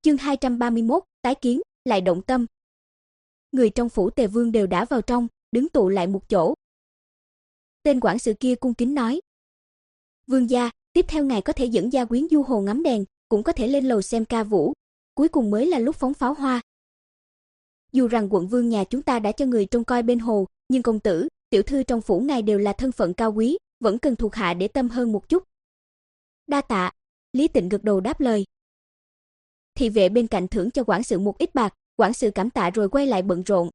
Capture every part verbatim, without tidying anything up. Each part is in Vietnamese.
Chương hai trăm ba mươi mốt, tái kiến, lại động tâm. Người trong phủ Tề Vương đều đã vào trong, đứng tụ lại một chỗ. Tên quản sự kia cung kính nói: "Vương gia, tiếp theo ngài có thể dẫn gia quyến du hồ ngắm đèn, cũng có thể lên lầu xem ca vũ, cuối cùng mới là lúc phóng pháo hoa. Dù rằng quận vương nhà chúng ta đã cho người trông coi bên hồ, nhưng công tử, tiểu thư trong phủ ngài đều là thân phận cao quý, vẫn cần thuộc hạ để tâm hơn một chút." "Đa tạ." Lý Tịnh gật đầu đáp lời. Thị vệ bên cạnh thưởng cho quản sự một ít bạc, quản sự cảm tạ rồi quay lại bận rộn.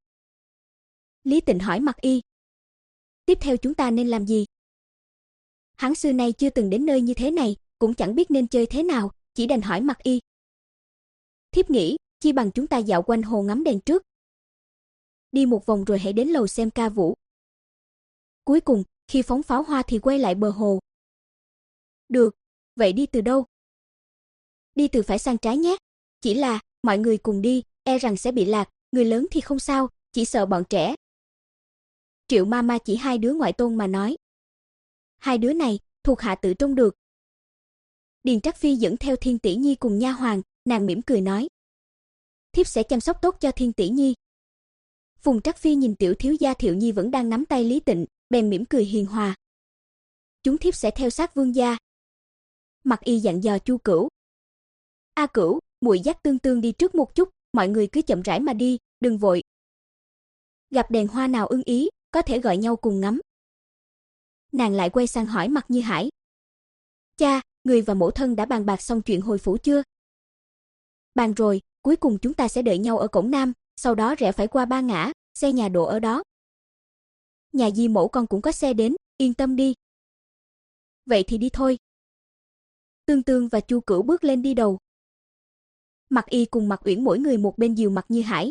Lý Tịnh hỏi Mặc Y: "Tiếp theo chúng ta nên làm gì?" Hắn xưa nay chưa từng đến nơi như thế này, cũng chẳng biết nên chơi thế nào, chỉ đành hỏi Mặc Y: "Thiếp nghĩ, chi bằng chúng ta dạo quanh hồ ngắm đèn trước. Đi một vòng rồi hãy đến lầu xem ca vũ. Cuối cùng, khi phóng pháo hoa thì quay lại bờ hồ." "Được, vậy đi từ đâu?" "Đi từ phải sang trái nhé. Chỉ là, mọi người cùng đi, e rằng sẽ bị lạc, người lớn thì không sao, chỉ sợ bọn trẻ." Triệu Mama chỉ hai đứa ngoại tôn mà nói: "Hai đứa này, thuộc hạ tự trông được." Điền Trắc Phi dẫn theo Thiên Tỷ Nhi cùng nha hoàn, nàng mỉm cười nói: "Thiếp sẽ chăm sóc tốt cho Thiên Tỷ Nhi." Phùng Trắc Phi nhìn tiểu thiếu gia Thiệu Nhi vẫn đang nắm tay Lý Tịnh, bèn mỉm cười hiền hòa: "Chúng thiếp sẽ theo sát vương gia." Mặc Y dặn dò Chu Cửu: "A Cửu, muội dắt Tương Tương đi trước một chút, mọi người cứ chậm rãi mà đi, đừng vội. Gặp đèn hoa nào ưng ý, có thể gọi nhau cùng ngắm." Nàng lại quay sang hỏi Mặc Như Hải: "Cha, người và mẫu thân đã bàn bạc xong chuyện hồi phủ chưa?" "Bàn rồi, cuối cùng chúng ta sẽ đợi nhau ở cổng Nam, sau đó rẽ phải qua Ba Ngã, xe nhà đỗ ở đó. Nhà Di mẫu con cũng có xe đến, yên tâm đi." "Vậy thì đi thôi." Tương Tương và Chu Cửu bước lên đi đầu. Mặc Y cùng Mặc Uyển mỗi người một bên dìu Mặc Như Hải.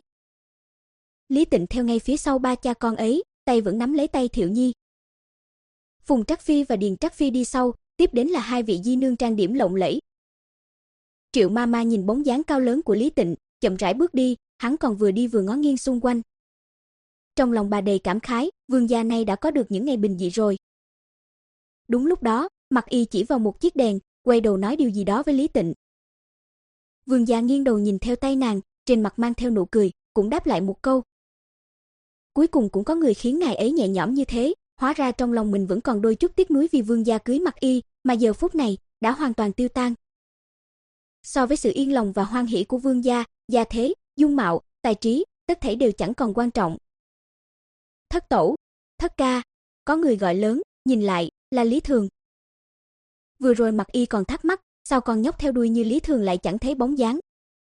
Lý Tịnh theo ngay phía sau ba cha con ấy, tay vẫn nắm lấy tay Thiệu Nhi. Phùng Trắc Phi và Điền Trắc Phi đi sau, tiếp đến là hai vị di nương trang điểm lộng lẫy. Triệu Mama nhìn bóng dáng cao lớn của Lý Tịnh, chậm rãi bước đi, hắn còn vừa đi vừa ngó nghiêng xung quanh. Trong lòng bà đầy cảm khái, vương gia này đã có được những ngày bình dị rồi. Đúng lúc đó, Mặc Y chỉ vào một chiếc đèn, quay đầu nói điều gì đó với Lý Tịnh. Vương gia nghiêng đầu nhìn theo tay nàng, trên mặt mang theo nụ cười, cũng đáp lại một câu. Cuối cùng cũng có người khiến ngài ấy nhẹ nhõm như thế, hóa ra trong lòng mình vẫn còn đôi chút tiếc nuối vì vương gia cưới Mặc Y, mà giờ phút này đã hoàn toàn tiêu tan. So với sự yên lòng và hoan hỷ của vương gia, gia thế, dung mạo, tài trí, tất thảy đều chẳng còn quan trọng. "Thất tẩu, thất ca." Có người gọi lớn, nhìn lại, là Lý Thường. Vừa rồi Mặc Y còn thắc mắc, sao con nhóc theo đuôi như Lý Thường lại chẳng thấy bóng dáng.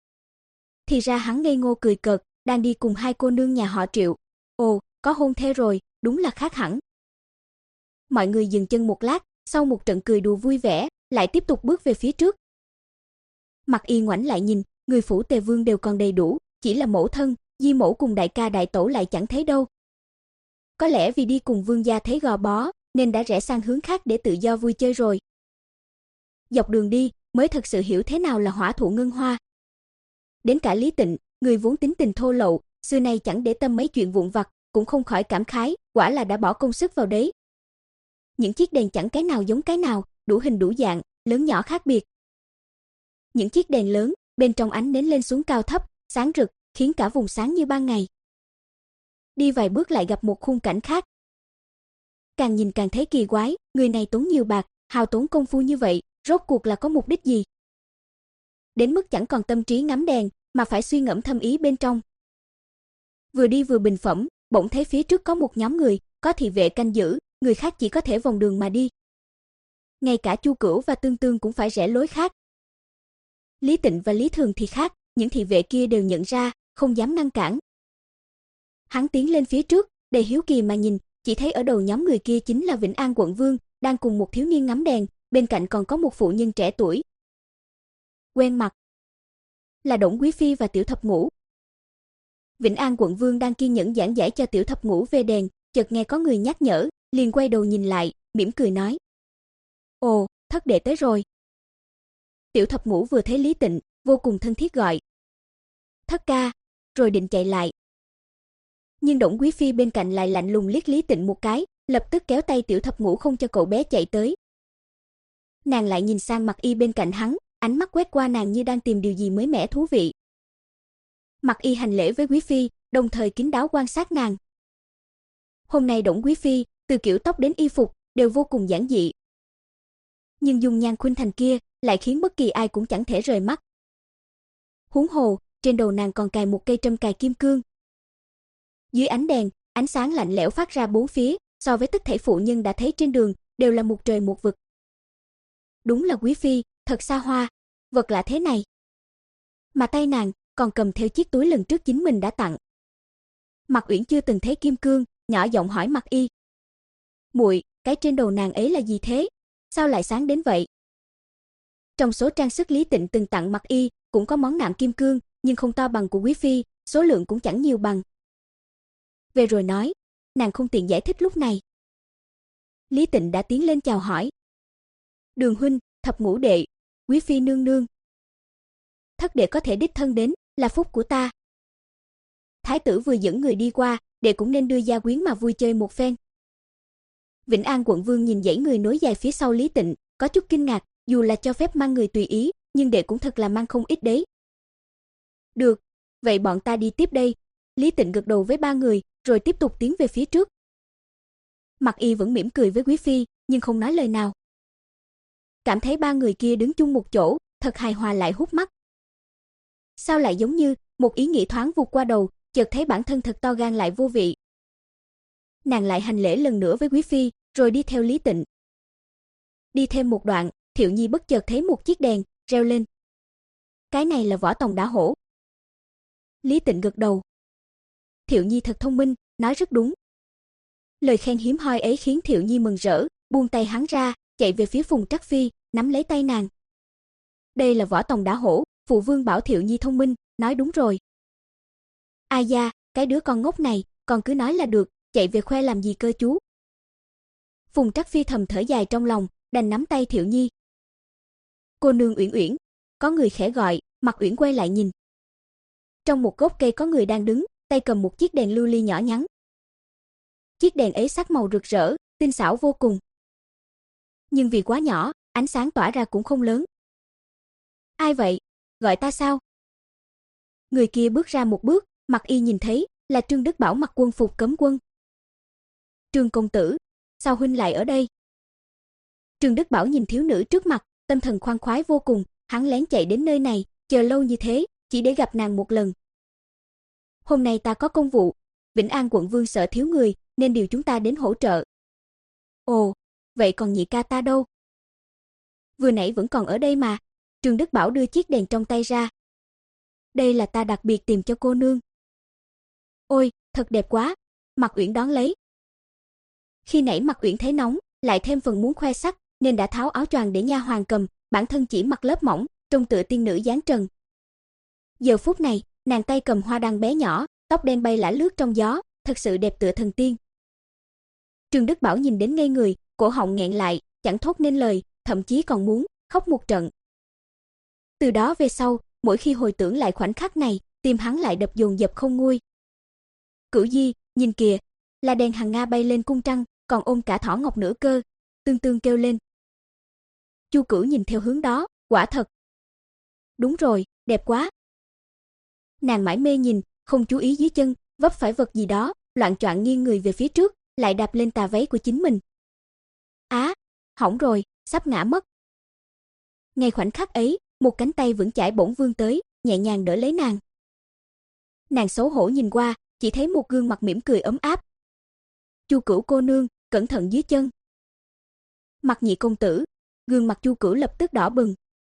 Thì ra hắn ngây ngô cười cợt, đang đi cùng hai cô nương nhà họ Triệu. Ồ, có hôn thê rồi, đúng là khác hẳn. Mọi người dừng chân một lát, sau một trận cười đùa vui vẻ, lại tiếp tục bước về phía trước. Mặc Y ngoảnh lại nhìn, người phủ Tề Vương đều còn đầy đủ, chỉ là mẫu thân, Di mẫu cùng đại ca đại tẩu lại chẳng thấy đâu. Có lẽ vì đi cùng vương gia thấy gò bó, nên đã rẽ sang hướng khác để tự do vui chơi rồi. Dọc đường đi, mới thật sự hiểu thế nào là hỏa thụ ngân hoa. Đến cả Lý Tịnh, người vốn tính tình thô lậu, xưa nay chẳng để tâm mấy chuyện vụn vặt, cũng không khỏi cảm khái, quả là đã bỏ công sức vào đấy. Những chiếc đèn chẳng cái nào giống cái nào, đủ hình đủ dạng, lớn nhỏ khác biệt. Những chiếc đèn lớn, bên trong ánh nến lên xuống cao thấp, sáng rực, khiến cả vùng sáng như ban ngày. Đi vài bước lại gặp một khung cảnh khác. Càng nhìn càng thấy kỳ quái, người này tốn nhiều bạc, hao tốn công phu như vậy, rốt cuộc là có mục đích gì? Đến mức chẳng còn tâm trí ngắm đèn, mà phải suy ngẫm thâm ý bên trong. Vừa đi vừa bình phẩm, bỗng thấy phía trước có một nhóm người, có thị vệ canh giữ, người khác chỉ có thể vòng đường mà đi. Ngay cả Chu Cửu và Tương Tương cũng phải rẽ lối khác. Lý Tịnh và Lý Thường thì khác, những thị vệ kia đều nhận ra, không dám ngăn cản. Hắn tiến lên phía trước, đầy hiếu kỳ mà nhìn, chỉ thấy ở đầu nhóm người kia chính là Vĩnh An quận vương, đang cùng một thiếu niên ngắm đèn, bên cạnh còn có một phụ nhân trẻ tuổi. Quen mặt. Là Đổng Quý Phi và Tiểu Thập Ngũ. Vĩnh An quận vương đang kiên nhẫn giảng giải cho Tiểu Thập Ngũ về đèn, chợt nghe có người nhắc nhở, liền quay đầu nhìn lại, mỉm cười nói: "Ồ, thất đệ tới rồi." Tiểu Thập Ngũ vừa thấy Lý Tịnh, vô cùng thân thiết gọi: "Thất ca", rồi định chạy lại. Nhưng Đổng Quý Phi bên cạnh lại lạnh lùng liếc Lý Tịnh một cái, lập tức kéo tay Tiểu Thập Ngũ không cho cậu bé chạy tới. Nàng lại nhìn sang Mặc Y bên cạnh hắn, ánh mắt quét qua nàng như đang tìm điều gì mới mẻ thú vị. Mặc Y hành lễ với quý phi, đồng thời kín đáo quan sát nàng. Hôm nay Đổng quý phi, từ kiểu tóc đến y phục, đều vô cùng giản dị. Nhưng dung nhan khuynh thành kia, lại khiến bất kỳ ai cũng chẳng thể rời mắt. Huống hồ, trên đầu nàng còn cài một cây trâm cài kim cương. Dưới ánh đèn, ánh sáng lạnh lẽo phát ra bốn phía, so với tất thảy phụ nhân đã thấy trên đường, đều là một trời một vực. Đúng là quý phi, thật xa hoa, vật lạ thế này. Mà tay nàng còn cầm theo chiếc túi lần trước chính mình đã tặng. Mạc Uyển chưa từng thấy kim cương, nhỏ giọng hỏi Mạc Y. "Muội, cái trên đầu nàng ấy là gì thế? Sao lại sáng đến vậy?" Trong số trang sức Lý Tịnh từng tặng Mạc Y, cũng có món nạm kim cương, nhưng không to bằng của quý phi, số lượng cũng chẳng nhiều bằng. Về rồi nói, nàng không tiện giải thích lúc này. Lý Tịnh đã tiến lên chào hỏi. "Đường huynh, thập ngũ đệ, quý phi nương nương. Thất đệ có thể đích thân đến, là phúc của ta. Thái tử vừa dẫn người đi qua, đệ cũng nên đưa gia quyến mà vui chơi một phen." Vĩnh An quận vương nhìn dãy người nối dài phía sau Lý Tịnh, có chút kinh ngạc, dù là cho phép mang người tùy ý, nhưng đệ cũng thật là mang không ít đấy. "Được, vậy bọn ta đi tiếp đây." Lý Tịnh gật đầu với ba người, rồi tiếp tục tiến về phía trước. Mạc Y vẫn mỉm cười với quý phi, nhưng không nói lời nào. Cảm thấy ba người kia đứng chung một chỗ, thật hài hòa lại hút mắt. Sao lại giống như một ý nghĩ thoáng vụt qua đầu, chợt thấy bản thân thật to gan lại vô vị. Nàng lại hành lễ lần nữa với quý phi, rồi đi theo Lý Tịnh. Đi thêm một đoạn, Thiệu Nhi bất chợt thấy một chiếc đèn, reo lên. "Cái này là võ tòng đả hổ." Lý Tịnh gật đầu. Thiệu Nhi thật thông minh, nói rất đúng. Lời khen hiếm hoi ấy khiến Thiệu Nhi mừng rỡ, buông tay hắn ra, chạy về phía Phùng Trắc Phi, nắm lấy tay nàng. "Đây là võ tòng đả hổ, phụ vương bảo Thiệu Nhi thông minh, nói đúng rồi." "Ai da, cái đứa con ngốc này, còn cứ nói là được, chạy về khoe làm gì cơ chú." Phùng Trắc Phi thầm thở dài trong lòng, đành nắm tay Thiệu Nhi. "Cô nương Uyển Uyển." Có người khẽ gọi, Mạc Uyển quay lại nhìn. Trong một gốc cây có người đang đứng, tay cầm một chiếc đèn lưu ly nhỏ nhắn. Chiếc đèn ấy sắc màu rực rỡ, tinh xảo vô cùng. Nhưng vì quá nhỏ, ánh sáng tỏa ra cũng không lớn. "Ai vậy? Gọi ta sao?" Người kia bước ra một bước, Mạc Y nhìn thấy là Trương Đức Bảo mặc quân phục cấm quân. "Trương công tử, sao huynh lại ở đây?" Trương Đức Bảo nhìn thiếu nữ trước mặt, tâm thần khoan khoái vô cùng, hắn lén chạy đến nơi này, chờ lâu như thế, chỉ để gặp nàng một lần. "Hôm nay ta có công vụ, Vĩnh An quận vương sợ thiếu người, nên điều chúng ta đến hỗ trợ." "Ồ, vậy còn nhị ca ta đâu?" "Vừa nãy vẫn còn ở đây mà." Trương Đức Bảo đưa chiếc đèn trong tay ra. "Đây là ta đặc biệt tìm cho cô nương." "Ôi, thật đẹp quá." Mạc Uyển đón lấy. Khi nãy Mạc Uyển thấy nóng, lại thêm phần muốn khoe sắc, nên đã tháo áo choàng để nha hoàn cầm, bản thân chỉ mặc lớp mỏng, trông tựa tiên nữ dáng trần. Giờ phút này, nàng tay cầm hoa đăng bé nhỏ, tóc đen bay lả lướt trong gió, thật sự đẹp tựa thần tiên. Trương Đức Bảo nhìn đến ngây người, cổ họng nghẹn lại, chẳng thốt nên lời, thậm chí còn muốn khóc một trận. Từ đó về sau, mỗi khi hồi tưởng lại khoảnh khắc này, tim hắn lại đập dồn dập không nguôi. "Cửu Di, nhìn kìa, là đèn hằng nga bay lên cung trăng, còn ôm cả thỏ ngọc nữa cơ." Tương Tương kêu lên. Chu Cửu nhìn theo hướng đó, quả thật. "Đúng rồi, đẹp quá." Nàng mải mê nhìn, không chú ý dưới chân, vấp phải vật gì đó, loạng choạng nghiêng người về phía trước, lại đạp lên tà váy của chính mình. Á, hỏng rồi, sắp ngã mất. Ngay khoảnh khắc ấy, một cánh tay vững chãi bỗng vươn tới, nhẹ nhàng đỡ lấy nàng. Nàng xấu hổ nhìn qua, chỉ thấy một gương mặt mỉm cười ấm áp. "Chu Cửu cô nương, cẩn thận dưới chân." "Mặc nhị công tử." Gương mặt Chu Cửu lập tức đỏ bừng.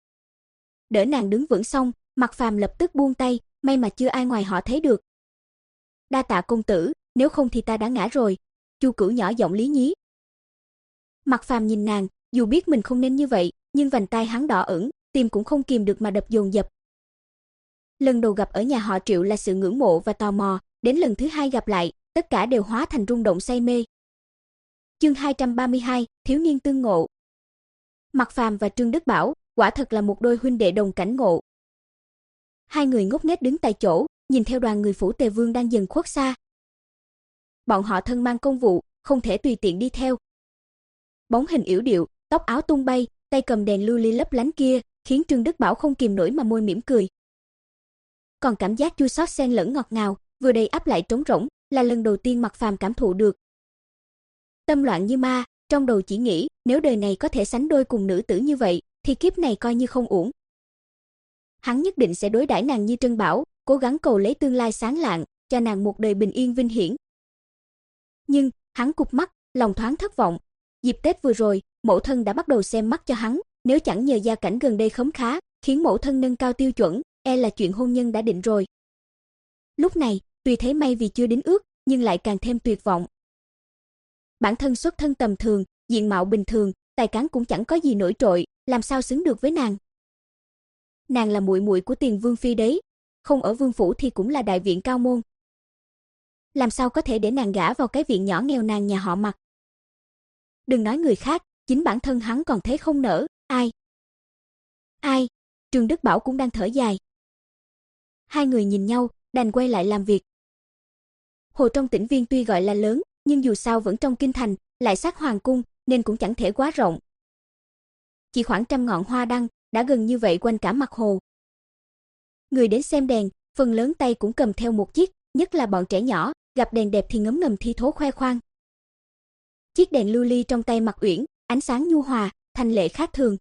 Đỡ nàng đứng vững xong, Mạc Phàm lập tức buông tay, may mà chưa ai ngoài họ thấy được. "Đa tạ công tử, nếu không thì ta đã ngã rồi." Chu Cửu nhỏ giọng lý nhí. Mạc Phàm nhìn nàng, dù biết mình không nên như vậy, nhưng vành tai hắn đỏ ửng, tim cũng không kìm được mà đập dồn dập. Lần đầu gặp ở nhà họ Triệu là sự ngưỡng mộ và tò mò, đến lần thứ hai gặp lại, tất cả đều hóa thành rung động say mê. Chương hai trăm ba mươi hai, thiếu niên tương ngộ. Mạc Phàm và Trương Đức Bảo, quả thật là một đôi huynh đệ đồng cảnh ngộ. Hai người ngốc nghếch đứng tại chỗ, nhìn theo đoàn người phủ Tề Vương đang dần khuất xa. Bọn họ thân mang công vụ, không thể tùy tiện đi theo. Bóng hình yểu điệu, tóc áo tung bay, tay cầm đèn lưu ly lấp lánh kia, khiến Trương Đức Bảo không kìm nổi mà môi mỉm cười. Còn cảm giác chua xót xen lẫn ngọt ngào, vừa đầy ắp lại trống rỗng, là lần đầu tiên Mạc Phàm cảm thụ được. Tâm loạn như ma, trong đầu chỉ nghĩ, nếu đời này có thể sánh đôi cùng nữ tử như vậy, thì kiếp này coi như không uổng. Hắn nhất định sẽ đối đãi nàng như trân bảo, cố gắng cầu lấy tương lai sáng lạng, cho nàng một đời bình yên vinh hiển. Nhưng, hắn cụp mắt, lòng thoáng thất vọng. Dịp Tết vừa rồi, mẫu thân đã bắt đầu xem mắt cho hắn, nếu chẳng nhờ gia cảnh gần đây khấm khá, khiến mẫu thân nâng cao tiêu chuẩn, e là chuyện hôn nhân đã định rồi. Lúc này, tuy thấy may vì chưa đính ước, nhưng lại càng thêm tuyệt vọng. Bản thân xuất thân tầm thường, diện mạo bình thường, tài cán cũng chẳng có gì nổi trội, làm sao xứng được với nàng. Nàng là muội muội của Tiền Vương phi đấy, không ở vương phủ thì cũng là đại viện cao môn. Làm sao có thể để nàng gả vào cái viện nhỏ nghèo nàn nhà họ Mạc. Đừng nói người khác, chính bản thân hắn còn thấy không nỡ, ai? Ai? Trương Đức Bảo cũng đang thở dài. Hai người nhìn nhau, đành quay lại làm việc. Hồ trong Tĩnh Viên tuy gọi là lớn, nhưng dù sao vẫn trong kinh thành, lại sát hoàng cung, nên cũng chẳng thể quá rộng. Chỉ khoảng trăm ngọn hoa đăng, đã gần như vậy quanh cả mặt hồ. Người đến xem đèn, phần lớn tay cũng cầm theo một chiếc, nhất là bọn trẻ nhỏ, gặp đèn đẹp thì ngấm ngầm thi thố khoe khoang. Chiếc đèn lưu ly trong tay Mạc Uyển, ánh sáng nhu hòa, thanh lệ khác thường.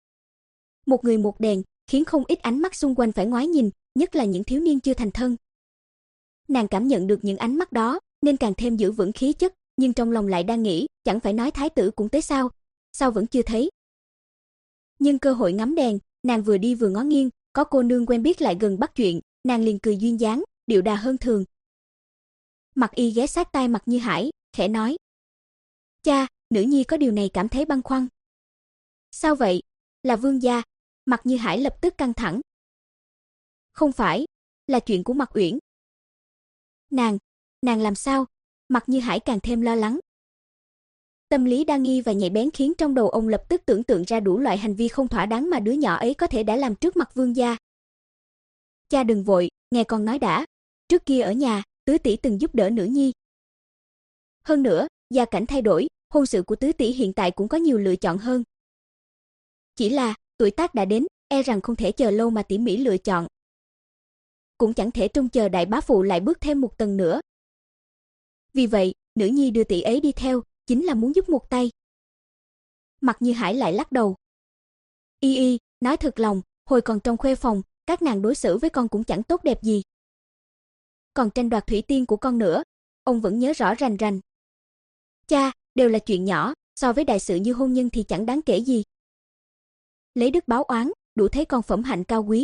Một người một đèn, khiến không ít ánh mắt xung quanh phải ngoái nhìn, nhất là những thiếu niên chưa thành thân. Nàng cảm nhận được những ánh mắt đó, nên càng thêm giữ vững khí chất, nhưng trong lòng lại đang nghĩ, chẳng phải nói thái tử cũng tới sao, sao vẫn chưa thấy. Nhưng cơ hội ngắm đèn, nàng vừa đi vừa ngó nghiêng, có cô nương quen biết lại gần bắt chuyện, nàng liền cười duyên dáng, điệu đà hơn thường. Mạc Y ghé sát tai Mạc Như Hải, khẽ nói: "Cha, nữ nhi có điều này cảm thấy băn khoăn." "Sao vậy?" "Là vương gia." Mạc Như Hải lập tức căng thẳng. "Không phải, là chuyện của Mạc Uyển." Nàng, nàng làm sao?" Mạc Như Hải càng thêm lo lắng. Tâm lý đa nghi và nhạy bén khiến trong đầu ông lập tức tưởng tượng ra đủ loại hành vi không thỏa đáng mà đứa nhỏ ấy có thể đã làm trước mặt vương gia. "Cha đừng vội, nghe con nói đã. Trước kia ở nhà, tứ tỷ từng giúp đỡ nữ nhi. Hơn nữa, gia cảnh thay đổi, hôn sự của tứ tỷ hiện tại cũng có nhiều lựa chọn hơn. Chỉ là, tuổi tác đã đến, e rằng không thể chờ lâu mà tỉ mỉ lựa chọn. Cũng chẳng thể trông chờ đại bá phụ lại bước thêm một tầng nữa. Vì vậy, nữ nhi đưa tỷ ấy đi theo, chính là muốn giúp một tay." Mạc Như Hải lại lắc đầu. "Y y, nói thật lòng, hồi còn trong khuê phòng, các nàng đối xử với con cũng chẳng tốt đẹp gì. Còn tranh đoạt thủy tiên của con nữa, ông vẫn nhớ rõ rành rành. Cha, đều là chuyện nhỏ, so với đại sự như hôn nhân thì chẳng đáng kể gì. Lấy đức báo oán, đủ thấy con phẩm hạnh cao quý.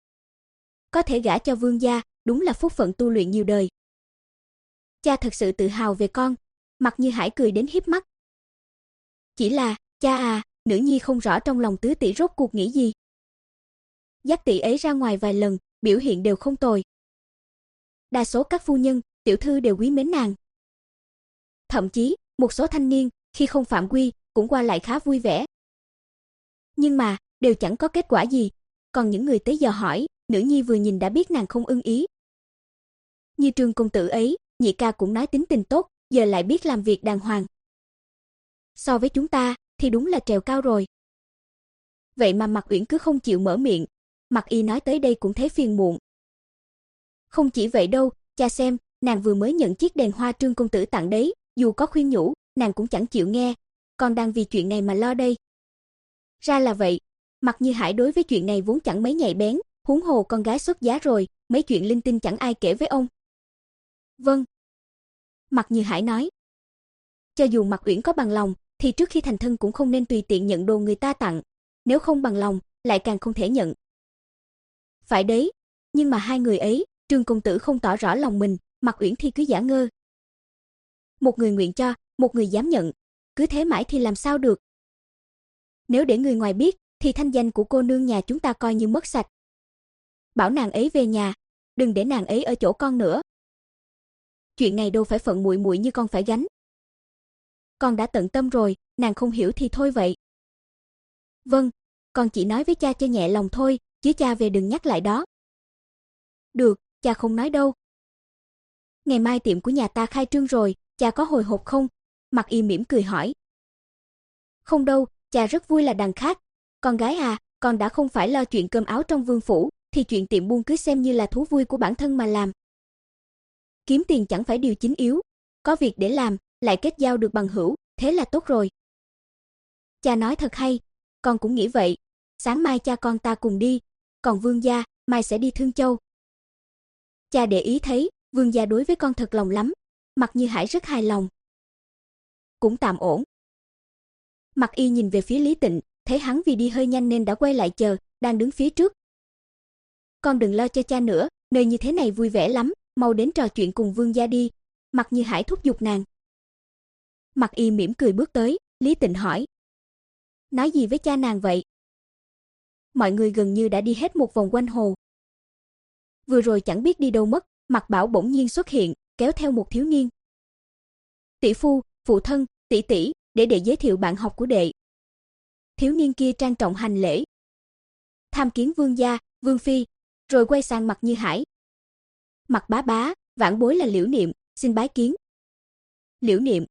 Có thể gả cho vương gia, đúng là phúc phận tu luyện nhiều đời. Cha thật sự tự hào về con." Mạc Như Hải cười đến híp mắt. "Chỉ là, cha à, nữ nhi không rõ trong lòng tứ tỷ rốt cuộc nghĩ gì. Dắt tỷ ấy ra ngoài vài lần, biểu hiện đều không tồi. Đa số các phu nhân, tiểu thư đều quý mến nàng. Thậm chí, một số thanh niên, khi không phạm quy, cũng qua lại khá vui vẻ. Nhưng mà, đều chẳng có kết quả gì, còn những người tới dò hỏi, nữ nhi vừa nhìn đã biết nàng không ưng ý. Như Trương công tử ấy, nhị ca cũng nói tính tình tốt, giờ lại biết làm việc đàng hoàng. So với chúng ta, thì đúng là trèo cao rồi." Vậy mà Mạc Uyển cứ không chịu mở miệng, Mạc Y nói tới đây cũng thấy phiền muộn. "Không chỉ vậy đâu, cha xem, nàng vừa mới nhận chiếc đèn hoa Trương công tử tặng đấy, dù có khuyên nhủ, nàng cũng chẳng chịu nghe, còn đang vì chuyện này mà lo đây." Ra là vậy, Mạc Như Hải đối với chuyện này vốn chẳng mấy nhạy bén, huống hồ con gái xuất giá rồi, mấy chuyện linh tinh chẳng ai kể với ông. "Vâng." Mạc Như Hải nói. Cho dù Mạc Uyển có bằng lòng, thì trước khi thành thân cũng không nên tùy tiện nhận đồ người ta tặng, nếu không bằng lòng, lại càng không thể nhận. Phải đấy, nhưng mà hai người ấy, Trương công tử không tỏ rõ lòng mình, Mạc Uyển thì cứ giả ngơ. Một người nguyện cho, một người dám nhận, cứ thế mãi thì làm sao được. Nếu để người ngoài biết, thì thanh danh của cô nương nhà chúng ta coi như mất sạch. Bảo nàng ấy về nhà, đừng để nàng ấy ở chỗ con nữa. Chuyện này đâu phải phận muội muội như con phải gánh. Con đã tận tâm rồi, nàng không hiểu thì thôi vậy." "Vâng, con chỉ nói với cha cho nhẹ lòng thôi, chứ cha về đừng nhắc lại đó." "Được, cha không nói đâu." "Ngày mai tiệm của nhà ta khai trương rồi, cha có hồi hộp không?" Mạc Y mỉm cười hỏi. "Không đâu, cha rất vui là đằng khác. Con gái à, con đã không phải lo chuyện cơm áo trong vương phủ, thì chuyện tiệm buôn cứ xem như là thú vui của bản thân mà làm. Kiếm tiền chẳng phải điều chính yếu, có việc để làm, lại kết giao được bằng hữu, thế là tốt rồi. Cha nói thật hay, con cũng nghĩ vậy, sáng mai cha con ta cùng đi, còn Vương gia, mai sẽ đi Thương Châu. Cha để ý thấy, Vương gia đối với con thật lòng lắm, Mạc Như Hải rất hài lòng. Cũng tạm ổn. Mạc Y nhìn về phía Lý Tịnh, thấy hắn vì đi hơi nhanh nên đã quay lại chờ, đang đứng phía trước. Con đừng lo cho cha nữa, nơi như thế này vui vẻ lắm, mau đến trò chuyện cùng Vương gia đi, Mạc Như Hải thúc giục nàng. Mạc Y mỉm cười bước tới, Lý Tịnh hỏi. Nói gì với cha nàng vậy? Mọi người gần như đã đi hết một vòng quanh hồ. Vừa rồi chẳng biết đi đâu mất, Mạc Bảo bỗng nhiên xuất hiện, kéo theo một thiếu niên. Tỷ phu, phụ thân, tỷ tỷ, để đệ giới thiệu bạn học của đệ. Thiếu niên kia trang trọng hành lễ. Tham kiến Vương gia, Vương phi, rồi quay sang Mạc Như Hải. Mạc bá bá, vãn bối là Liễu Niệm, xin bái kiến. Liễu Niệm.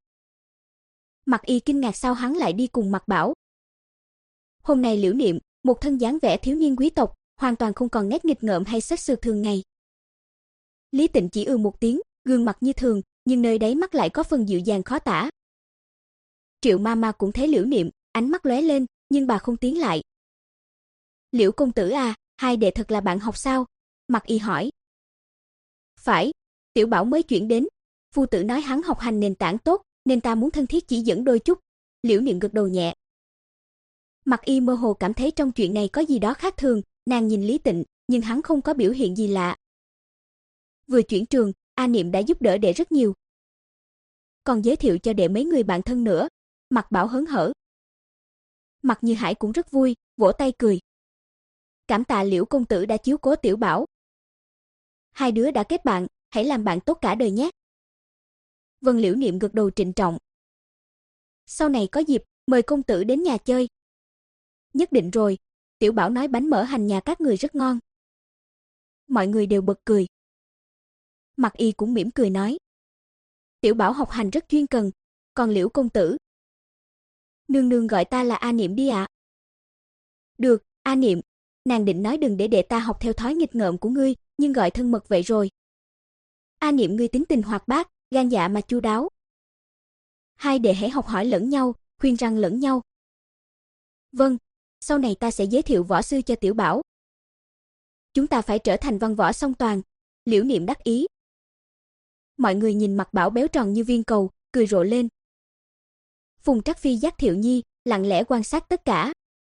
Mạc Y kinh ngạc sao hắn lại đi cùng Mạc Bảo. Hôm nay Liễu Niệm, một thân dáng vẻ thiếu niên quý tộc, hoàn toàn không còn nét nghịch ngợm hay sất sượt thường ngày. Lý Tịnh chỉ ư một tiếng, gương mặt như thường, nhưng nơi đáy mắt lại có phần dịu dàng khó tả. Triệu Mama cũng thấy Liễu Niệm, ánh mắt lóe lên, nhưng bà không tiến lại. Liễu công tử à, hai đệ thật là bạn học sao? Mạc Y hỏi. Phải, Tiểu Bảo mới chuyển đến, phu tử nói hắn học hành nền tảng tốt, nên ta muốn thân thiết chỉ dẫn đôi chút. Liễu Niệm gật đầu nhẹ. Mạc Y mơ hồ cảm thấy trong chuyện này có gì đó khác thường, nàng nhìn Lý Tịnh, nhưng hắn không có biểu hiện gì lạ. Vừa chuyển trường, A Niệm đã giúp đỡ đệ rất nhiều. Còn giới thiệu cho đệ mấy người bạn thân nữa, Mạc Bảo hớn hở. Mạc Như Hải cũng rất vui, vỗ tay cười. Cảm tạ Liễu công tử đã chiếu cố Tiểu Bảo. Hai đứa đã kết bạn, hãy làm bạn tốt cả đời nhé. Vân Liễu Niệm gật đầu trịnh trọng. Sau này có dịp, mời công tử đến nhà chơi. Nhất định rồi, Tiểu Bảo nói bánh mỡ hành nhà các người rất ngon. Mọi người đều bật cười. Mạc Y cũng mỉm cười nói. Tiểu Bảo học hành rất chuyên cần, còn Liễu công tử. Nương nương gọi ta là A Niệm đi ạ. À? Được, A Niệm, nàng định nói đừng để đệ ta học theo thói nghịch ngợm của ngươi, nhưng gọi thân mật vậy rồi. A Niệm ngươi tính tình hoạt bát, gan dạ mà chu đáo. Hai đệ hãy học hỏi lẫn nhau, khuyên răn lẫn nhau. Vâng, sau này ta sẽ giới thiệu võ sư cho Tiểu Bảo. Chúng ta phải trở thành văn võ song toàn, Liễu Niệm đắc ý. Mọi người nhìn Mạc Bảo béo tròn như viên cầu, cười rộ lên. Phùng Trắc Phi dắt Thiệu Nhi, lặng lẽ quan sát tất cả.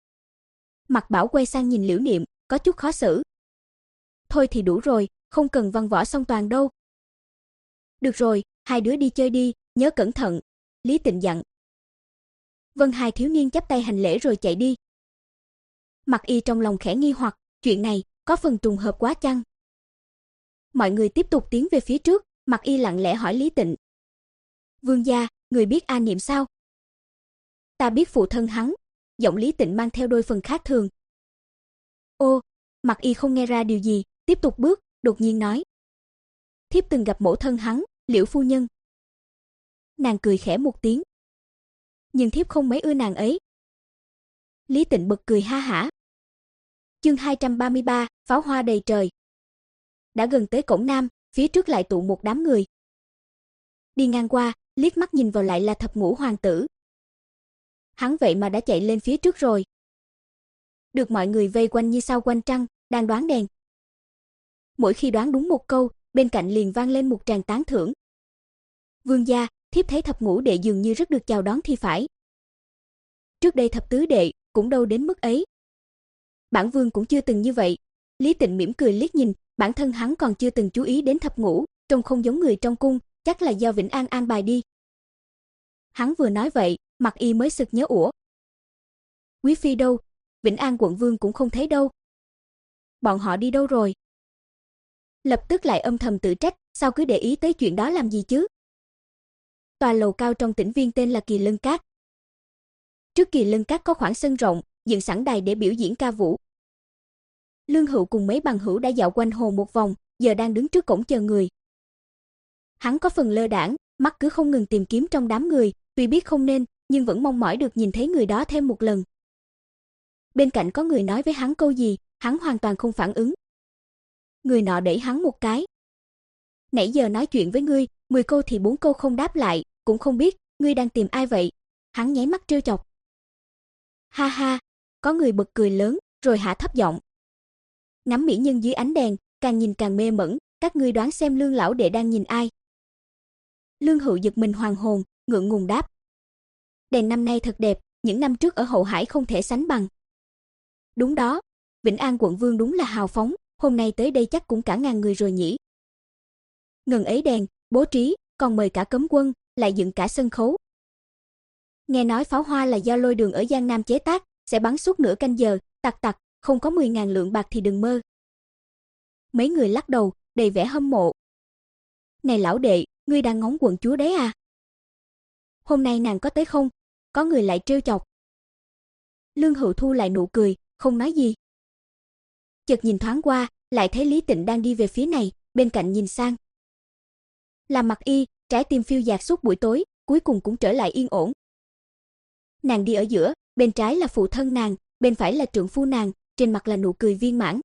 Mạc Bảo quay sang nhìn Liễu Niệm, có chút khó xử. Thôi thì đủ rồi, không cần văn võ song toàn đâu. Được rồi, hai đứa đi chơi đi, nhớ cẩn thận, Lý Tịnh dặn. Vân hai thiếu niên chắp tay hành lễ rồi chạy đi. Mạc Y trong lòng khẽ nghi hoặc, chuyện này có phần trùng hợp quá chăng? Mọi người tiếp tục tiến về phía trước, Mạc Y lặng lẽ hỏi Lý Tịnh. Vương gia, người biết A Niệm sao? Ta biết phụ thân hắn, giọng Lý Tịnh mang theo đôi phần khác thường. Ô, Mạc Y không nghe ra điều gì, tiếp tục bước, đột nhiên nói. Thiếp từng gặp mẫu thân hắn, Liễu phu nhân. Nàng cười khẽ một tiếng. Nhưng thiếp không mấy ưa nàng ấy. Lý Tịnh bật cười ha hả. Chương hai trăm ba mươi ba, pháo hoa đầy trời. Đã gần tới cổng Nam, phía trước lại tụ một đám người. Đi ngang qua, liếc mắt nhìn vào lại là thập ngũ hoàng tử. Hắn vậy mà đã chạy lên phía trước rồi. Được mọi người vây quanh như sao quanh trăng, đang đoán đèn. Mỗi khi đoán đúng một câu, bên cạnh liền vang lên một tràng tán thưởng. Vương gia, thiếp thấy thập ngũ đệ dường như rất được chào đón thì phải. Trước đây thập tứ đệ cũng đâu đến mức ấy. Bản vương cũng chưa từng như vậy. Lý Tịnh mỉm cười liếc nhìn, bản thân hắn còn chưa từng chú ý đến thập ngũ, trông không giống người trong cung, chắc là do Vĩnh An an bài đi. Hắn vừa nói vậy, Mạc Y mới sực nhớ ủa. Quý phi đâu? Vĩnh An quận vương cũng không thấy đâu. Bọn họ đi đâu rồi? Lập tức lại âm thầm tự trách, sao cứ để ý tới chuyện đó làm gì chứ? Tòa lầu cao trong Tĩnh Viên tên là Kỳ Lân Các. Trước Kỳ Lân Các có khoảng sân rộng, dựng sẵn đài để biểu diễn ca vũ. Lương Hữu cùng mấy bằng hữu đã dạo quanh hồ một vòng, giờ đang đứng trước cổng chờ người. Hắn có phần lơ đãng, mắt cứ không ngừng tìm kiếm trong đám người, tuy biết không nên, nhưng vẫn mong mỏi được nhìn thấy người đó thêm một lần. bên cạnh có người nói với hắn câu gì, hắn hoàn toàn không phản ứng. Người nọ đẩy hắn một cái. Nãy giờ nói chuyện với ngươi, mười câu thì bốn câu không đáp lại, cũng không biết, ngươi đang tìm ai vậy? Hắn nháy mắt trêu chọc. Ha ha, có người bật cười lớn, rồi hạ thấp giọng. Ngắm mỹ nhân dưới ánh đèn, càng nhìn càng mê mẩn, các ngươi đoán xem Lương lão đệ đang nhìn ai? Lương Hữu giật mình hoàn hồn, ngượng ngùng đáp. Đèn năm nay thật đẹp, những năm trước ở Hậu Hải không thể sánh bằng. Đúng đó, Vĩnh An quận vương đúng là hào phóng, hôm nay tới đây chắc cũng cả ngàn người rồi nhỉ. Ngần ấy đèn, bố trí, còn mời cả cấm quân, lại dựng cả sân khấu. Nghe nói pháo hoa là do Lôi Đường ở Giang Nam chế tác, sẽ bắn suốt nửa canh giờ, tặc tặc, không có mười ngàn lượng bạc thì đừng mơ. Mấy người lắc đầu, đầy vẻ hâm mộ. Này lão đệ, ngươi đang ngóng quận chúa đấy à? Hôm nay nàng có tới không? Có người lại trêu chọc. Lương Hữu thu lại nụ cười, không nói gì. Chợt nhìn thoáng qua, lại thấy Lý Tịnh đang đi về phía này, bên cạnh nhìn sang. Là Mặc Y, trái tim phiêu dạt suốt buổi tối, cuối cùng cũng trở lại yên ổn. Nàng đi ở giữa, bên trái là phụ thân nàng, bên phải là trượng phu nàng, trên mặt là nụ cười viên mãn.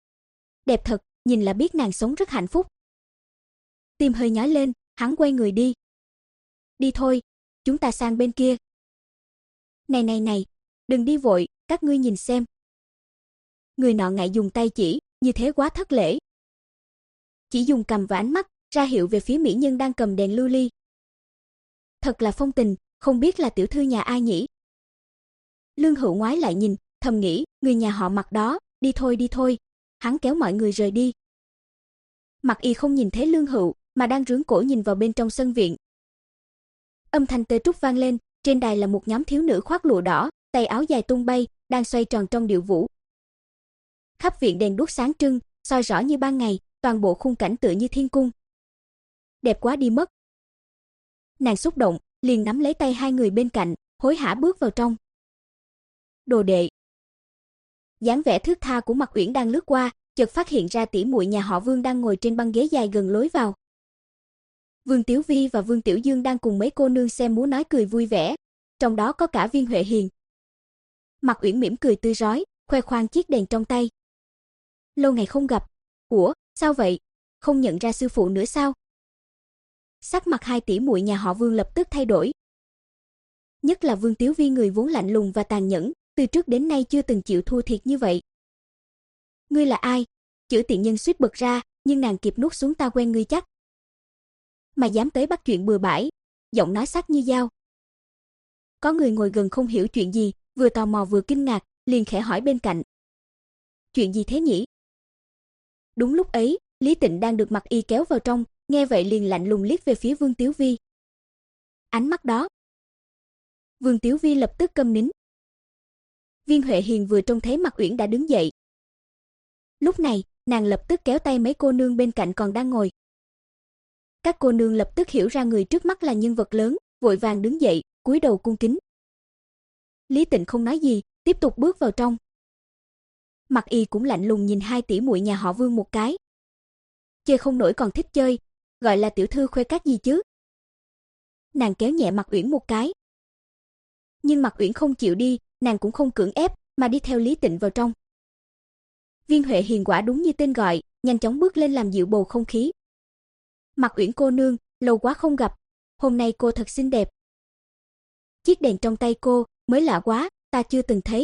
Đẹp thật, nhìn là biết nàng sống rất hạnh phúc. Tim hơi nhói lên, hắn quay người đi. Đi thôi, chúng ta sang bên kia. Này này này, đừng đi vội, các ngươi nhìn xem. Người nọ ngại dùng tay chỉ, như thế quá thất lễ. Chỉ dùng cầm và ánh mắt, ra hiệu về phía mỹ nhân đang cầm đèn lưu ly. Thật là phong tình, không biết là tiểu thư nhà ai nhỉ? Lương Hữu ngoái lại nhìn, thầm nghĩ, người nhà họ Mặc đó, đi thôi đi thôi. Hắn kéo mọi người rời đi. Mặc Y không nhìn thấy Lương Hữu, mà đang rướn cổ nhìn vào bên trong sân viện. Âm thanh tê trúc vang lên, trên đài là một nhóm thiếu nữ khoác lụa đỏ, tay áo dài tung bay, đang xoay tròn trong điệu vũ. Khắp viện đèn đuốc sáng trưng, soi rõ như ban ngày, toàn bộ khung cảnh tựa như thiên cung. Đẹp quá đi mất. Nàng xúc động, liền nắm lấy tay hai người bên cạnh, hối hả bước vào trong. Đồ đệ. Dáng vẻ thướt tha của Mặc Uyển đang lướt qua, chợt phát hiện ra tỷ muội nhà họ Vương đang ngồi trên băng ghế dài gần lối vào. Vương Tiểu Vi và Vương Tiểu Dương đang cùng mấy cô nương xem múa nói cười vui vẻ, trong đó có cả Viên Huệ Hiền. Mặc Uyển mỉm cười tươi rói, khoe khoang chiếc đèn trong tay. Lâu ngày không gặp, ủa, sao vậy? Không nhận ra sư phụ nữa sao? Sắc mặt hai tỷ muội nhà họ Vương lập tức thay đổi. Nhất là Vương Tiểu Vi người vốn lạnh lùng và tàn nhẫn, từ trước đến nay chưa từng chịu thua thiệt như vậy. Ngươi là ai? Chữ tiện nhân suýt bật ra, nhưng nàng kịp nuốt xuống, ta quen ngươi chắc. Mà dám tới bắt chuyện bừa bãi, giọng nói sắc như dao. Có người ngồi gần không hiểu chuyện gì, vừa tò mò vừa kinh ngạc, liền khẽ hỏi bên cạnh. Chuyện gì thế nhỉ? Đúng lúc ấy, Lý Tịnh đang được Mặc Y kéo vào trong, nghe vậy liền lạnh lùng liếc về phía Vương Tiểu Vi. Ánh mắt đó. Vương Tiểu Vi lập tức câm nín. Viên Huệ Hiền vừa trông thấy Mặc Uyển đã đứng dậy. Lúc này, nàng lập tức kéo tay mấy cô nương bên cạnh còn đang ngồi. Các cô nương lập tức hiểu ra người trước mắt là nhân vật lớn, vội vàng đứng dậy, cúi đầu cung kính. Lý Tịnh không nói gì, tiếp tục bước vào trong. Mặc Y cũng lạnh lùng nhìn hai tỷ muội nhà họ Vương một cái. Chơi không nổi còn thích chơi, gọi là tiểu thư khoe cát gì chứ? Nàng kéo nhẹ Mặc Uyển một cái. Nhưng Mặc Uyển không chịu đi, nàng cũng không cưỡng ép, mà đi theo Lý Tịnh vào trong. Viên Huệ Hiền quả đúng như tên gọi, nhanh chóng bước lên làm dịu bầu không khí. Mặc Uyển cô nương, lâu quá không gặp, hôm nay cô thật xinh đẹp. Chiếc đèn trong tay cô, mới lạ quá, ta chưa từng thấy.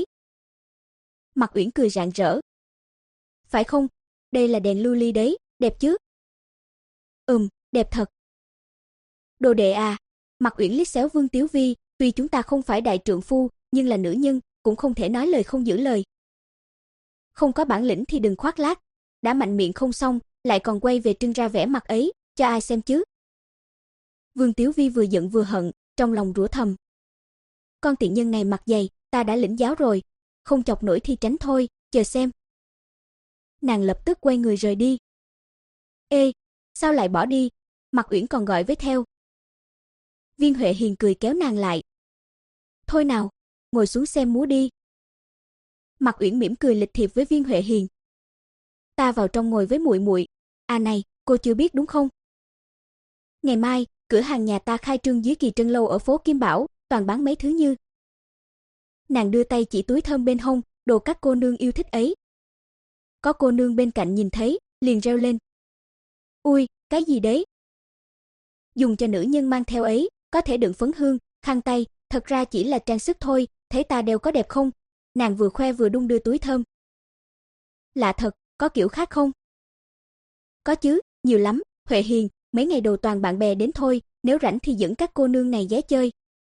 Mặc Uyển cười rạng rỡ. Phải không, đây là đèn lưu ly đấy, đẹp chứ? Ừm, đẹp thật. Đồ đệ à, Mặc Uyển liếc xéo Vương Tiểu Vi, tuy chúng ta không phải đại trượng phu, nhưng là nữ nhân, cũng không thể nói lời không giữ lời. Không có bản lĩnh thì đừng khoác lác, đã mạnh miệng không xong, lại còn quay về trưng ra vẻ mặt ấy, cho ai xem chứ? Vương Tiểu Vi vừa giận vừa hận, trong lòng rủa thầm. Con tiện nhân này mặt dày, ta đã lĩnh giáo rồi, không chọc nổi thì tránh thôi, chờ xem. Nàng lập tức quay người rời đi. Ê, sao lại bỏ đi? Mặc Uyển còn gọi với theo. Viên Huệ Hiền cười kéo nàng lại. Thôi nào, ngồi xuống xem múa đi. Mặc Uyển mỉm cười lịch thiệp với Viên Huệ Hiền. Ta vào trong ngồi với muội muội. À này, cô chưa biết đúng không? Ngày mai, cửa hàng nhà ta khai trương dưới Kỳ Trân lâu ở phố Kim Bảo, toàn bán mấy thứ như. Nàng đưa tay chỉ túi thơm bên hông, đồ các cô nương yêu thích ấy. Có cô nương bên cạnh nhìn thấy, liền reo lên. Ui, cái gì đấy? Dùng cho nữ nhân mang theo ấy, có thể đựng phấn hương, khăn tay, thật ra chỉ là trang sức thôi, thấy ta đeo có đẹp không? Nàng vừa khoe vừa đung đưa túi thơm. Lạ thật, có kiểu khác không? Có chứ, nhiều lắm, Huệ Hiền, mấy ngày đầu toàn bạn bè đến thôi, nếu rảnh thì dẫn các cô nương này ghé chơi.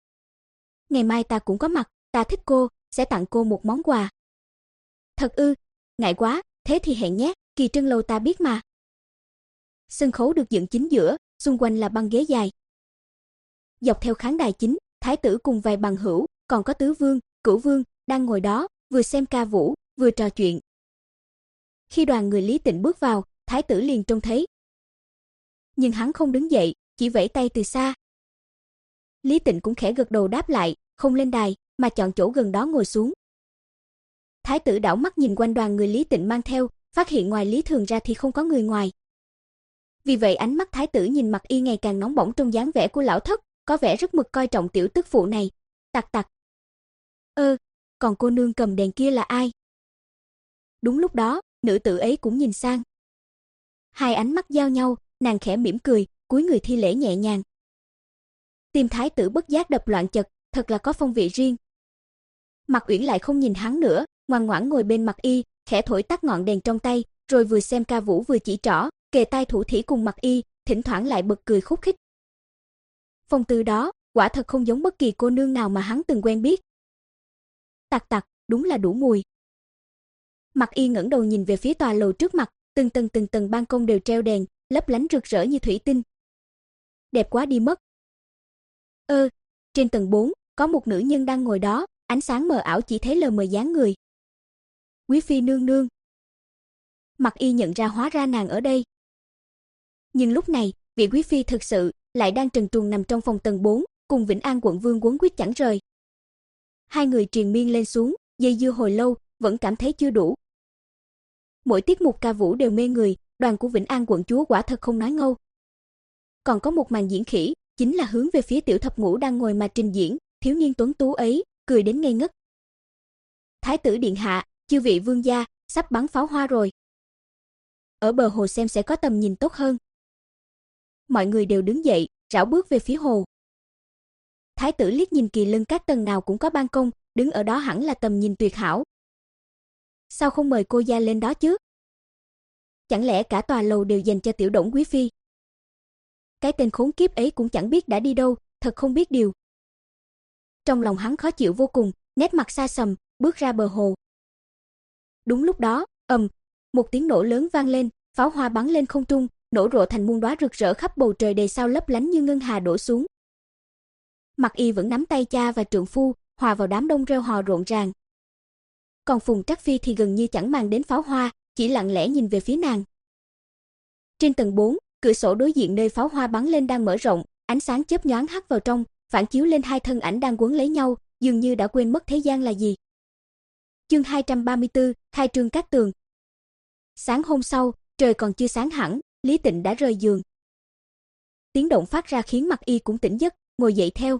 Ngày mai ta cũng có mặt, ta thích cô, sẽ tặng cô một món quà. Thật ư, ngại quá, thế thì hẹn nhé, Kỳ Trân lâu ta biết mà. Sân khấu được dựng chính giữa, xung quanh là băng ghế dài. Dọc theo khán đài chính, thái tử cùng vài bằng hữu, còn có tứ vương, cửu vương, đang ngồi đó, vừa xem ca vũ, vừa trò chuyện. Khi đoàn người Lý Tịnh bước vào, thái tử liền trông thấy. Nhưng hắn không đứng dậy, chỉ vẫy tay từ xa. Lý Tịnh cũng khẽ gật đầu đáp lại, không lên đài, mà chọn chỗ gần đó ngồi xuống. Thái tử đảo mắt nhìn quanh đoàn người Lý Tịnh mang theo, phát hiện ngoài Lý Thường ra thì không có người ngoài. Vì vậy ánh mắt thái tử nhìn Mặc Y ngày càng nóng bỏng trong dáng vẻ của lão thất, có vẻ rất mực coi trọng tiểu tức phụ này. Tặc tặc. Ơ, còn cô nương cầm đèn kia là ai? Đúng lúc đó, nữ tử ấy cũng nhìn sang. Hai ánh mắt giao nhau, nàng khẽ mỉm cười, cúi người thi lễ nhẹ nhàng. Tim thái tử bất giác đập loạn chật, thật là có phong vị riêng. Mặc Uyển lại không nhìn hắn nữa, ngoan ngoãn ngồi bên Mặc Y, khẽ thổi tắt ngọn đèn trong tay, rồi vừa xem ca vũ vừa chỉ trỏ, kề tai thủ thỉ cùng Mặc Y, thỉnh thoảng lại bật cười khúc khích. Phong tư đó, quả thật không giống bất kỳ cô nương nào mà hắn từng quen biết. Tặc tặc, đúng là đủ mùi. Mặc Y ngẩng đầu nhìn về phía tòa lầu trước mặt, từng tầng từng tầng ban công đều treo đèn, lấp lánh rực rỡ như thủy tinh. Đẹp quá đi mất. Ơ, trên tầng bốn, có một nữ nhân đang ngồi đó, ánh sáng mờ ảo chỉ thấy lờ mờ dáng người. Quý phi nương nương. Mặc Y nhận ra hóa ra nàng ở đây. Nhưng lúc này, vị quý phi thực sự lại đang trần truồng nằm trong phòng tầng bốn, cùng Vĩnh An quận vương quấn quýt chẳng rời. Hai người triền miên lên xuống, dây dưa hồi lâu, vẫn cảm thấy chưa đủ. Mỗi tiết mục ca vũ đều mê người, đoàn của Vĩnh An quận chúa quả thật không nói ngâu. Còn có một màn diễn khỉ, chính là hướng về phía tiểu thập ngũ đang ngồi mà trình diễn, thiếu niên tuấn tú ấy, cười đến ngây ngất. Thái tử điện hạ, chư vị vương gia, sắp bắn pháo hoa rồi. Ở bờ hồ xem sẽ có tầm nhìn tốt hơn. Mọi người đều đứng dậy, rảo bước về phía hồ. Thái tử liếc nhìn kỳ lân các tầng nào cũng có ban công, đứng ở đó hẳn là tầm nhìn tuyệt hảo. Sao không mời cô gia lên đó chứ? Chẳng lẽ cả tòa lầu đều dành cho tiểu Đổng quý phi? Cái tên khốn kiếp ấy cũng chẳng biết đã đi đâu, thật không biết điều. Trong lòng hắn khó chịu vô cùng, nét mặt xa sầm, bước ra bờ hồ. Đúng lúc đó, ầm, một tiếng nổ lớn vang lên, pháo hoa bắn lên không trung, nổ rộ thành muôn đóa rực rỡ khắp bầu trời đầy sao lấp lánh như ngân hà đổ xuống. Mặc Y vẫn nắm tay cha và trượng phu, hòa vào đám đông reo hò rộn ràng. Còn Phùng Trắc Phi thì gần như chẳng màng đến pháo hoa, chỉ lặng lẽ nhìn về phía nàng. Trên tầng bốn, cửa sổ đối diện nơi pháo hoa bắn lên đang mở rộng, ánh sáng chớp nhoáng hắt vào trong, phản chiếu lên hai thân ảnh đang quấn lấy nhau, dường như đã quên mất thế gian là gì. Chương hai trăm ba mươi tư, khai trương các tường. Sáng hôm sau, trời còn chưa sáng hẳn, Lý Tịnh đã rời giường. Tiếng động phát ra khiến Mặc Y cũng tỉnh giấc, ngồi dậy theo.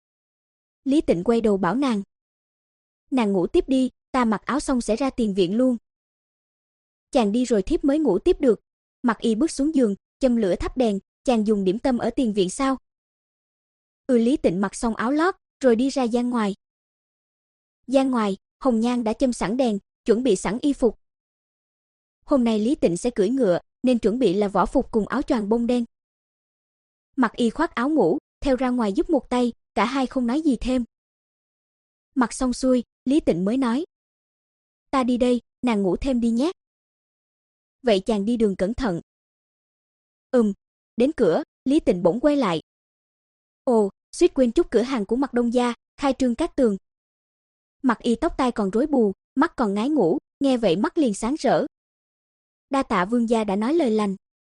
Lý Tịnh quay đầu bảo nàng. Nàng ngủ tiếp đi, ta mặc áo xong sẽ ra tiền viện luôn. Chàng đi rồi thiếp mới ngủ tiếp được. Mặc Y bước xuống giường, châm lửa thắp đèn, chàng dùng điểm tâm ở tiền viện sao? Ừ. Lý Tịnh mặc xong áo lót, rồi đi ra gian ngoài. Gian ngoài, Hồng Nhan đã châm sẵn đèn, chuẩn bị sẵn y phục. Hôm nay Lý Tịnh sẽ cưỡi ngựa, nên chuẩn bị là võ phục cùng áo choàng bông đen. Mặc Y khoác áo ngủ, theo ra ngoài giúp một tay, cả hai không nói gì thêm. Mặc xong xuôi, Lý Tịnh mới nói. Ta đi đây, nàng ngủ thêm đi nhé. Vậy chàng đi đường cẩn thận. Ừm, đến cửa, Lý Tịnh bỗng quay lại. Ồ, suýt quên chút cửa hàng của Mặc Đông gia, khai trương các tường. Mặc Y tóc tai còn rối bù, mắt còn ngái ngủ, nghe vậy mắt liền sáng rỡ. Đa tạ vương gia đã nói lời lành.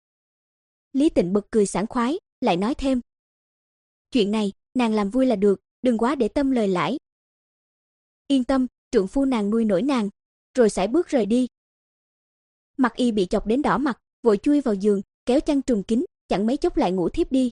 Lý Tịnh bật cười sảng khoái, lại nói thêm. Chuyện này, nàng làm vui là được, đừng quá để tâm lời lãi. Yên tâm, trượng phu nàng nuôi nổi nàng, rồi sải bước rời đi. Mặc Y bị chọc đến đỏ mặt, vội chui vào giường, kéo chăn trùm kín, chẳng mấy chốc lại ngủ thiếp đi.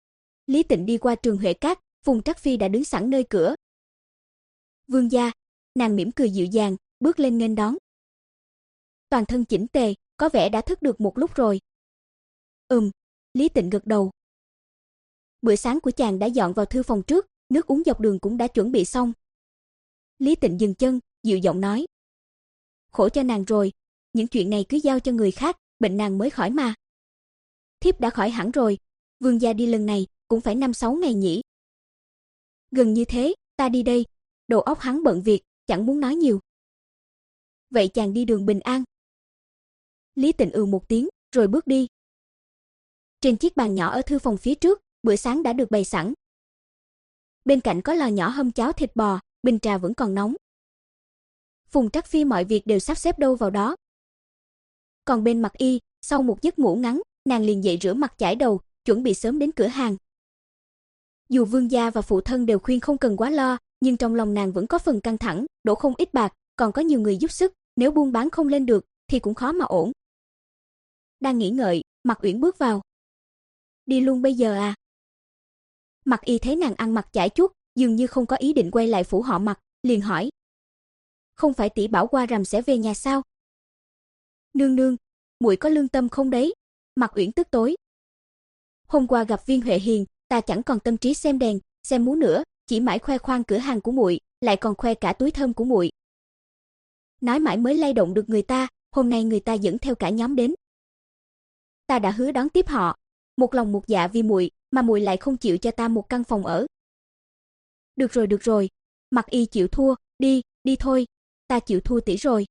Lý Tịnh đi qua Trường Huệ Các, Phùng Trắc Phi đã đứng sẵn nơi cửa. Vương gia, nàng mỉm cười dịu dàng, bước lên nghênh đón. Toàn thân chỉnh tề, có vẻ đã thức được một lúc rồi. Ừm, Lý Tịnh gật đầu. Bữa sáng của chàng đã dọn vào thư phòng trước, nước uống dọc đường cũng đã chuẩn bị xong. Lý Tịnh dừng chân, dịu giọng nói. Khổ cho nàng rồi, những chuyện này cứ giao cho người khác, bệnh nàng mới khỏi mà. Thiếp đã khỏi hẳn rồi, vương gia đi lần này cũng phải năm sáu ngày nhỉ. Gần như thế, ta đi đây. Đầu óc hắn bận việc, chẳng muốn nói nhiều. Vậy chàng đi đường bình an. Lý Tịnh ừ một tiếng, rồi bước đi. Trên chiếc bàn nhỏ ở thư phòng phía trước, bữa sáng đã được bày sẵn. Bên cạnh có lò nhỏ hâm cháo thịt bò, bình trà vẫn còn nóng. Phùng Trắc Phi mọi việc đều sắp xếp đâu vào đó. Còn bên Mặc Y, sau một giấc ngủ ngắn, nàng liền dậy rửa mặt chải đầu, chuẩn bị sớm đến cửa hàng. Dù vương gia và phụ thân đều khuyên không cần quá lo, nhưng trong lòng nàng vẫn có phần căng thẳng, đổ không ít bạc, còn có nhiều người giúp sức, nếu buôn bán không lên được thì cũng khó mà ổn. Đang nghĩ ngợi, Mạc Uyển bước vào. Đi luôn bây giờ à? Mặc Y thấy nàng ăn mặc chải chuốt, dường như không có ý định quay lại phủ họ Mặc, liền hỏi. Không phải tỷ bảo qua rằm sẽ về nhà sao? Nương nương, muội có lương tâm không đấy? Mạc Uyển tức tối. Hôm qua gặp Viên Huệ Hiền, ta chẳng còn tâm trí xem đèn, xem múa nữa, chỉ mãi khoe khoang cửa hàng của muội, lại còn khoe cả túi thơm của muội. Nói mãi mới lay động được người ta, hôm nay người ta dẫn theo cả nhóm đến. Ta đã hứa đón tiếp họ, một lòng một dạ vì muội, mà muội lại không chịu cho ta một căn phòng ở. Được rồi, được rồi, Mặc Y chịu thua, đi, đi thôi, ta chịu thua tỷ rồi.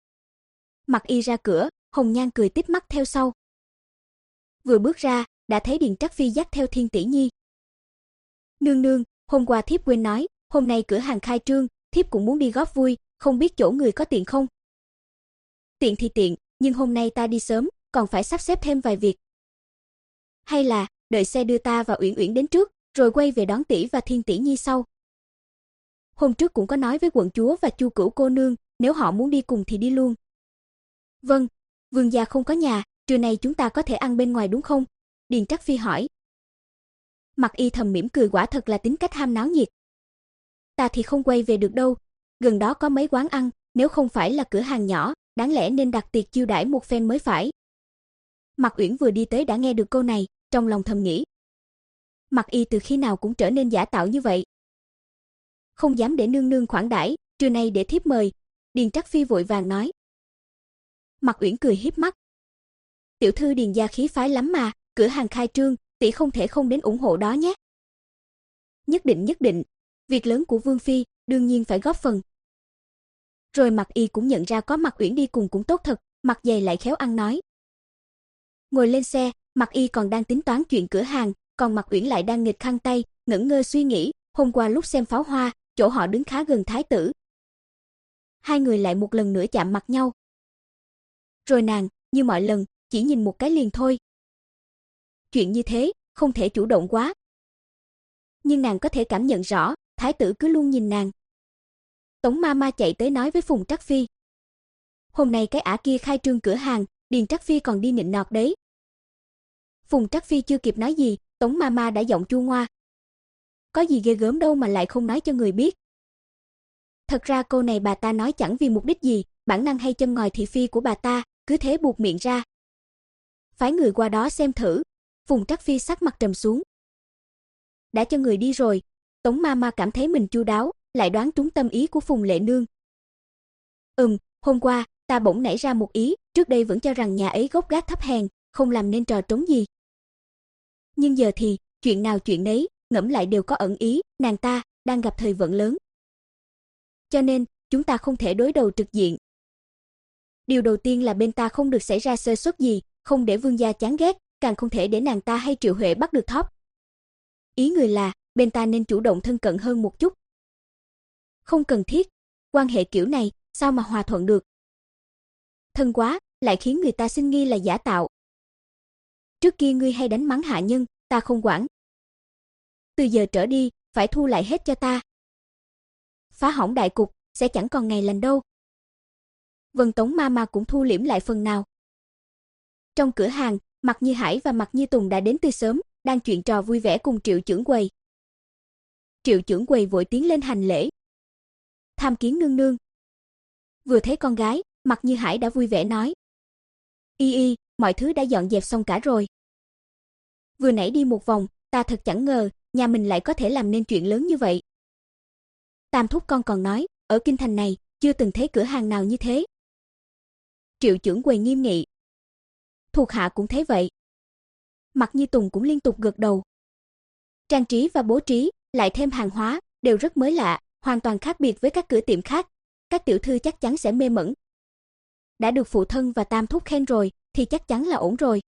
Mặc Y ra cửa, Hồng Nhan cười tít mắt theo sau. Vừa bước ra, đã thấy Điền Trắc Phi dắt theo Thiên tỷ nhi. Nương nương, hôm qua thiếp quên nói, hôm nay cửa hàng khai trương, thiếp cũng muốn đi góp vui, không biết chỗ người có tiện không? Tiện thì tiện, nhưng hôm nay ta đi sớm, còn phải sắp xếp thêm vài việc. Hay là đợi xe đưa ta và Uyển Uyển đến trước, rồi quay về đón tỷ và Thiên tỷ nhi sau. Hôm trước cũng có nói với quận chúa và Chu Cửu cô nương, nếu họ muốn đi cùng thì đi luôn. Vâng, vương gia không có nhà, trưa nay chúng ta có thể ăn bên ngoài đúng không? Điền Trắc Phi hỏi. Mặc Y thầm mỉm cười, quả thật là tính cách ham náo nhiệt. Ta thì không quay về được đâu, gần đó có mấy quán ăn, nếu không phải là cửa hàng nhỏ, đáng lẽ nên đặt tiệc chiêu đãi một phen mới phải. Mạc Uyển vừa đi tới đã nghe được câu này, trong lòng thầm nghĩ. Mặc Y từ khi nào cũng trở nên giả tạo như vậy. Không dám để nương nương khoản đãi, trưa nay để thiếp mời. Điền Trắc Phi vội vàng nói. Mạc Uyển cười híp mắt. Tiểu thư Điền gia khí phái lắm mà, cửa hàng khai trương, tỷ không thể không đến ủng hộ đó nhé. Nhất định nhất định, việc lớn của Vương phi, đương nhiên phải góp phần. Rồi Mạc Y cũng nhận ra có Mạc Uyển đi cùng cũng tốt thật, mặt dày lại khéo ăn nói. Ngồi lên xe, Mạc Y còn đang tính toán chuyện cửa hàng, còn Mạc Uyển lại đang nghịch khăn tay, ngẩn ngơ suy nghĩ, hôm qua lúc xem pháo hoa, chỗ họ đứng khá gần thái tử. Hai người lại một lần nữa chạm mặt nhau. Rồi nàng, như mọi lần, chỉ nhìn một cái liền thôi. Chuyện như thế, không thể chủ động quá. Nhưng nàng có thể cảm nhận rõ, thái tử cứ luôn nhìn nàng. Tống ma ma chạy tới nói với Phùng Trắc Phi. Hôm nay cái ả kia khai trương cửa hàng, Điền Trắc Phi còn đi nịnh nọt đấy. Phùng Trắc Phi chưa kịp nói gì, Tống ma ma đã giọng chua ngoa. Có gì ghê gớm đâu mà lại không nói cho người biết. Thật ra câu này bà ta nói chẳng vì mục đích gì, bản năng hay châm ngòi thị phi của bà ta, cứ thế buộc miệng ra. Phái người qua đó xem thử. Phùng Trắc Phi sắc mặt trầm xuống. Đã cho người đi rồi, Tống ma ma cảm thấy mình chu đáo, lại đoán trúng tâm ý của Phùng Lệ Nương. Ừm, hôm qua, ta bỗng nảy ra một ý, trước đây vẫn cho rằng nhà ấy gốc gác thấp hèn, không làm nên trò trống gì. Nhưng giờ thì, chuyện nào chuyện nấy, ngẫm lại đều có ẩn ý, nàng ta đang gặp thời vận lớn. Cho nên, chúng ta không thể đối đầu trực diện. Điều đầu tiên là bên ta không được xảy ra sơ suất gì, không để vương gia chán ghét, càng không thể để nàng ta hay Triệu Huệ bắt được thóp. Ý người là, bên ta nên chủ động thân cận hơn một chút. Không cần thiết, quan hệ kiểu này, sao mà hòa thuận được. Thân quá, lại khiến người ta sinh nghi là giả tạo. Trước kia ngươi hay đánh mắng hạ nhân, ta không quản. Từ giờ trở đi, phải thu lại hết cho ta. Phá hỏng đại cục, sẽ chẳng còn ngày lành đâu. Vân Tống ma ma cũng thu liễm lại phần nào. Trong cửa hàng, Mạc Như Hải và Mạc Như Tùng đã đến từ sớm, đang chuyện trò vui vẻ cùng Triệu trưởng quầy. Triệu trưởng quầy vội tiến lên hành lễ. tham kiến nương nương. Vừa thấy con gái, Mạc Như Hải đã vui vẻ nói. Y y, mọi thứ đã dọn dẹp xong cả rồi. Vừa nãy đi một vòng, ta thật chẳng ngờ, nhà mình lại có thể làm nên chuyện lớn như vậy. Tam thúc con còn nói, ở kinh thành này, chưa từng thấy cửa hàng nào như thế. Triệu trưởng quầy nghiêm nghị. Thuộc hạ cũng thấy vậy. Mạc Như Tùng cũng liên tục gật đầu. Trang trí và bố trí, lại thêm hàng hóa, đều rất mới lạ, hoàn toàn khác biệt với các cửa tiệm khác. Các tiểu thư chắc chắn sẽ mê mẩn. Đã được phụ thân và tam thúc khen rồi, thì chắc chắn là ổn rồi.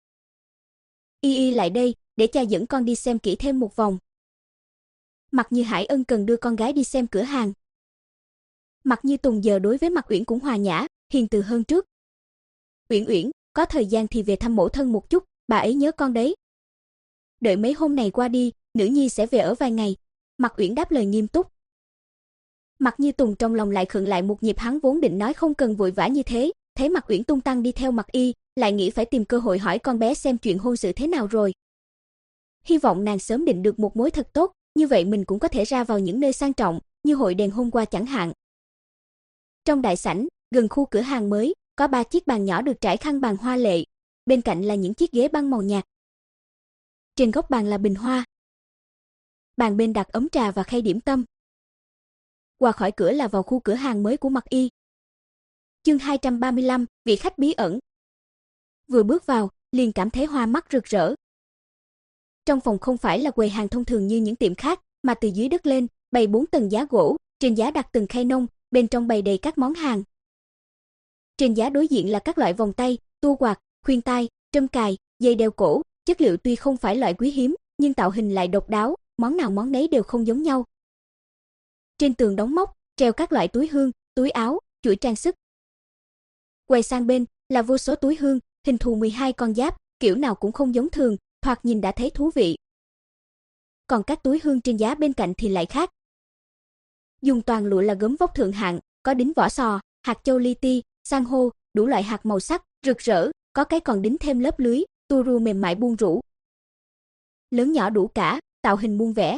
Y y lại đây, để cha dẫn con đi xem kỹ thêm một vòng. Mạc Như Hải ân cần đưa con gái đi xem cửa hàng. Mạc Như Tùng giờ đối với Mạc Uyển cũng hòa nhã, hiền từ hơn trước. Uyển Uyển, có thời gian thì về thăm mẫu thân một chút, bà ấy nhớ con đấy. Đợi mấy hôm này qua đi, nữ nhi sẽ về ở vài ngày. Mạc Uyển đáp lời nghiêm túc. Mạc Như Tùng trong lòng lại khựng lại một nhịp, hắn vốn định nói không cần vội vã như thế, thấy Mạc Uyển tung tăng đi theo Mạc Y, lại nghĩ phải tìm cơ hội hỏi con bé xem chuyện hôn sự thế nào rồi. Hy vọng nàng sớm định được một mối thật tốt, như vậy mình cũng có thể ra vào những nơi sang trọng, như hội đèn hôm qua chẳng hạn. Trong đại sảnh, gần khu cửa hàng mới, có ba chiếc bàn nhỏ được trải khăn bàn hoa lệ, bên cạnh là những chiếc ghế băng màu nhạt. Trên góc bàn là bình hoa. Bàn bên đặt ấm trà và khay điểm tâm. Qua khỏi cửa là vào khu cửa hàng mới của Mạc Y. Chương hai trăm ba mươi lăm, vị khách bí ẩn. Vừa bước vào, liền cảm thấy hoa mắt rực rỡ. Trong phòng không phải là quầy hàng thông thường như những tiệm khác, mà từ dưới đất lên, bày bốn tầng giá gỗ, trên giá đặt từng khay nông, bên trong bày đầy các món hàng. Trên giá đối diện là các loại vòng tay, tua quạt, khuyên tai, trâm cài, dây đeo cổ, chất liệu tuy không phải loại quý hiếm, nhưng tạo hình lại độc đáo, món nào món nấy đều không giống nhau. Trên tường đóng móc, treo các loại túi hương, túi áo, chuỗi trang sức. Quay sang bên là vô số túi hương, hình thù mười hai con giáp, kiểu nào cũng không giống thường, thoạt nhìn đã thấy thú vị. Còn các túi hương trên giá bên cạnh thì lại khác. Dùng toàn lụa là gấm vóc thượng hạng, có đính vỏ sò, hạt châu li ti, san hô, đủ loại hạt màu sắc, rực rỡ, có cái còn đính thêm lớp lưới, tua rua mềm mại buông rũ. Lớn nhỏ đủ cả, tạo hình muôn vẻ.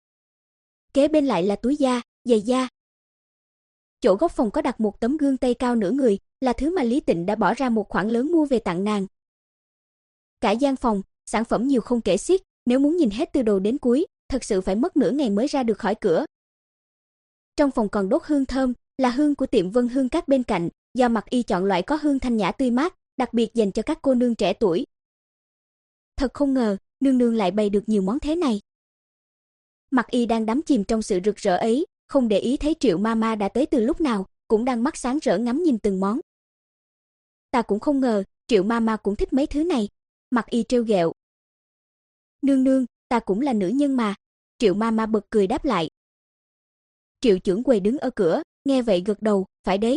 Kế bên lại là túi da, giày da. Chỗ góc phòng có đặt một tấm gương tây cao nửa người, là thứ mà Lý Tịnh đã bỏ ra một khoản lớn mua về tặng nàng. Cả gian phòng, sản phẩm nhiều không kể xiết, nếu muốn nhìn hết từ đầu đến cuối, thật sự phải mất nửa ngày mới ra được khỏi cửa. Trong phòng còn đốt hương thơm, là hương của tiệm Vân Hương Các bên cạnh, do Mạc Y chọn loại có hương thanh nhã tươi mát, đặc biệt dành cho các cô nương trẻ tuổi. Thật không ngờ, nương nương lại bày được nhiều món thế này. Mạc Y đang đắm chìm trong sự rực rỡ ấy, không để ý thấy Triệu Mama đã tới từ lúc nào, cũng đang mắt sáng rỡ ngắm nhìn từng món. Ta cũng không ngờ, Triệu Mama cũng thích mấy thứ này. Mạc Y trêu ghẹo. Nương nương, ta cũng là nữ nhân mà. Triệu Mama bật cười đáp lại. Triệu trưởng quầy đứng ở cửa, nghe vậy gật đầu, phải đấy.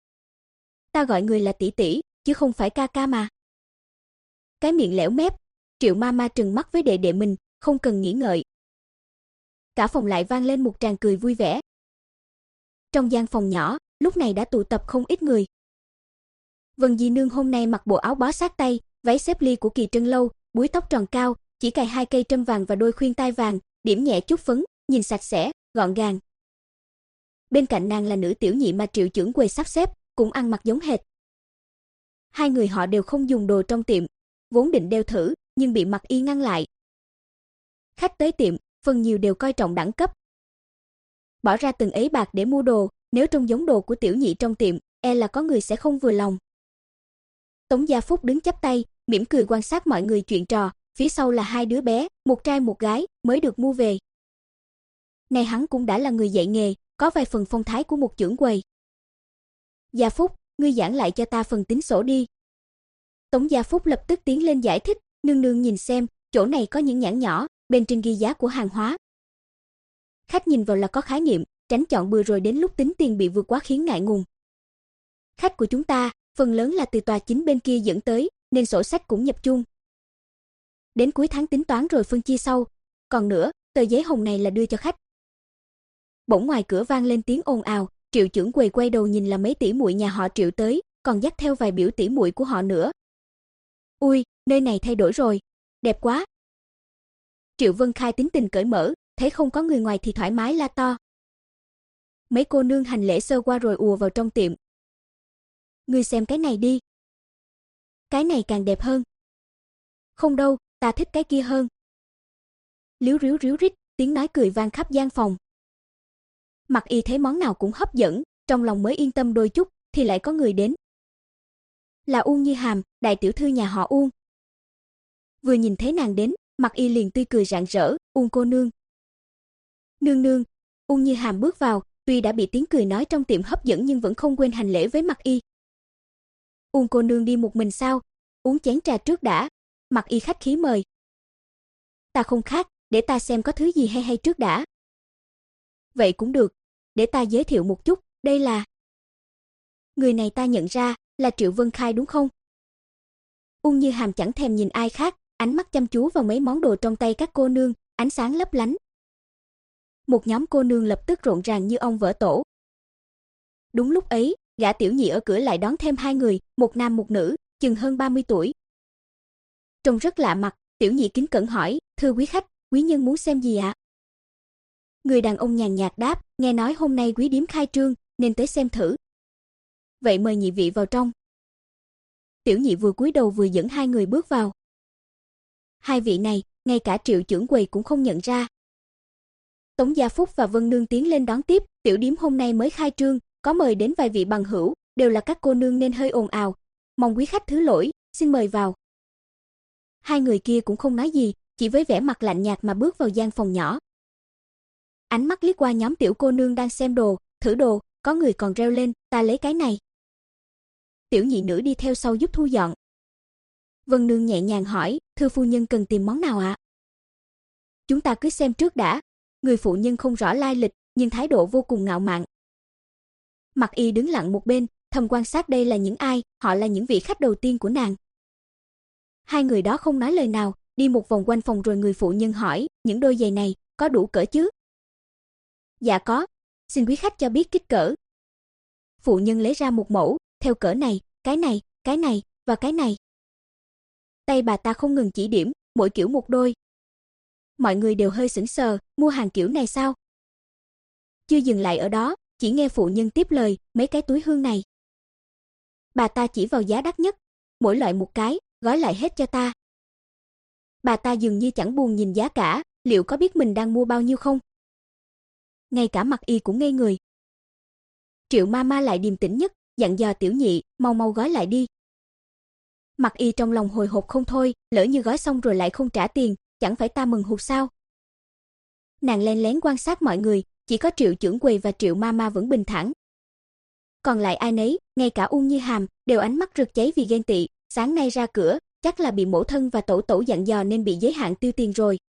Ta gọi người là tỷ tỷ, chứ không phải ca ca mà. Cái miệng lẻo mép, Triệu Mama trừng mắt với đệ đệ mình, không cần nghĩ ngợi. Cả phòng lại vang lên một tràng cười vui vẻ. Trong gian phòng nhỏ, lúc này đã tụ tập không ít người. Vân Di Nương hôm nay mặc bộ áo bó sát tay, váy xếp ly của Kỳ Trân Lâu, búi tóc tròn cao, chỉ cài hai cây trâm vàng và đôi khuyên tai vàng, điểm nhẹ chút phấn, nhìn sạch sẽ, gọn gàng. Bên cạnh nàng là nữ tiểu nhị mà Triệu trưởng quầy sắp xếp, cũng ăn mặc giống hệt. Hai người họ đều không dùng đồ trong tiệm, vốn định đeo thử, nhưng bị Mạc Y ngăn lại. Khách tới tiệm, phần nhiều đều coi trọng đẳng cấp. Bỏ ra từng ấy bạc để mua đồ, nếu trông giống đồ của tiểu nhị trong tiệm, e là có người sẽ không vừa lòng. Tống Gia Phúc đứng chắp tay, mỉm cười quan sát mọi người chuyện trò, phía sau là hai đứa bé, một trai một gái, mới được mua về. Này hắn cũng đã là người dạy nghề, có vài phần phong thái của một trưởng quầy. Gia Phúc, ngươi giảng lại cho ta phần tính sổ đi. Tống Gia Phúc lập tức tiến lên giải thích, nương nương nhìn xem, chỗ này có những nhãn nhỏ, bên trên ghi giá của hàng hóa. Khách nhìn vào là có khái niệm, tránh chọn bừa rồi đến lúc tính tiền bị vượt quá khiến ngại ngùng. Khách của chúng ta, phần lớn là từ tòa chính bên kia dẫn tới, nên sổ sách cũng nhập chung. Đến cuối tháng tính toán rồi phân chia sau, còn nữa, tờ giấy hồng này là đưa cho khách. Bỗng ngoài cửa vang lên tiếng ồn ào, Triệu trưởng quầy quay đầu nhìn là mấy tỷ muội nhà họ Triệu tới, còn dắt theo vài biểu tỷ muội của họ nữa. Ui, nơi này thay đổi rồi, đẹp quá. Triệu Vân Khai tính tình cởi mở, thấy không có người ngoài thì thoải mái la to. Mấy cô nương hành lễ sơ qua rồi ùa vào trong tiệm. Ngươi xem cái này đi. Cái này càng đẹp hơn. Không đâu, ta thích cái kia hơn. Líu ríu ríu rít, tiếng nói cười vang khắp gian phòng. Mặc Y thấy món nào cũng hấp dẫn, trong lòng mới yên tâm đôi chút, thì lại có người đến. Là Uông Như Hàm, đại tiểu thư nhà họ Uông. Vừa nhìn thấy nàng đến, Mặc Y liền tươi cười rạng rỡ, Uông cô nương. Nương nương, Uông Như Hàm bước vào, tuy đã bị tiếng cười nói trong tiệm hấp dẫn nhưng vẫn không quên hành lễ với Mặc Y. Uông cô nương đi một mình sao? Uống chén trà trước đã. Mặc Y khách khí mời. Ta không khác, để ta xem có thứ gì hay hay trước đã. Vậy cũng được, để ta giới thiệu một chút, đây là... Người này ta nhận ra, là Triệu Vân Khai đúng không? Uông Như Hàm chẳng thèm nhìn ai khác, ánh mắt chăm chú vào mấy món đồ trong tay các cô nương, ánh sáng lấp lánh. Một nhóm cô nương lập tức rộn ràng như ong vỡ tổ. Đúng lúc ấy, gã tiểu nhị ở cửa lại đón thêm hai người, một nam một nữ, chừng hơn ba mươi tuổi. Trông rất lạ mặt, tiểu nhị kính cẩn hỏi, thưa quý khách, quý nhân muốn xem gì ạ? Người đàn ông nhàn nhạt đáp, nghe nói hôm nay quý điếm khai trương, nên tới xem thử. Vậy mời nhị vị vào trong. Tiểu nhị vừa cúi đầu vừa dẫn hai người bước vào. Hai vị này, ngay cả Triệu trưởng quầy cũng không nhận ra. Tống Gia Phúc và Vân Nương tiến lên đón tiếp, tiểu điếm hôm nay mới khai trương, có mời đến vài vị bằng hữu, đều là các cô nương nên hơi ồn ào, mong quý khách thứ lỗi, xin mời vào. Hai người kia cũng không nói gì, chỉ với vẻ mặt lạnh nhạt mà bước vào gian phòng nhỏ. Ánh mắt liếc qua nhóm tiểu cô nương đang xem đồ, thử đồ, có người còn reo lên, ta lấy cái này. Tiểu nhị nữ đi theo sau giúp thu dọn. Vân Nương nhẹ nhàng hỏi, thưa phu nhân cần tìm món nào ạ? Chúng ta cứ xem trước đã. Người phụ nhân không rõ lai lịch, nhưng thái độ vô cùng ngạo mạn. Mặc Y đứng lặng một bên, thầm quan sát đây là những ai, họ là những vị khách đầu tiên của nàng. Hai người đó không nói lời nào, đi một vòng quanh phòng rồi người phụ nhân hỏi, những đôi giày này, có đủ cỡ chứ? Dạ có, xin quý khách cho biết kích cỡ. Phụ nhân lấy ra một mẫu, theo cỡ này, cái này, cái này, và cái này. Tay bà ta không ngừng chỉ điểm, mỗi kiểu một đôi. Mọi người đều hơi sững sờ, mua hàng kiểu này sao? Chưa dừng lại ở đó, chỉ nghe phụ nhân tiếp lời, mấy cái túi hương này. Bà ta chỉ vào giá đắt nhất, mỗi loại một cái, gói lại hết cho ta. Bà ta dường như chẳng buồn nhìn giá cả, liệu có biết mình đang mua bao nhiêu không? Ngay cả Mặc Y cũng ngây người. Triệu ma ma lại điềm tĩnh nhất, dặn dò tiểu nhị, mau mau gói lại đi. Mặc Y trong lòng hồi hộp không thôi, lỡ như gói xong rồi lại không trả tiền, chẳng phải ta mừng hụt sao? Nàng len lén quan sát mọi người, chỉ có Triệu trưởng quầy và Triệu ma ma vẫn bình thản. Còn lại ai nấy, ngay cả Uông Như Hàm, đều ánh mắt rực cháy vì ghen tị, sáng nay ra cửa, chắc là bị mẫu thân và tổ tổ dặn dò nên bị giới hạn tiêu tiền rồi.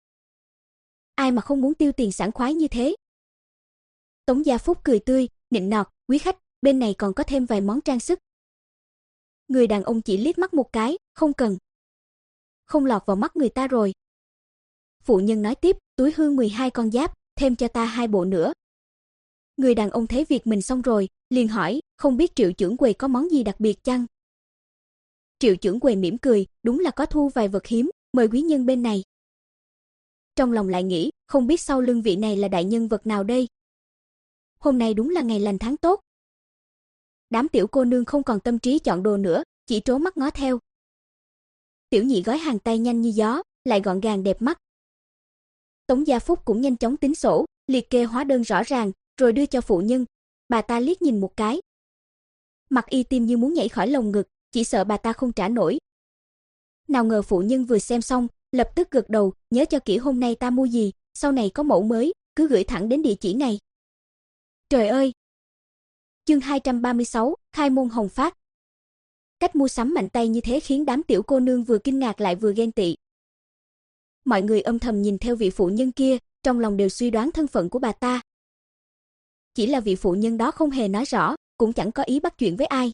Ai mà không muốn tiêu tiền sảng khoái như thế? Tống Gia Phúc cười tươi, nịnh nọt, quý khách, bên này còn có thêm vài món trang sức. Người đàn ông chỉ liếc mắt một cái, không cần. Không lọt vào mắt người ta rồi. Phụ nhân nói tiếp, túi hương mười hai con giáp, thêm cho ta hai bộ nữa. Người đàn ông thấy việc mình xong rồi, liền hỏi, không biết Triệu trưởng quầy có món gì đặc biệt chăng? Triệu trưởng quầy mỉm cười, đúng là có thu vài vật hiếm, mời quý nhân bên này. Trong lòng lại nghĩ, không biết sau lưng vị này là đại nhân vật nào đây? Hôm nay đúng là ngày lành tháng tốt. Đám tiểu cô nương không còn tâm trí chọn đồ nữa, chỉ trố mắt ngó theo. Tiểu nhị gói hàng tay nhanh như gió, lại gọn gàng đẹp mắt. Tống Gia Phúc cũng nhanh chóng tính sổ, liệt kê hóa đơn rõ ràng, rồi đưa cho phụ nhân. Bà ta liếc nhìn một cái. Mặc Y tim như muốn nhảy khỏi lồng ngực, chỉ sợ bà ta không trả nổi. Nào ngờ phụ nhân vừa xem xong, lập tức gật đầu, nhớ cho kỹ hôm nay ta mua gì, sau này có mẫu mới, cứ gửi thẳng đến địa chỉ này. Trời ơi! Chương hai trăm ba mươi sáu, khai môn hồng phát. Cách mua sắm mạnh tay như thế khiến đám tiểu cô nương vừa kinh ngạc lại vừa ghen tị. Mọi người âm thầm nhìn theo vị phụ nhân kia, trong lòng đều suy đoán thân phận của bà ta. Chỉ là vị phụ nhân đó không hề nói rõ, cũng chẳng có ý bắt chuyện với ai.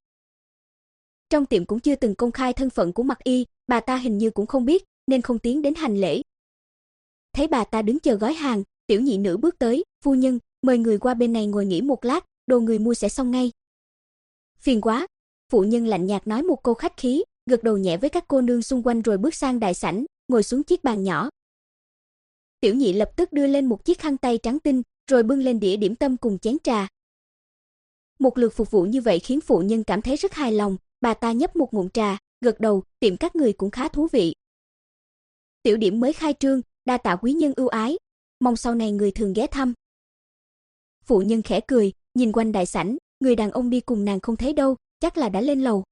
Trong tiệm cũng chưa từng công khai thân phận của Mặc Y, bà ta hình như cũng không biết, nên không tiến đến hành lễ. Thấy bà ta đứng chờ gói hàng, tiểu nhị nữ bước tới, phu nhân, mời người qua bên này ngồi nghỉ một lát, đồ người mua sẽ xong ngay. Phiền quá, phụ nhân lạnh nhạt nói một câu khách khí, gật đầu nhẹ với các cô nương xung quanh rồi bước sang đại sảnh, ngồi xuống chiếc bàn nhỏ. Tiểu nhị lập tức đưa lên một chiếc khăn tay trắng tinh, rồi bưng lên đĩa điểm tâm cùng chén trà. Một lượt phục vụ như vậy khiến phụ nhân cảm thấy rất hài lòng, bà ta nhấp một ngụm trà, gật đầu, tiệm các người cũng khá thú vị. Tiểu điểm mới khai trương, đa tạ quý nhân ưu ái, mong sau này người thường ghé thăm. Phụ nhân khẽ cười, nhìn quanh đại sảnh, người đàn ông đi cùng nàng không thấy đâu, chắc là đã lên lầu.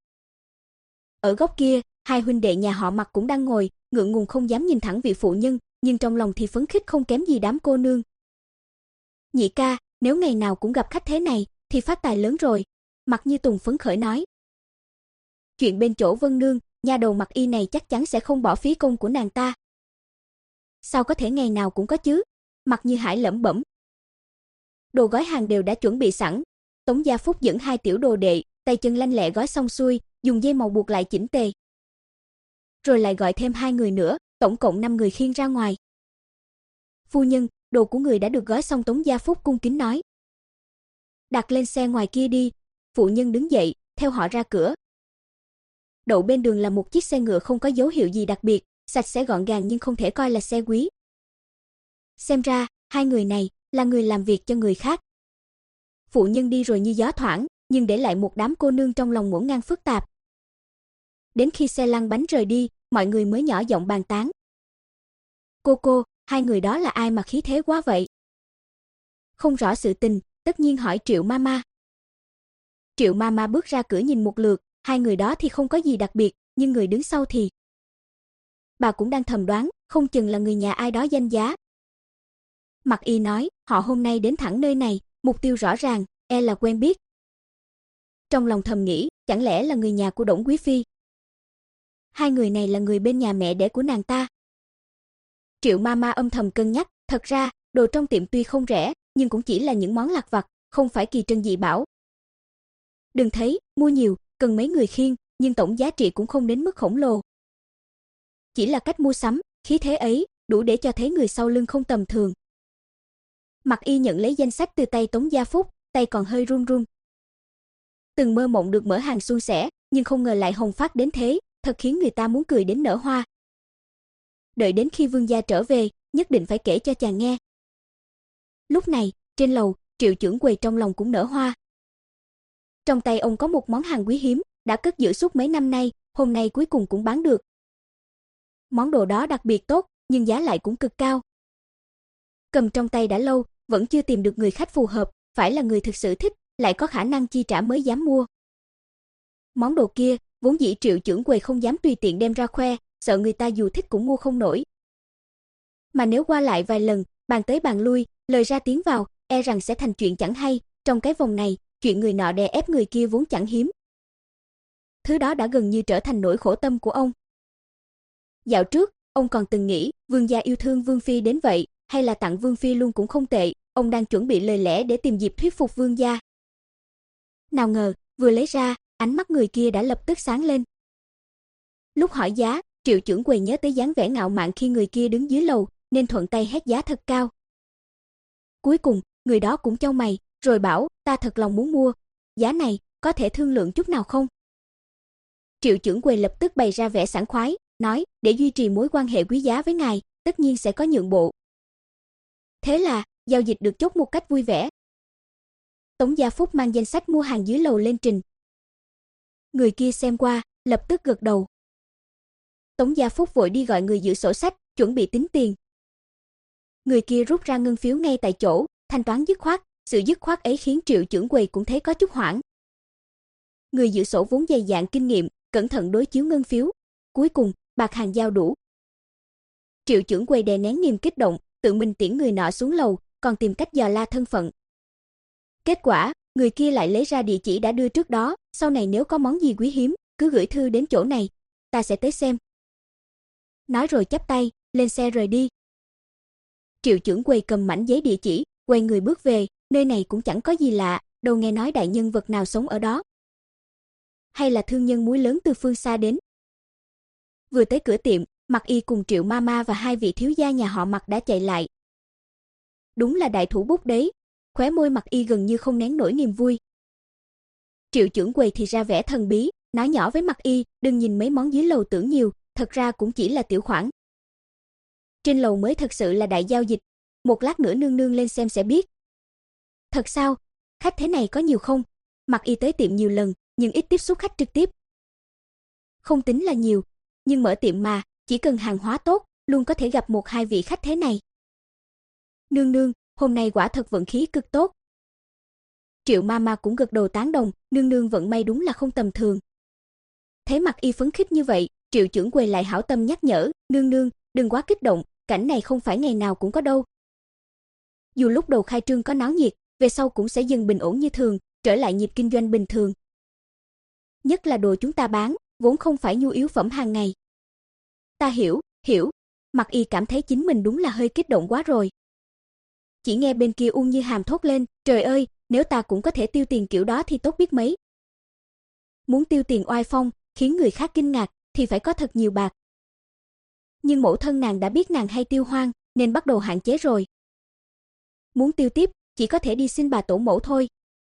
Ở góc kia, hai huynh đệ nhà họ Mặc cũng đang ngồi, ngượng ngùng không dám nhìn thẳng vị phụ nhân, nhưng trong lòng thì phấn khích không kém gì đám cô nương. Nhị ca, nếu ngày nào cũng gặp khách thế này, thì phát tài lớn rồi. Mặc Như Tùng phấn khởi nói. Chuyện bên chỗ Vân Nương, nha đầu Mặc Y này chắc chắn sẽ không bỏ phí công của nàng ta. Sao có thể ngày nào cũng có chứ? Mặc Như Hải lẩm bẩm. Đồ gói hàng đều đã chuẩn bị sẵn. Tống Gia Phúc dẫn hai tiểu đồ đệ, tay chân lanh lẹ gói xong xuôi, dùng dây màu buộc lại chỉnh tề. Rồi lại gọi thêm hai người nữa, tổng cộng năm người khiêng ra ngoài. Phu nhân, đồ của người đã được gói xong. Tống Gia Phúc cung kính nói. Đặt lên xe ngoài kia đi. Phụ nhân đứng dậy, theo họ ra cửa. Đậu bên đường là một chiếc xe ngựa không có dấu hiệu gì đặc biệt, sạch sẽ gọn gàng nhưng không thể coi là xe quý. Xem ra, hai người này là người làm việc cho người khác. Phụ nhân đi rồi như gió thoảng, nhưng để lại một đám cô nương trong lòng ngổn ngang phức tạp. Đến khi xe lăn bánh rời đi, mọi người mới nhỏ giọng bàn tán. Cô cô, hai người đó là ai mà khí thế quá vậy? Không rõ sự tình, tất nhiên hỏi Triệu Mama. Triệu Mama bước ra cửa nhìn một lượt, hai người đó thì không có gì đặc biệt, nhưng người đứng sau thì... Bà cũng đang thầm đoán, không chừng là người nhà ai đó danh giá. Mặc Y nói, họ hôm nay đến thẳng nơi này, mục tiêu rõ ràng, e là quen biết. Trong lòng thầm nghĩ, chẳng lẽ là người nhà của Đổng Quý Phi? Hai người này là người bên nhà mẹ đẻ của nàng ta. Triệu Mama âm thầm cân nhắc, thật ra, đồ trong tiệm tuy không rẻ, nhưng cũng chỉ là những món lặt vặt, không phải kỳ trân dị bảo. Đừng thấy, mua nhiều, cần mấy người khiêng, nhưng tổng giá trị cũng không đến mức khổng lồ. Chỉ là cách mua sắm, khí thế ấy, đủ để cho thấy người sau lưng không tầm thường. Mặc Y nhận lấy danh sách từ tay Tống Gia Phúc, tay còn hơi run run. Từng mơ mộng được mở hàng suôn sẻ, nhưng không ngờ lại hồng phát đến thế, thật khiến người ta muốn cười đến nở hoa. Đợi đến khi vương gia trở về, nhất định phải kể cho chàng nghe. Lúc này, trên lầu, Triệu trưởng quầy trong lòng cũng nở hoa. Trong tay ông có một món hàng quý hiếm, đã cất giữ suốt mấy năm nay, hôm nay cuối cùng cũng bán được. Món đồ đó đặc biệt tốt, nhưng giá lại cũng cực cao. Cầm trong tay đã lâu, vẫn chưa tìm được người khách phù hợp, phải là người thực sự thích, lại có khả năng chi trả mới dám mua. Món đồ kia, vốn dĩ Triệu trưởng quầy không dám tùy tiện đem ra khoe, sợ người ta dù thích cũng mua không nổi. Mà nếu qua lại vài lần, bàn tới bàn lui, lời ra tiếng vào, e rằng sẽ thành chuyện chẳng hay, trong cái vòng này, chuyện người nọ đè ép người kia vốn chẳng hiếm. Thứ đó đã gần như trở thành nỗi khổ tâm của ông. Dạo trước, ông còn từng nghĩ, vương gia yêu thương vương phi đến vậy, hay là tặng vương phi luôn cũng không tệ, ông đang chuẩn bị lời lẽ để tìm dịp thuyết phục vương gia. Nào ngờ, vừa lấy ra, ánh mắt người kia đã lập tức sáng lên. Lúc hỏi giá, Triệu trưởng quầy nhớ tới dáng vẻ ngạo mạn khi người kia đứng dưới lầu, nên thuận tay hét giá thật cao. Cuối cùng, người đó cũng chau mày, rồi bảo, ta thật lòng muốn mua, giá này, có thể thương lượng chút nào không? Triệu trưởng quầy lập tức bày ra vẻ sảng khoái, nói, để duy trì mối quan hệ quý giá với ngài, tất nhiên sẽ có nhượng bộ. Thế là, giao dịch được chốt một cách vui vẻ. Tống Gia Phúc mang danh sách mua hàng dưới lầu lên trình. Người kia xem qua, lập tức gật đầu. Tống Gia Phúc vội đi gọi người giữ sổ sách, chuẩn bị tính tiền. Người kia rút ra ngân phiếu ngay tại chỗ, thanh toán dứt khoát, sự dứt khoát ấy khiến Triệu trưởng quầy cũng thấy có chút hoảng. Người giữ sổ vốn dày dạn kinh nghiệm, cẩn thận đối chiếu ngân phiếu. Cuối cùng, bạc hàng giao đủ. Triệu trưởng quầy đè nén niềm kích động, tự mình tiễn người nọ xuống lầu, còn tìm cách dò la thân phận. Kết quả, người kia lại lấy ra địa chỉ đã đưa trước đó, sau này nếu có món gì quý hiếm, cứ gửi thư đến chỗ này, ta sẽ tới xem. Nói rồi chắp tay, lên xe rời đi. Triệu trưởng quầy cầm mảnh giấy địa chỉ, quay người bước về, nơi này cũng chẳng có gì lạ, đâu nghe nói đại nhân vật nào sống ở đó. Hay là thương nhân muối lớn từ phương xa đến. Vừa tới cửa tiệm, Mặc Y cùng Triệu Mama và hai vị thiếu gia nhà họ Mặc đã chạy lại. Đúng là đại thủ bút đấy, khóe môi Mặc Y gần như không nén nổi niềm vui. Triệu trưởng quầy thì ra vẻ thần bí, nói nhỏ với Mặc Y, đừng nhìn mấy món dưới lầu tưởng nhiều, thật ra cũng chỉ là tiểu khoản. Trên lầu mới thật sự là đại giao dịch, một lát nữa nương nương lên xem sẽ biết. Thật sao? Khách thế này có nhiều không? Mặc Y tới tiệm nhiều lần, nhưng ít tiếp xúc khách trực tiếp. Không tính là nhiều, nhưng mở tiệm mà, chỉ cần hàng hóa tốt, luôn có thể gặp một hai vị khách thế này. Nương nương, hôm nay quả thật vận khí cực tốt. Triệu Mama cũng gật đầu tán đồng, nương nương vận may đúng là không tầm thường. Thấy Mặc Y phấn khích như vậy, Triệu trưởng quầy lại hảo tâm nhắc nhở, nương nương, đừng quá kích động, cảnh này không phải ngày nào cũng có đâu. Dù lúc đầu khai trương có náo nhiệt, về sau cũng sẽ dần bình ổn như thường, trở lại nhịp kinh doanh bình thường. Nhất là đồ chúng ta bán, vốn không phải nhu yếu phẩm hàng ngày. Ta hiểu, hiểu. Mặc Y cảm thấy chính mình đúng là hơi kích động quá rồi. Chỉ nghe bên kia Uông Như Hàm thốt lên, trời ơi, nếu ta cũng có thể tiêu tiền kiểu đó thì tốt biết mấy. Muốn tiêu tiền oai phong, khiến người khác kinh ngạc, thì phải có thật nhiều bạc. Nhưng mẫu thân nàng đã biết nàng hay tiêu hoang, nên bắt đầu hạn chế rồi. Muốn tiêu tiếp, chỉ có thể đi xin bà tổ mẫu thôi.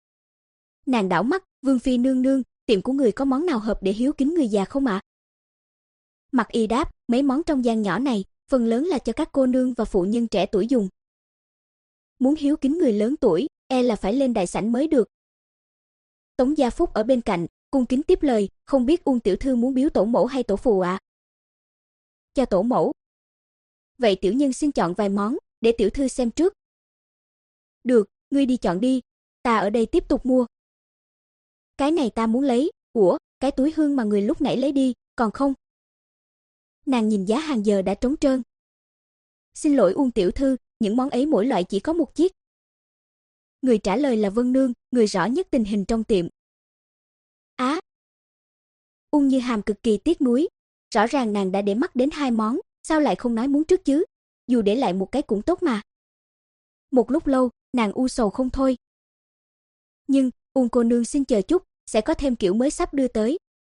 Nàng đảo mắt, Vương phi nương nương, tiệm của người có món nào hợp để hiếu kính người già không ạ? Mặc Y đáp, mấy món trong gian nhỏ này, phần lớn là cho các cô nương và phụ nhân trẻ tuổi dùng. Muốn hiếu kính người lớn tuổi, e là phải lên đại sảnh mới được. Tống Gia Phúc ở bên cạnh, cung kính tiếp lời, không biết Uông tiểu thư muốn biếu tổ mẫu hay tổ phù ạ? À? Cho tổ mẫu. Vậy tiểu nhân xin chọn vài món, để tiểu thư xem trước. Được, ngươi đi chọn đi, ta ở đây tiếp tục mua. Cái này ta muốn lấy, ủa, cái túi hương mà người lúc nãy lấy đi, còn không? Nàng nhìn giá hàng giờ đã trống trơn. Xin lỗi Uông tiểu thư, những món ấy mỗi loại chỉ có một chiếc. Người trả lời là Vân Nương, người rõ nhất tình hình trong tiệm. Á! À, Uông Như Hàm cực kỳ tiếc nuối, rõ ràng nàng đã để mắt đến hai món, sao lại không nói muốn trước chứ? Dù để lại một cái cũng tốt mà. Một lúc lâu, nàng u sầu không thôi. Nhưng, Uông cô nương xin chờ chút, sẽ có thêm kiểu mới sắp đưa tới.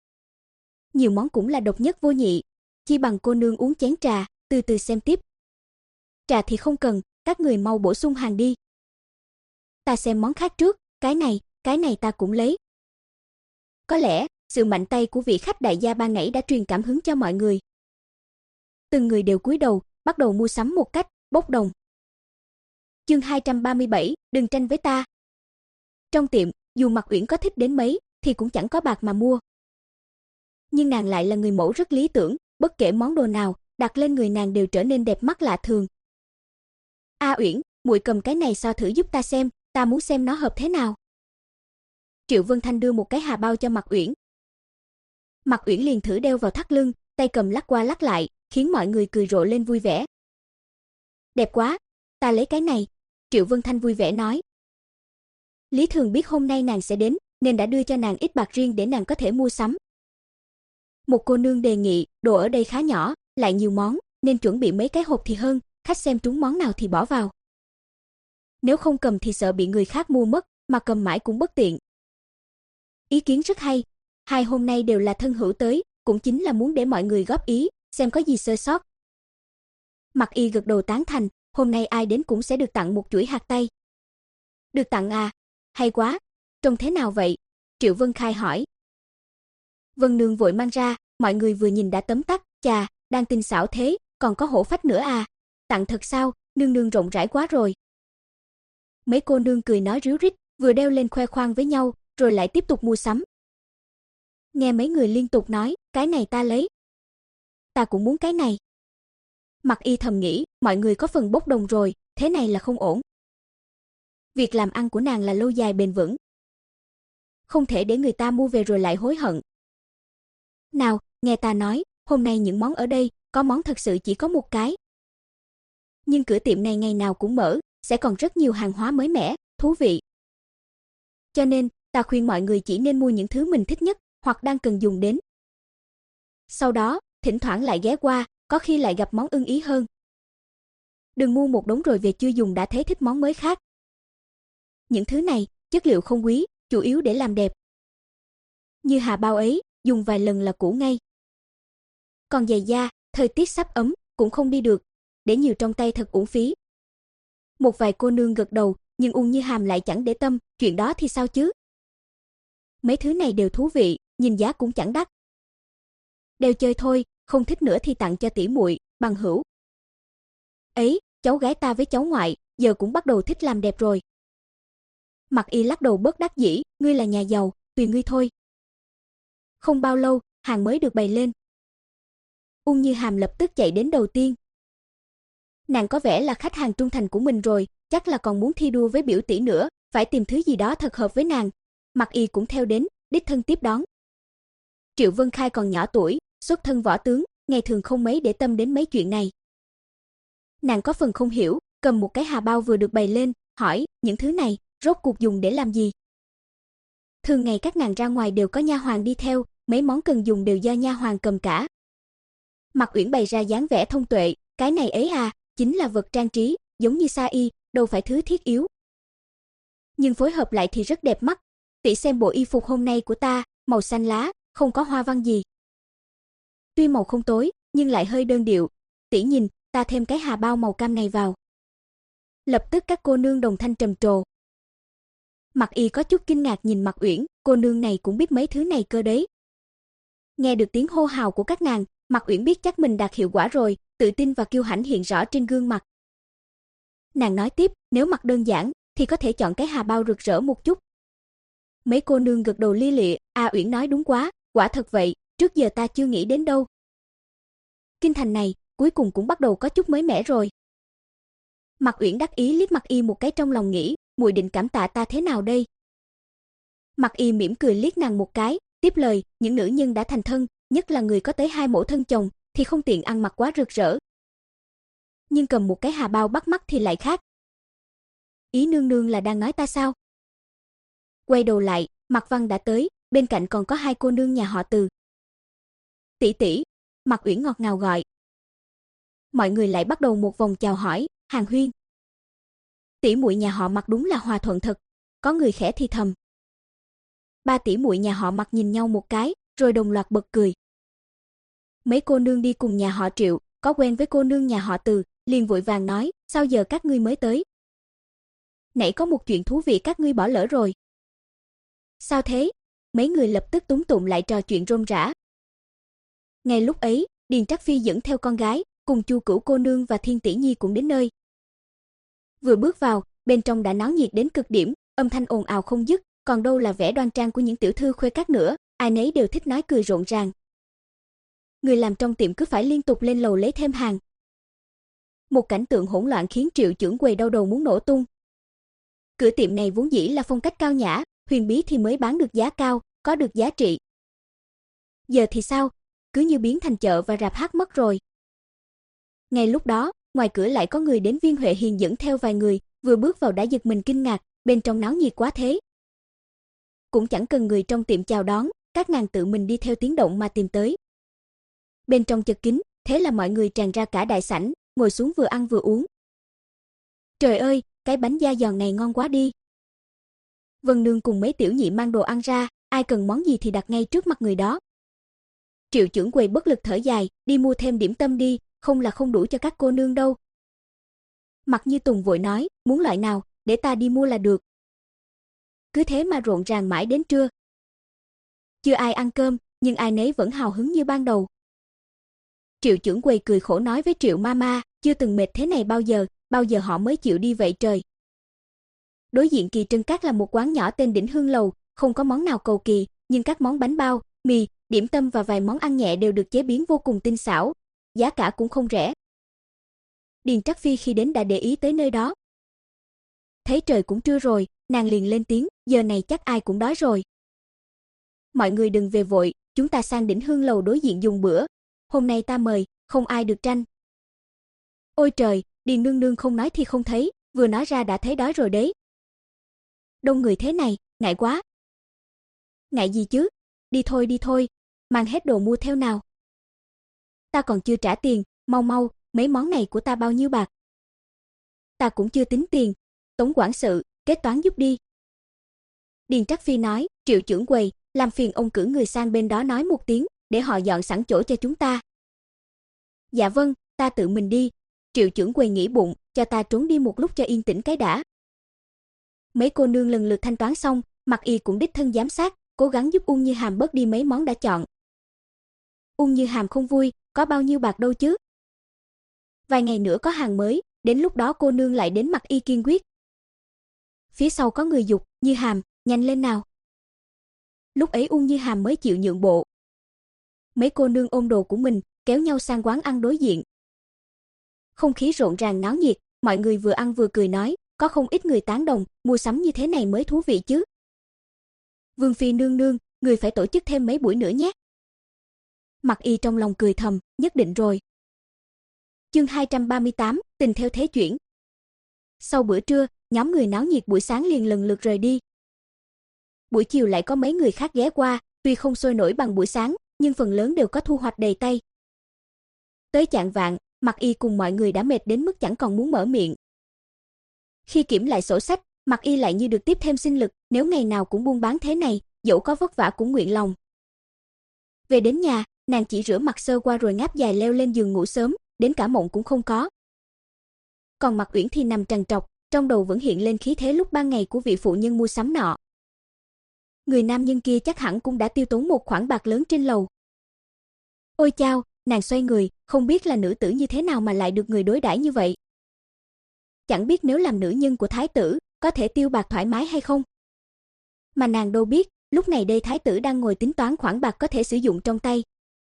Nhiều món cũng là độc nhất vô nhị, chi bằng cô nương uống chén trà, từ từ xem tiếp. Trà thì không cần, các người mau bổ sung hàng đi. Ta xem món khác trước, cái này, cái này ta cũng lấy. Có lẽ, sự mạnh tay của vị khách đại gia ban nãy đã truyền cảm hứng cho mọi người. Từng người đều cúi đầu, bắt đầu mua sắm một cách bốc đồng. Chương hai trăm ba mươi bảy, đừng tranh với ta. Trong tiệm, dù Mặc Uyển có thích đến mấy, thì cũng chẳng có bạc mà mua. Nhưng nàng lại là người mẫu rất lý tưởng, bất kể món đồ nào, đặt lên người nàng đều trở nên đẹp mắt lạ thường. A Uyển, muội cầm cái này so thử giúp ta xem, ta muốn xem nó hợp thế nào. Triệu Vân Thanh đưa một cái hà bao cho Mặc Uyển. Mặc Uyển liền thử đeo vào thắt lưng, tay cầm lắc qua lắc lại, khiến mọi người cười rộ lên vui vẻ. Đẹp quá, ta lấy cái này, Triệu Vân Thanh vui vẻ nói. Lý Thường biết hôm nay nàng sẽ đến, nên đã đưa cho nàng ít bạc riêng để nàng có thể mua sắm. Một cô nương đề nghị, đồ ở đây khá nhỏ, lại nhiều món, nên chuẩn bị mấy cái hộp thì hơn, khách xem trúng món nào thì bỏ vào. Nếu không cầm thì sợ bị người khác mua mất, mà cầm mãi cũng bất tiện. Ý kiến rất hay, hai hôm nay đều là thân hữu tới, cũng chính là muốn để mọi người góp ý, xem có gì sơ sót. Mặc Y gật đầu tán thành, hôm nay ai đến cũng sẽ được tặng một chuỗi hạt tây. Được tặng à? Hay quá, trông thế nào vậy? Triệu Vân Khai hỏi. Vân Nương vội mang ra, mọi người vừa nhìn đã tấm tắc, chà, đang tinh xảo thế, còn có hổ phách nữa à? Tặng thật sao, nương nương rộng rãi quá rồi. Mấy cô nương cười nói ríu rít, vừa đeo lên khoe khoang với nhau, rồi lại tiếp tục mua sắm. Nghe mấy người liên tục nói, cái này ta lấy. Ta cũng muốn cái này. Mặc Y thầm nghĩ, mọi người có phần bốc đồng rồi, thế này là không ổn. Việc làm ăn của nàng là lâu dài bền vững. Không thể để người ta mua về rồi lại hối hận. Nào, nghe ta nói, hôm nay những món ở đây, có món thật sự chỉ có một cái. Nhưng cửa tiệm này ngày nào cũng mở, sẽ còn rất nhiều hàng hóa mới mẻ, thú vị. Cho nên, ta khuyên mọi người chỉ nên mua những thứ mình thích nhất, hoặc đang cần dùng đến. Sau đó, thỉnh thoảng lại ghé qua, có khi lại gặp món ưng ý hơn. Đừng mua một đống rồi về chưa dùng đã thấy thích món mới khác. Những thứ này, chất liệu không quý, chủ yếu để làm đẹp. Như hà bao ấy, dùng vài lần là cũ ngay. Còn giày da, thời tiết sắp ấm, cũng không đi được, để nhiều trong tay thật uổng phí. Một vài cô nương gật đầu, nhưng Uông Như Hàm lại chẳng để tâm, chuyện đó thì sao chứ? Mấy thứ này đều thú vị, nhìn giá cũng chẳng đắt. Đeo chơi thôi, không thích nữa thì tặng cho tỷ muội, bằng hữu. Ấy, cháu gái ta với cháu ngoại, giờ cũng bắt đầu thích làm đẹp rồi. Mặc Y lắc đầu bất đắc dĩ, ngươi là nhà giàu, tùy ngươi thôi. Không bao lâu, hàng mới được bày lên. Ung Như Hàm lập tức chạy đến đầu tiên. Nàng có vẻ là khách hàng trung thành của mình rồi, chắc là còn muốn thi đua với biểu tỷ nữa, phải tìm thứ gì đó thật hợp với nàng. Mặc Y cũng theo đến, đích thân tiếp đón. Triệu Vân Khai còn nhỏ tuổi, xuất thân võ tướng, ngày thường không mấy để tâm đến mấy chuyện này. Nàng có phần không hiểu, cầm một cái hà bao vừa được bày lên, hỏi, những thứ này, rốt cuộc dùng để làm gì? Thường ngày các nàng ra ngoài đều có nha hoàn đi theo, mấy món cần dùng đều do nha hoàn cầm cả. Mạc Uyển bày ra dáng vẻ thông tuệ, cái này ấy à, chính là vật trang trí, giống như sa y, đâu phải thứ thiết yếu. Nhưng phối hợp lại thì rất đẹp mắt. Tỷ xem bộ y phục hôm nay của ta, màu xanh lá, không có hoa văn gì. Tuy màu không tối, nhưng lại hơi đơn điệu. Tỷ nhìn, ta thêm cái hà bao màu cam này vào. Lập tức các cô nương đồng thanh trầm trồ. Mạc Y có chút kinh ngạc nhìn Mạc Uyển, cô nương này cũng biết mấy thứ này cơ đấy. Nghe được tiếng hô hào của các nàng, Mạc Uyển biết chắc mình đạt hiệu quả rồi, tự tin và kiêu hãnh hiện rõ trên gương mặt. Nàng nói tiếp, nếu mặc đơn giản thì có thể chọn cái hà bao rực rỡ một chút. Mấy cô nương gật đầu lia lịa, "A Uyển nói đúng quá, quả thật vậy, trước giờ ta chưa nghĩ đến đâu." Kinh thành này, cuối cùng cũng bắt đầu có chút mới mẻ rồi. Mạc Uyển đắc ý liếc Mạc Y một cái trong lòng nghĩ, muội định cảm tạ ta thế nào đây? Mạc Y mỉm cười liếc nàng một cái, tiếp lời, những nữ nhân đã thành thân, nhất là người có tới hai mẫu thân chồng, thì không tiện ăn mặc quá rực rỡ. Nhưng cầm một cái hà bao bắt mắt thì lại khác. Ý nương nương là đang nói ta sao? Quay đầu lại, Mạc Văn đã tới, bên cạnh còn có hai cô nương nhà họ Từ. Tỷ tỷ, Mạc Uyển ngọt ngào gọi. Mọi người lại bắt đầu một vòng chào hỏi, Hàn Huyên. Tỷ muội nhà họ Mạc đúng là hòa thuận thật, có người khẽ thì thầm. Ba tỷ muội nhà họ Mạc nhìn nhau một cái, rồi đồng loạt bật cười. Mấy cô nương đi cùng nhà họ Triệu, có quen với cô nương nhà họ Từ, liền vội vàng nói, sao giờ các ngươi mới tới? Nãy có một chuyện thú vị các ngươi bỏ lỡ rồi. Sao thế? Mấy người lập tức túm tụm lại trò chuyện rôm rả. Ngay lúc ấy, Điền Trắc Phi dẫn theo con gái, cùng Chu Cửu cô nương và Thiên Tỷ Nhi cũng đến nơi. Vừa bước vào, bên trong đã náo nhiệt đến cực điểm, âm thanh ồn ào không dứt, còn đâu là vẻ đoan trang của những tiểu thư khuê các nữa, ai nấy đều thích nói cười rộn ràng. Người làm trong tiệm cứ phải liên tục lên lầu lấy thêm hàng. Một cảnh tượng hỗn loạn khiến Triệu trưởng quầy đau đầu muốn nổ tung. Cửa tiệm này vốn dĩ là phong cách cao nhã, huyền bí thì mới bán được giá cao, có được giá trị. Giờ thì sao? Cứ như biến thành chợ và rạp hát mất rồi. Ngay lúc đó, ngoài cửa lại có người đến Viên Huệ Hiền dẫn theo vài người, vừa bước vào đã giật mình kinh ngạc, bên trong náo nhiệt quá thế. Cũng chẳng cần người trong tiệm chào đón, các nàng tự mình đi theo tiếng động mà tìm tới. Bên trong chật kín, thế là mọi người tràn ra cả đại sảnh, ngồi xuống vừa ăn vừa uống. Trời ơi, cái bánh da giòn này ngon quá đi. Vân Nương cùng mấy tiểu nhị mang đồ ăn ra, ai cần món gì thì đặt ngay trước mặt người đó. Triệu trưởng quầy bất lực thở dài, đi mua thêm điểm tâm đi, không là không đủ cho các cô nương đâu. Mặc Như Tùng vội nói, muốn loại nào, để ta đi mua là được. Cứ thế mà rộn ràng mãi đến trưa. Chưa ai ăn cơm, nhưng ai nấy vẫn hào hứng như ban đầu. Triệu trưởng quầy cười khổ nói với Triệu Mama, chưa từng mệt thế này bao giờ, bao giờ họ mới chịu đi vậy trời. Đối diện Kỳ Trân Các là một quán nhỏ tên Đỉnh Hương Lầu, không có món nào cầu kỳ, nhưng các món bánh bao, mì, điểm tâm và vài món ăn nhẹ đều được chế biến vô cùng tinh xảo, giá cả cũng không rẻ. Điền Trắc Phi khi đến đã để ý tới nơi đó. Thấy trời cũng trưa rồi, nàng liền lên tiếng, giờ này chắc ai cũng đói rồi. Mọi người đừng về vội, chúng ta sang Đỉnh Hương Lầu đối diện dùng bữa. Hôm nay ta mời, không ai được tranh. Ôi trời, Điền nương nương không nói thì không thấy, vừa nói ra đã thấy đói rồi đấy. Đông người thế này, ngại quá. Ngại gì chứ? Đi thôi đi thôi, mang hết đồ mua theo nào. Ta còn chưa trả tiền, mau mau, mấy món này của ta bao nhiêu bạc? Ta cũng chưa tính tiền, Tống quản sự, kết toán giúp đi. Điền Trắc Phi nói, Triệu trưởng quầy, làm phiền ông cử người sang bên đó nói một tiếng, để họ dọn sẵn chỗ cho chúng ta. Dạ vâng, ta tự mình đi. Triệu trưởng quầy nghĩ bụng, cho ta trốn đi một lúc cho yên tĩnh cái đã. Mấy cô nương lần lượt thanh toán xong, Mạc Y cũng đích thân giám sát, cố gắng giúp Ung Như Hàm bớt đi mấy món đã chọn. Ung Như Hàm không vui, có bao nhiêu bạc đâu chứ. Vài ngày nữa có hàng mới, đến lúc đó cô nương lại đến Mạc Y kiên quyết. Phía sau có người dục, Như Hàm, nhanh lên nào. Lúc ấy Ung Như Hàm mới chịu nhượng bộ. Mấy cô nương ôm đồ của mình, kéo nhau sang quán ăn đối diện. Không khí rộn ràng náo nhiệt, mọi người vừa ăn vừa cười nói, có không ít người tán đồng, mua sắm như thế này mới thú vị chứ. Vương phi nương nương, người phải tổ chức thêm mấy buổi nữa nhé. Mặc Y trong lòng cười thầm, nhất định rồi. Chương hai trăm ba mươi tám, tình theo thế chuyển. Sau bữa trưa, nhóm người náo nhiệt buổi sáng liền lần lượt rời đi. Buổi chiều lại có mấy người khác ghé qua, tuy không sôi nổi bằng buổi sáng, nhưng phần lớn đều có thu hoạch đầy tay. Tới chạng vạng, Mặc Y cùng mọi người đã mệt đến mức chẳng còn muốn mở miệng. Khi kiểm lại sổ sách, Mặc Y lại như được tiếp thêm sinh lực, nếu ngày nào cũng buôn bán thế này, dẫu có vất vả cũng nguyện lòng. Về đến nhà, nàng chỉ rửa mặt sơ qua rồi ngáp dài leo lên giường ngủ sớm, đến cả mộng cũng không có. Còn Mạc Uyển thì nằm trằn trọc, trong đầu vẫn hiện lên khí thế lúc ban ngày của vị phụ nhân mua sắm nọ. Người nam nhân kia chắc hẳn cũng đã tiêu tốn một khoản bạc lớn trên lầu. Ôi chao, nàng xoay người, không biết là nữ tử như thế nào mà lại được người đối đãi như vậy. Chẳng biết nếu làm nữ nhân của thái tử, có thể tiêu bạc thoải mái hay không. Mà nàng đâu biết, lúc này đây thái tử đang ngồi tính toán khoản bạc có thể sử dụng trong tay.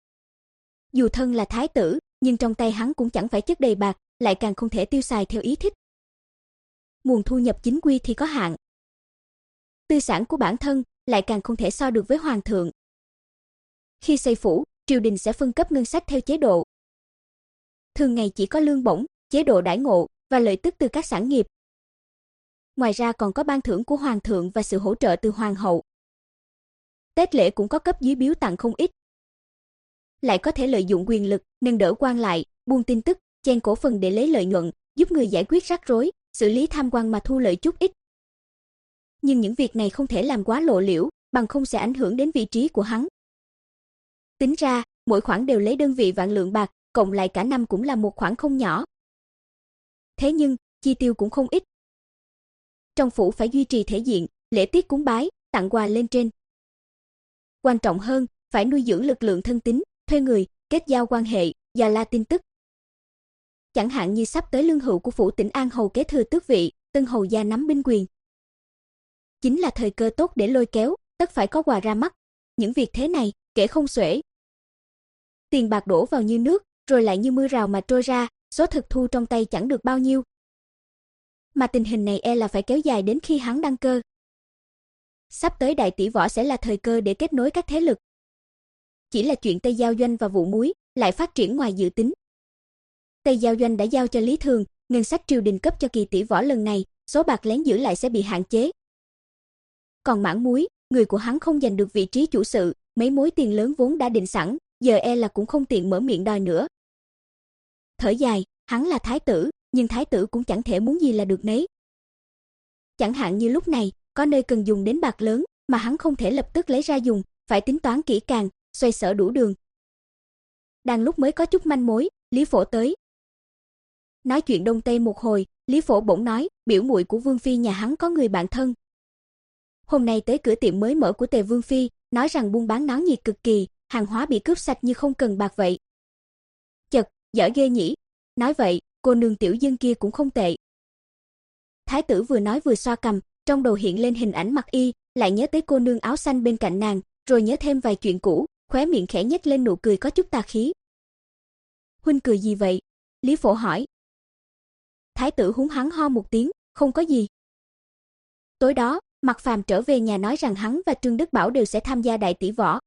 Dù thân là thái tử, nhưng trong tay hắn cũng chẳng phải chất đầy bạc, lại càng không thể tiêu xài theo ý thích. Nguồn thu nhập chính quy thì có hạn. Tư sản của bản thân lại càng không thể so được với hoàng thượng. Khi xây phủ, triều đình sẽ phân cấp ngân sách theo chế độ. Thường ngày chỉ có lương bổng, chế độ đãi ngộ và lợi tức từ các sản nghiệp. Ngoài ra còn có ban thưởng của hoàng thượng và sự hỗ trợ từ hoàng hậu. Tết lễ cũng có cấp dưới biếu tặng không ít. Lại có thể lợi dụng quyền lực, nâng đỡ quan lại, buôn tin tức, chen cổ phần để lấy lợi nhuận, giúp người giải quyết rắc rối, xử lý tham quan mà thu lợi chút ít. Nhưng những việc này không thể làm quá lộ liễu, bằng không sẽ ảnh hưởng đến vị trí của hắn. Tính ra, mỗi khoản đều lấy đơn vị vạn lượng bạc, cộng lại cả năm cũng là một khoản không nhỏ. Thế nhưng, chi tiêu cũng không ít. Trong phủ phải duy trì thể diện, lễ tiết cúng bái, tặng quà lên trên. Quan trọng hơn, phải nuôi dưỡng lực lượng thân tín, thuê người, kết giao quan hệ, dò la tin tức. Chẳng hạn như sắp tới lương hữu của phủ Tỉnh An hầu kế thừa tước vị, tân hầu gia nắm binh quyền. Chính là thời cơ tốt để lôi kéo, tất phải có quà ra mắt. Những việc thế này, kể không xuể. Tiền bạc đổ vào như nước, rồi lại như mưa rào mà trôi ra, số thực thu trong tay chẳng được bao nhiêu. Mà tình hình này e là phải kéo dài đến khi hắn đăng cơ. Sắp tới đại tỷ võ sẽ là thời cơ để kết nối các thế lực. Chỉ là chuyện Tây Giao Doanh và vụ muối lại phát triển ngoài dự tính. Tây Giao Doanh đã giao cho Lý Thường, ngân sách triều đình cấp cho kỳ tỷ võ lần này, số bạc lén giữ lại sẽ bị hạn chế. Còn Mãn Muối, người của hắn không giành được vị trí chủ sự, mấy mối tiền lớn vốn đã định sẵn, giờ e là cũng không tiện mở miệng đòi nữa. Thở dài, hắn là thái tử, nhưng thái tử cũng chẳng thể muốn gì là được nấy. Chẳng hạn như lúc này, có nơi cần dùng đến bạc lớn, mà hắn không thể lập tức lấy ra dùng, phải tính toán kỹ càng, xoay sở đủ đường. Đang lúc mới có chút manh mối, Lý Phổ tới. Nói chuyện đông tây một hồi, Lý Phổ bỗng nói, biểu muội của Vương phi nhà hắn có người bạn thân. Hôm nay tới cửa tiệm mới mở của Tề Vương phi, nói rằng buôn bán náo nhiệt cực kỳ, hàng hóa bị cướp sạch như không cần bạc vậy. Chật, giỏi ghê nhỉ. Nói vậy, cô nương tiểu dân kia cũng không tệ. Thái tử vừa nói vừa xoa cằm, trong đầu hiện lên hình ảnh Mặc Y, lại nhớ tới cô nương áo xanh bên cạnh nàng, rồi nhớ thêm vài chuyện cũ, khóe miệng khẽ nhếch lên nụ cười có chút tà khí. Huynh cười gì vậy? Lý Phổ hỏi. Thái tử húng hắn ho một tiếng, không có gì. Tối đó, Mạc Phàm trở về nhà nói rằng hắn và Trương Đức Bảo đều sẽ tham gia đại tỷ võ.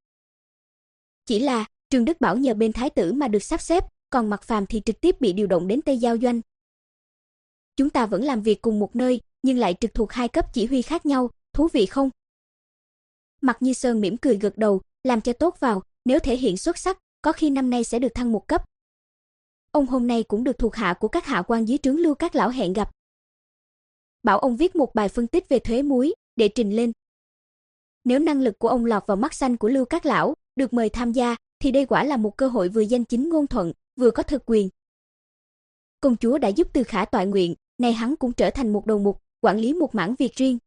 Chỉ là, Trương Đức Bảo nhờ bên thái tử mà được sắp xếp, còn Mạc Phàm thì trực tiếp bị điều động đến Tây Giao Doanh. Chúng ta vẫn làm việc cùng một nơi, nhưng lại trực thuộc hai cấp chỉ huy khác nhau, thú vị không? Mạc Như Sơn mỉm cười gật đầu, làm cho tốt vào, nếu thể hiện xuất sắc, có khi năm nay sẽ được thăng một cấp. Ông hôm nay cũng được thuộc hạ của các hạ quan dưới trướng Lưu Các lão hẹn gặp. Bảo ông viết một bài phân tích về thuế muối, để trình lên. Nếu năng lực của ông lọt vào mắt xanh của Lưu Các lão, được mời tham gia, thì đây quả là một cơ hội vừa danh chính ngôn thuận, vừa có thực quyền. Công chúa đã giúp Từ Khả toại nguyện, nay hắn cũng trở thành một đầu mục, quản lý một mảng việc riêng.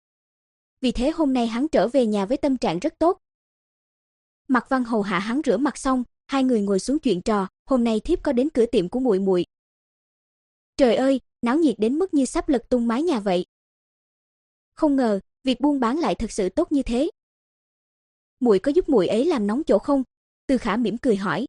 Vì thế hôm nay hắn trở về nhà với tâm trạng rất tốt. Mạc Văn hầu hạ hắn rửa mặt xong, hai người ngồi xuống chuyện trò, hôm nay thiếp có đến cửa tiệm của muội muội. Trời ơi, náo nhiệt đến mức như sắp lật tung mái nhà vậy. Không ngờ, việc buôn bán lại thật sự tốt như thế. Muội có giúp muội ấy làm nóng chỗ không? Từ Khả mỉm cười hỏi.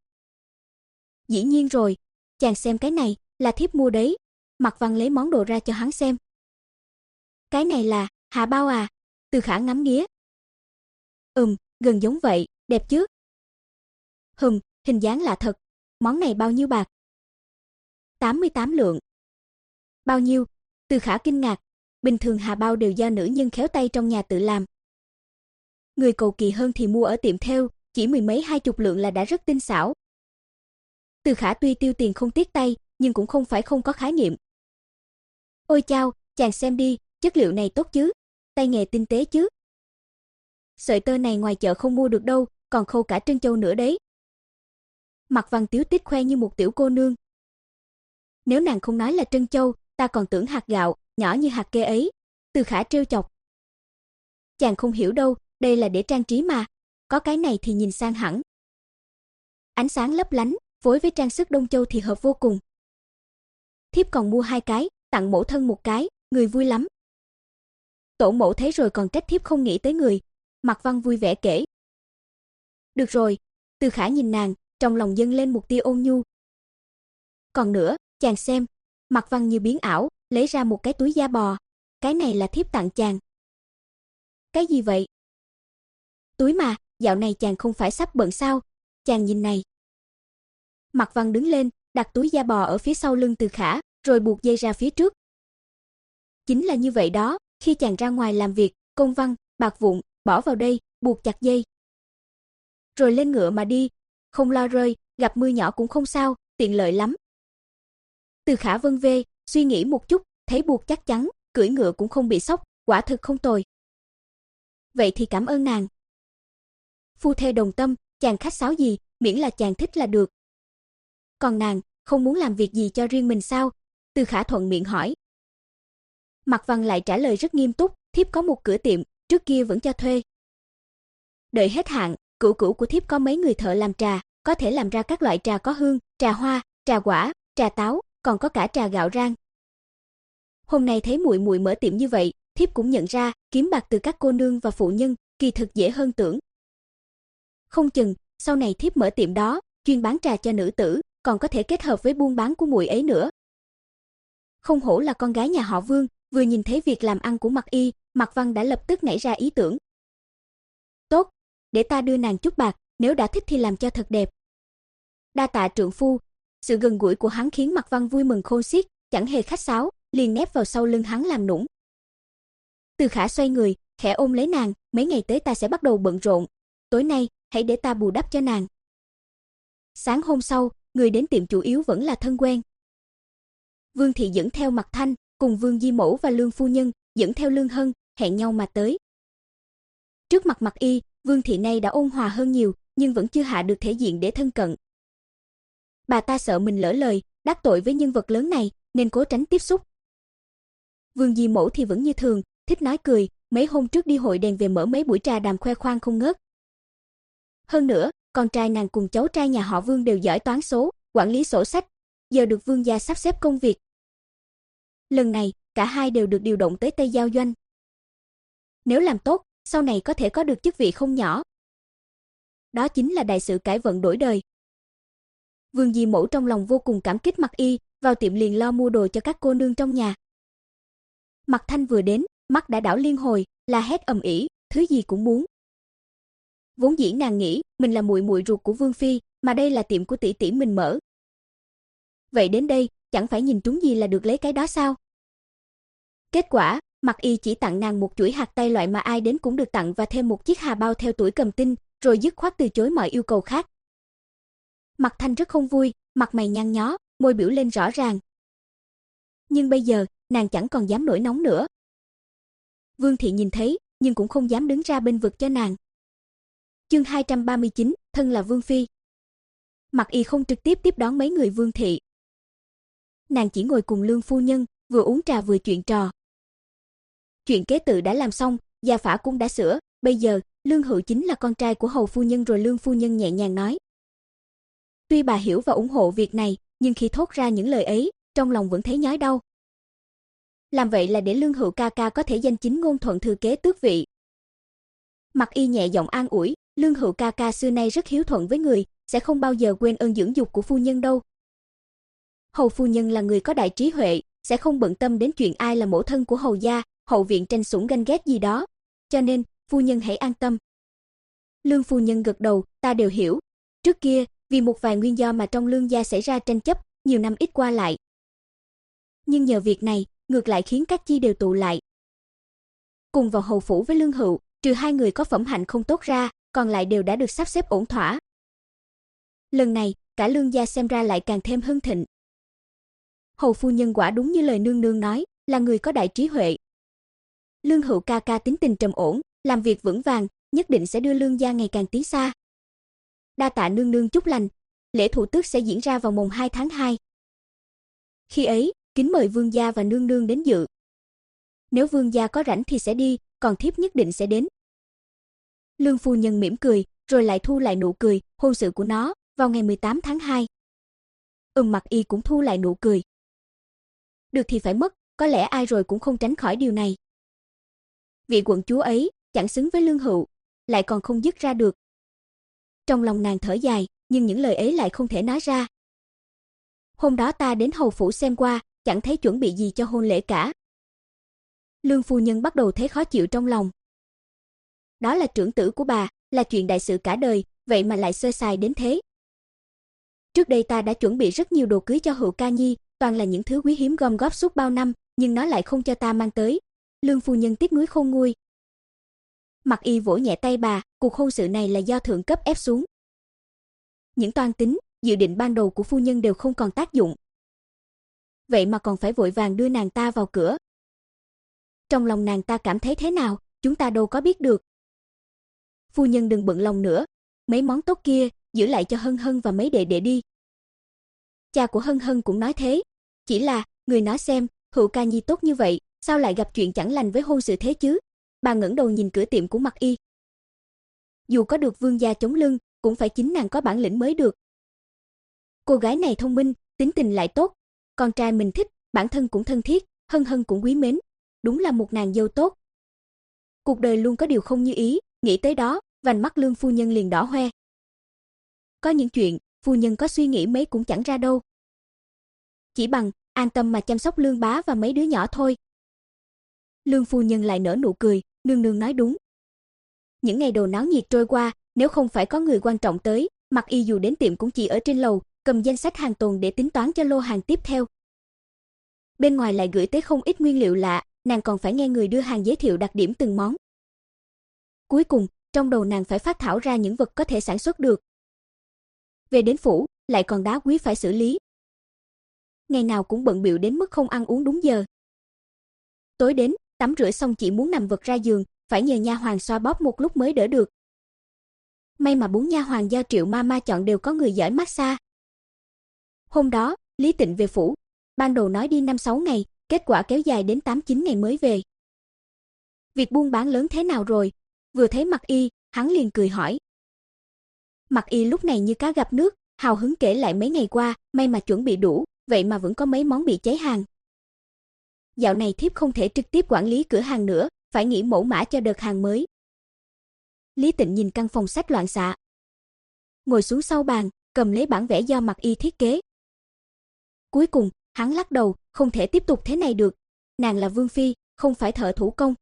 Dĩ nhiên rồi, chàng xem cái này, là thiếp mua đấy. Mạc Văn lấy món đồ ra cho hắn xem. Cái này là hà bao à? Từ Khả ngắm nghía. Ừm, gần giống vậy, đẹp chứ? Hừm, hình dáng lạ thật. Món này bao nhiêu bạc? tám mươi tám lượng. Bao nhiêu? Từ Khả kinh ngạc. Bình thường hà bao đều do nữ nhân khéo tay trong nhà tự làm. Người cầu kỳ hơn thì mua ở tiệm thêu, chỉ mười mấy hai chục lượng là đã rất tinh xảo. Từ Khả tuy tiêu tiền không tiếc tay, nhưng cũng không phải không có khái niệm. Ôi chao, chàng xem đi, chất liệu này tốt chứ, tay nghề tinh tế chứ. Sợi tơ này ngoài chợ không mua được đâu, còn khâu cả trân châu nữa đấy. Mạc Văn tiếu tít khoe như một tiểu cô nương. Nếu nàng không nói là trân châu, ta còn tưởng hạt gạo, nhỏ như hạt kê ấy. Từ Khả trêu chọc. Chàng không hiểu đâu, đây là để trang trí mà, có cái này thì nhìn sang hẳn. Ánh sáng lấp lánh, phối với trang sức Đông Châu thì hợp vô cùng. Thiếp còn mua hai cái, tặng mẫu thân một cái, người vui lắm. Tổ mẫu thấy rồi còn trách thiếp không nghĩ tới người. Mạc Văn vui vẻ kể. Được rồi, Từ Khả nhìn nàng, trong lòng dâng lên một tia ôn nhu. Còn nữa, chàng xem. Mạc Văn như biến ảo, lấy ra một cái túi da bò. Cái này là thiếp tặng chàng. Cái gì vậy? Túi mà, dạo này chàng không phải sắp bận sao? Chàng nhìn này. Mạc Văn đứng lên, đặt túi da bò ở phía sau lưng Từ Khả, rồi buộc dây ra phía trước. Chính là như vậy đó, khi chàng ra ngoài làm việc, công văn, bạc vụn, bỏ vào đây, buộc chặt dây. Rồi lên ngựa mà đi, không lo rơi, gặp mưa nhỏ cũng không sao, tiện lợi lắm. Từ Khả vân vê, suy nghĩ một chút, thấy buộc chắc chắn, cưỡi ngựa cũng không bị sốc, quả thực không tồi. Vậy thì cảm ơn nàng. Phu thê đồng tâm, chàng khách sáo gì, miễn là chàng thích là được. Còn nàng, không muốn làm việc gì cho riêng mình sao? Từ Khả thuận miệng hỏi. Mạc Văn lại trả lời rất nghiêm túc, thiếp có một cửa tiệm, trước kia vẫn cho thuê. Đợi hết hạn, cửu cửu của thiếp có mấy người thợ làm trà, có thể làm ra các loại trà có hương, trà hoa, trà quả, trà táo, còn có cả trà gạo rang. Hôm nay thấy muội muội mở tiệm như vậy, thiếp cũng nhận ra, kiếm bạc từ các cô nương và phụ nhân, kỳ thực dễ hơn tưởng. Không chừng, sau này thiếp mở tiệm đó, chuyên bán trà cho nữ tử, còn có thể kết hợp với buôn bán của muội ấy nữa. Không hổ là con gái nhà họ Vương, vừa nhìn thấy việc làm ăn của Mạc Y, Mạc Văn đã lập tức nảy ra ý tưởng. Tốt, để ta đưa nàng chút bạc, nếu đã thích thì làm cho thật đẹp. Đa tạ trượng phu. Sự gần gũi của hắn khiến Mạc Văn vui mừng khôn xiết, chẳng hề khách sáo, liền nép vào sau lưng hắn làm nũng. Từ Khả xoay người, khẽ ôm lấy nàng, mấy ngày tới ta sẽ bắt đầu bận rộn. Tối nay, hãy để ta bù đắp cho nàng. Sáng hôm sau, người đến tiệm chủ yếu vẫn là thân quen. Vương thị dẫn theo Mạc Thanh, cùng Vương Di Mẫu và Lương phu nhân, dẫn theo Lương Hân, hẹn nhau mà tới. Trước mặt Mạc Y, Vương thị nay đã ôn hòa hơn nhiều, nhưng vẫn chưa hạ được thể diện để thân cận. Bà ta sợ mình lỡ lời, đắc tội với nhân vật lớn này, nên cố tránh tiếp xúc. Vương Di Mẫu thì vẫn như thường, thích nói cười, mấy hôm trước đi hội đèn về mở mấy buổi trà đàm khoe khoang không ngớt. Hơn nữa, con trai nàng cùng cháu trai nhà họ Vương đều giỏi toán số, quản lý sổ sách, giờ được Vương gia sắp xếp công việc. Lần này, cả hai đều được điều động tới Tây Giao Doanh. Nếu làm tốt, sau này có thể có được chức vị không nhỏ. Đó chính là đại sự cải vận đổi đời. Vương Di Mẫu trong lòng vô cùng cảm kích Mạc Y, vào tiệm liền lo mua đồ cho các cô nương trong nhà. Mạc Thanh vừa đến, mắt đã đảo liên hồi, la hét ầm ĩ, thứ gì cũng muốn. Vốn dĩ nàng nghĩ mình là muội muội ruột của Vương phi, mà đây là tiệm của tỷ tỷ mình mở. Vậy đến đây, chẳng phải nhìn trúng gì là được lấy cái đó sao? Kết quả, Mạc Y chỉ tặng nàng một chuỗi hạt tay loại mà ai đến cũng được tặng và thêm một chiếc hà bao theo tuổi cầm tinh, rồi dứt khoát từ chối mọi yêu cầu khác. Mạc Thanh rất không vui, mặt mày nhăn nhó, môi biểu lên rõ ràng. Nhưng bây giờ, nàng chẳng còn dám nổi nóng nữa. Vương thị nhìn thấy, nhưng cũng không dám đứng ra bên vực cho nàng. Chương hai trăm ba mươi chín, thân là Vương phi. Mạc Y không trực tiếp tiếp đón mấy người Vương thị. Nàng chỉ ngồi cùng Lương phu nhân, vừa uống trà vừa chuyện trò. Chuyện kế tự đã làm xong, gia phả cũng đã sửa, bây giờ, Lương Hữu chính là con trai của hầu phu nhân rồi. Lương phu nhân nhẹ nhàng nói. Tuy bà hiểu và ủng hộ việc này, nhưng khi thốt ra những lời ấy, trong lòng vẫn thấy nhói đau. làm vậy là để Lương Hữu ca ca có thể danh chính ngôn thuận thừa kế tước vị. Mặc Y nhẹ giọng an ủi, Lương Hữu ca ca xưa nay rất hiếu thuận với người, sẽ không bao giờ quên ơn dưỡng dục của phu nhân đâu. Hầu phu nhân là người có đại trí huệ, sẽ không bận tâm đến chuyện ai là mẫu thân của hầu gia, hậu viện tranh sủng ganh ghét gì đó, cho nên phu nhân hãy an tâm. Lương phu nhân gật đầu, ta đều hiểu. Trước kia, vì một vài nguyên do mà trong Lương gia xảy ra tranh chấp, nhiều năm ít qua lại. Nhưng nhờ việc này, ngược lại khiến các chi đều tụ lại. Cùng vào hầu phủ với Lương Hữu, trừ hai người có phẩm hạnh không tốt ra, còn lại đều đã được sắp xếp ổn thỏa. Lần này, cả Lương gia xem ra lại càng thêm hưng thịnh. Hầu phu nhân quả đúng như lời nương nương nói, là người có đại trí huệ. Lương Hữu ca ca tính tình trầm ổn, làm việc vững vàng, nhất định sẽ đưa Lương gia ngày càng tiến xa. Đa tạ nương nương chúc lành, lễ thủ tước sẽ diễn ra vào mùng hai tháng hai. Khi ấy, kính mời vương gia và nương nương đến dự. Nếu vương gia có rảnh thì sẽ đi, còn thiếp nhất định sẽ đến. Lương phu nhân mỉm cười, rồi lại thu lại nụ cười, hôn sự của nó vào ngày mười tám tháng hai. Ừm, Mặc Y cũng thu lại nụ cười. Được thì phải mất, có lẽ ai rồi cũng không tránh khỏi điều này. Vị quận chúa ấy chẳng xứng với Lương Hữu, lại còn không dứt ra được. Trong lòng nàng thở dài, nhưng những lời ấy lại không thể nói ra. Hôm đó ta đến hầu phủ xem qua, chẳng thấy chuẩn bị gì cho hôn lễ cả. Lương phu nhân bắt đầu thấy khó chịu trong lòng. Đó là trưởng tử của bà, là chuyện đại sự cả đời, vậy mà lại sơ sài đến thế. Trước đây ta đã chuẩn bị rất nhiều đồ cưới cho Hữu ca nhi, toàn là những thứ quý hiếm gom góp suốt bao năm, nhưng nó lại không cho ta mang tới. Lương phu nhân tiếc nuối khôn nguôi. Mặc Y vỗ nhẹ tay bà, cuộc hôn sự này là do thượng cấp ép xuống. Những toan tính, dự định ban đầu của phu nhân đều không còn tác dụng. Vậy mà còn phải vội vàng đưa nàng ta vào cửa. Trong lòng nàng ta cảm thấy thế nào, chúng ta đâu có biết được. Phu nhân đừng bận lòng nữa, mấy món tốt kia, giữ lại cho Hân Hân và mấy đệ đệ đi. Cha của Hân Hân cũng nói thế, chỉ là, người nói xem, Hữu ca nhi tốt như vậy, sao lại gặp chuyện chẳng lành với hôn sự thế chứ? Bà ngẩng đầu nhìn cửa tiệm của Mặc Y. Dù có được vương gia chống lưng, cũng phải chính nàng có bản lĩnh mới được. Cô gái này thông minh, tính tình lại tốt, con trai mình thích, bản thân cũng thân thiết, Hân Hân cũng quý mến, đúng là một nàng dâu tốt. Cuộc đời luôn có điều không như ý, nghĩ tới đó, vành mắt Lương phu nhân liền đỏ hoe. Có những chuyện, phu nhân có suy nghĩ mấy cũng chẳng ra đâu. Chỉ bằng an tâm mà chăm sóc Lương bá và mấy đứa nhỏ thôi. Lương phu nhân lại nở nụ cười, nương nương nói đúng. Những ngày đầu náo nhiệt trôi qua, nếu không phải có người quan trọng tới, Mặc Y dù đến tiệm cũng chỉ ở trên lầu, cầm danh sách hàng tồn để tính toán cho lô hàng tiếp theo. Bên ngoài lại gửi tới không ít nguyên liệu lạ, nàng còn phải nghe người đưa hàng giới thiệu đặc điểm từng món. Cuối cùng, trong đầu nàng phải phát thảo ra những vật có thể sản xuất được. Về đến phủ, lại còn đá quý phải xử lý. Ngày nào cũng bận bịu đến mức không ăn uống đúng giờ. Tối đến, tắm rửa xong chỉ muốn nằm vật ra giường, phải nhờ nha hoàn xoa bóp một lúc mới đỡ được. May mà bốn nha hoàn do Triệu Mama chọn đều có người giỏi massage. Hôm đó, Lý Tịnh về phủ, ban đầu nói đi năm sáu ngày, kết quả kéo dài đến tám chín ngày mới về. Việc buôn bán lớn thế nào rồi? Vừa thấy Mặc Y, hắn liền cười hỏi. Mặc Y lúc này như cá gặp nước, hào hứng kể lại mấy ngày qua, may mà chuẩn bị đủ, vậy mà vẫn có mấy món bị cháy hàng. Dạo này thiếp không thể trực tiếp quản lý cửa hàng nữa, phải nghĩ mẫu mã cho đợt hàng mới. Lý Tịnh nhìn căn phòng sách loạn xạ, ngồi xuống sau bàn, cầm lấy bản vẽ do Mặc Y thiết kế. Cuối cùng, hắn lắc đầu, không thể tiếp tục thế này được, nàng là vương phi, không phải thợ thủ công.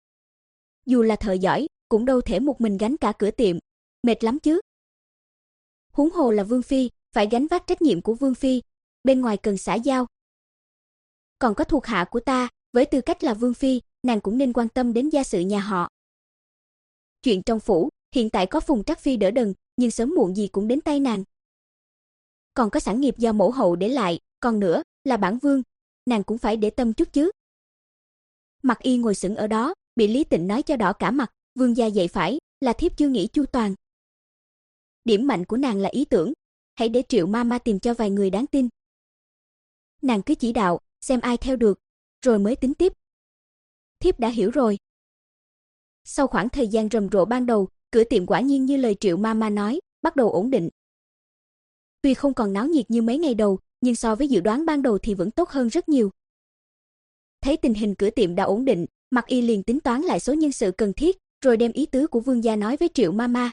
Dù là thợ giỏi, cũng đâu thể một mình gánh cả cửa tiệm, mệt lắm chứ. Huống hồ là vương phi, phải gánh vác trách nhiệm của vương phi, bên ngoài cần xã giao. Còn có thuộc hạ của ta, với tư cách là vương phi, nàng cũng nên quan tâm đến gia sự nhà họ. Chuyện trong phủ, hiện tại có Phùng Trắc Phi đỡ đần, nhưng sớm muộn gì cũng đến tay nàng. Còn có sản nghiệp do mẫu hậu để lại, còn nữa, là bản vương, nàng cũng phải để tâm chút chứ. Mặc Y ngồi sững ở đó, bị Lý Tịnh nói cho đỏ cả mặt, vương gia dạy phải, là thiếp chưa nghĩ chu toàn. Điểm mạnh của nàng là ý tưởng, hãy để Triệu Mama tìm cho vài người đáng tin. Nàng cứ chỉ đạo, xem ai theo được, rồi mới tính tiếp. Thiếp đã hiểu rồi. Sau khoảng thời gian rầm rộ ban đầu, cửa tiệm quả nhiên như lời Triệu Mama nói, bắt đầu ổn định. Tuy không còn náo nhiệt như mấy ngày đầu, nhưng so với dự đoán ban đầu thì vẫn tốt hơn rất nhiều. thấy tình hình cửa tiệm đã ổn định, Mặc Y liền tính toán lại số nhân sự cần thiết, rồi đem ý tứ của Vương gia nói với Triệu Mama.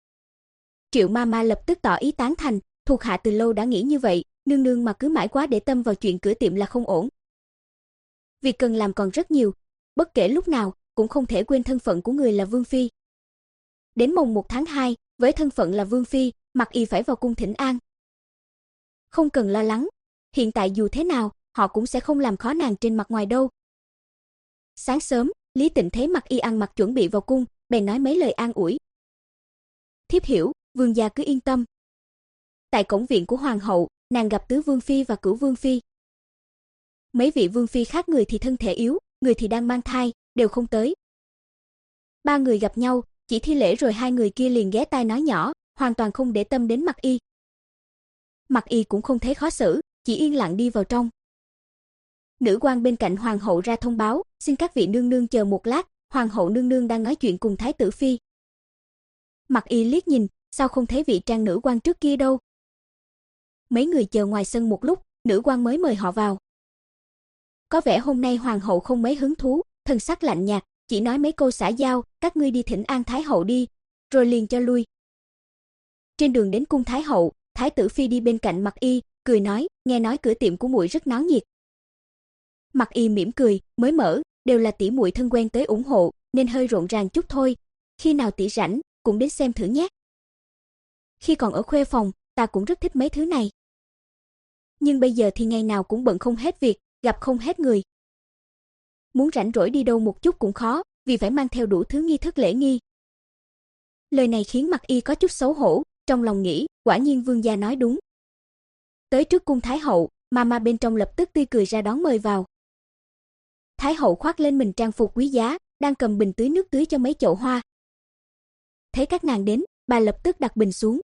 Triệu Mama lập tức tỏ ý tán thành, thuộc hạ từ lâu đã nghĩ như vậy, nương nương mà cứ mãi quá để tâm vào chuyện cửa tiệm là không ổn. Việc cần làm còn rất nhiều, bất kể lúc nào cũng không thể quên thân phận của người là vương phi. Đến mồng một tháng hai, với thân phận là vương phi, Mặc Y phải vào cung thỉnh an. Không cần lo lắng, hiện tại dù thế nào, họ cũng sẽ không làm khó nàng trên mặt ngoài đâu. Sáng sớm, Lý Tịnh thấy Mặc Y ăn mặc chuẩn bị vào cung, bèn nói mấy lời an ủi. Thiếp hiểu, vương gia cứ yên tâm. Tại cổng viện của hoàng hậu, nàng gặp tứ vương phi và cửu vương phi. Mấy vị vương phi khác người thì thân thể yếu, người thì đang mang thai, đều không tới. Ba người gặp nhau, chỉ thi lễ rồi hai người kia liền ghé tai nói nhỏ, hoàn toàn không để tâm đến Mặc Y. Mặc Y cũng không thấy khó xử, chỉ yên lặng đi vào trong. Nữ quan bên cạnh hoàng hậu ra thông báo, xin các vị nương nương chờ một lát, hoàng hậu nương nương đang nói chuyện cùng thái tử phi. Mặc Y liếc nhìn, sao không thấy vị trang nữ quan trước kia đâu. Mấy người chờ ngoài sân một lúc, nữ quan mới mời họ vào. Có vẻ hôm nay hoàng hậu không mấy hứng thú, thần sắc lạnh nhạt, chỉ nói mấy câu xã giao, các ngươi đi thỉnh an thái hậu đi, rồi liền cho lui. Trên đường đến cung thái hậu, thái tử phi đi bên cạnh Mặc Y, cười nói, nghe nói cửa tiệm của muội rất náo nhiệt. Mặc Y mỉm cười, mới mở, đều là tỷ muội thân quen tới ủng hộ, nên hơi rộn ràng chút thôi, khi nào tỷ rảnh, cũng đến xem thử nhé. Khi còn ở khuê phòng, ta cũng rất thích mấy thứ này. Nhưng bây giờ thì ngày nào cũng bận không hết việc, gặp không hết người. Muốn rảnh rỗi đi đâu một chút cũng khó, vì phải mang theo đủ thứ nghi thức lễ nghi. Lời này khiến Mặc Y có chút xấu hổ, trong lòng nghĩ, quả nhiên vương gia nói đúng. Tới trước cung thái hậu, Mama bên trong lập tức tươi cười ra đón mời vào. Thái hậu khoác lên mình trang phục quý giá, đang cầm bình tưới nước tưới cho mấy chậu hoa. Thấy các nàng đến, bà lập tức đặt bình xuống.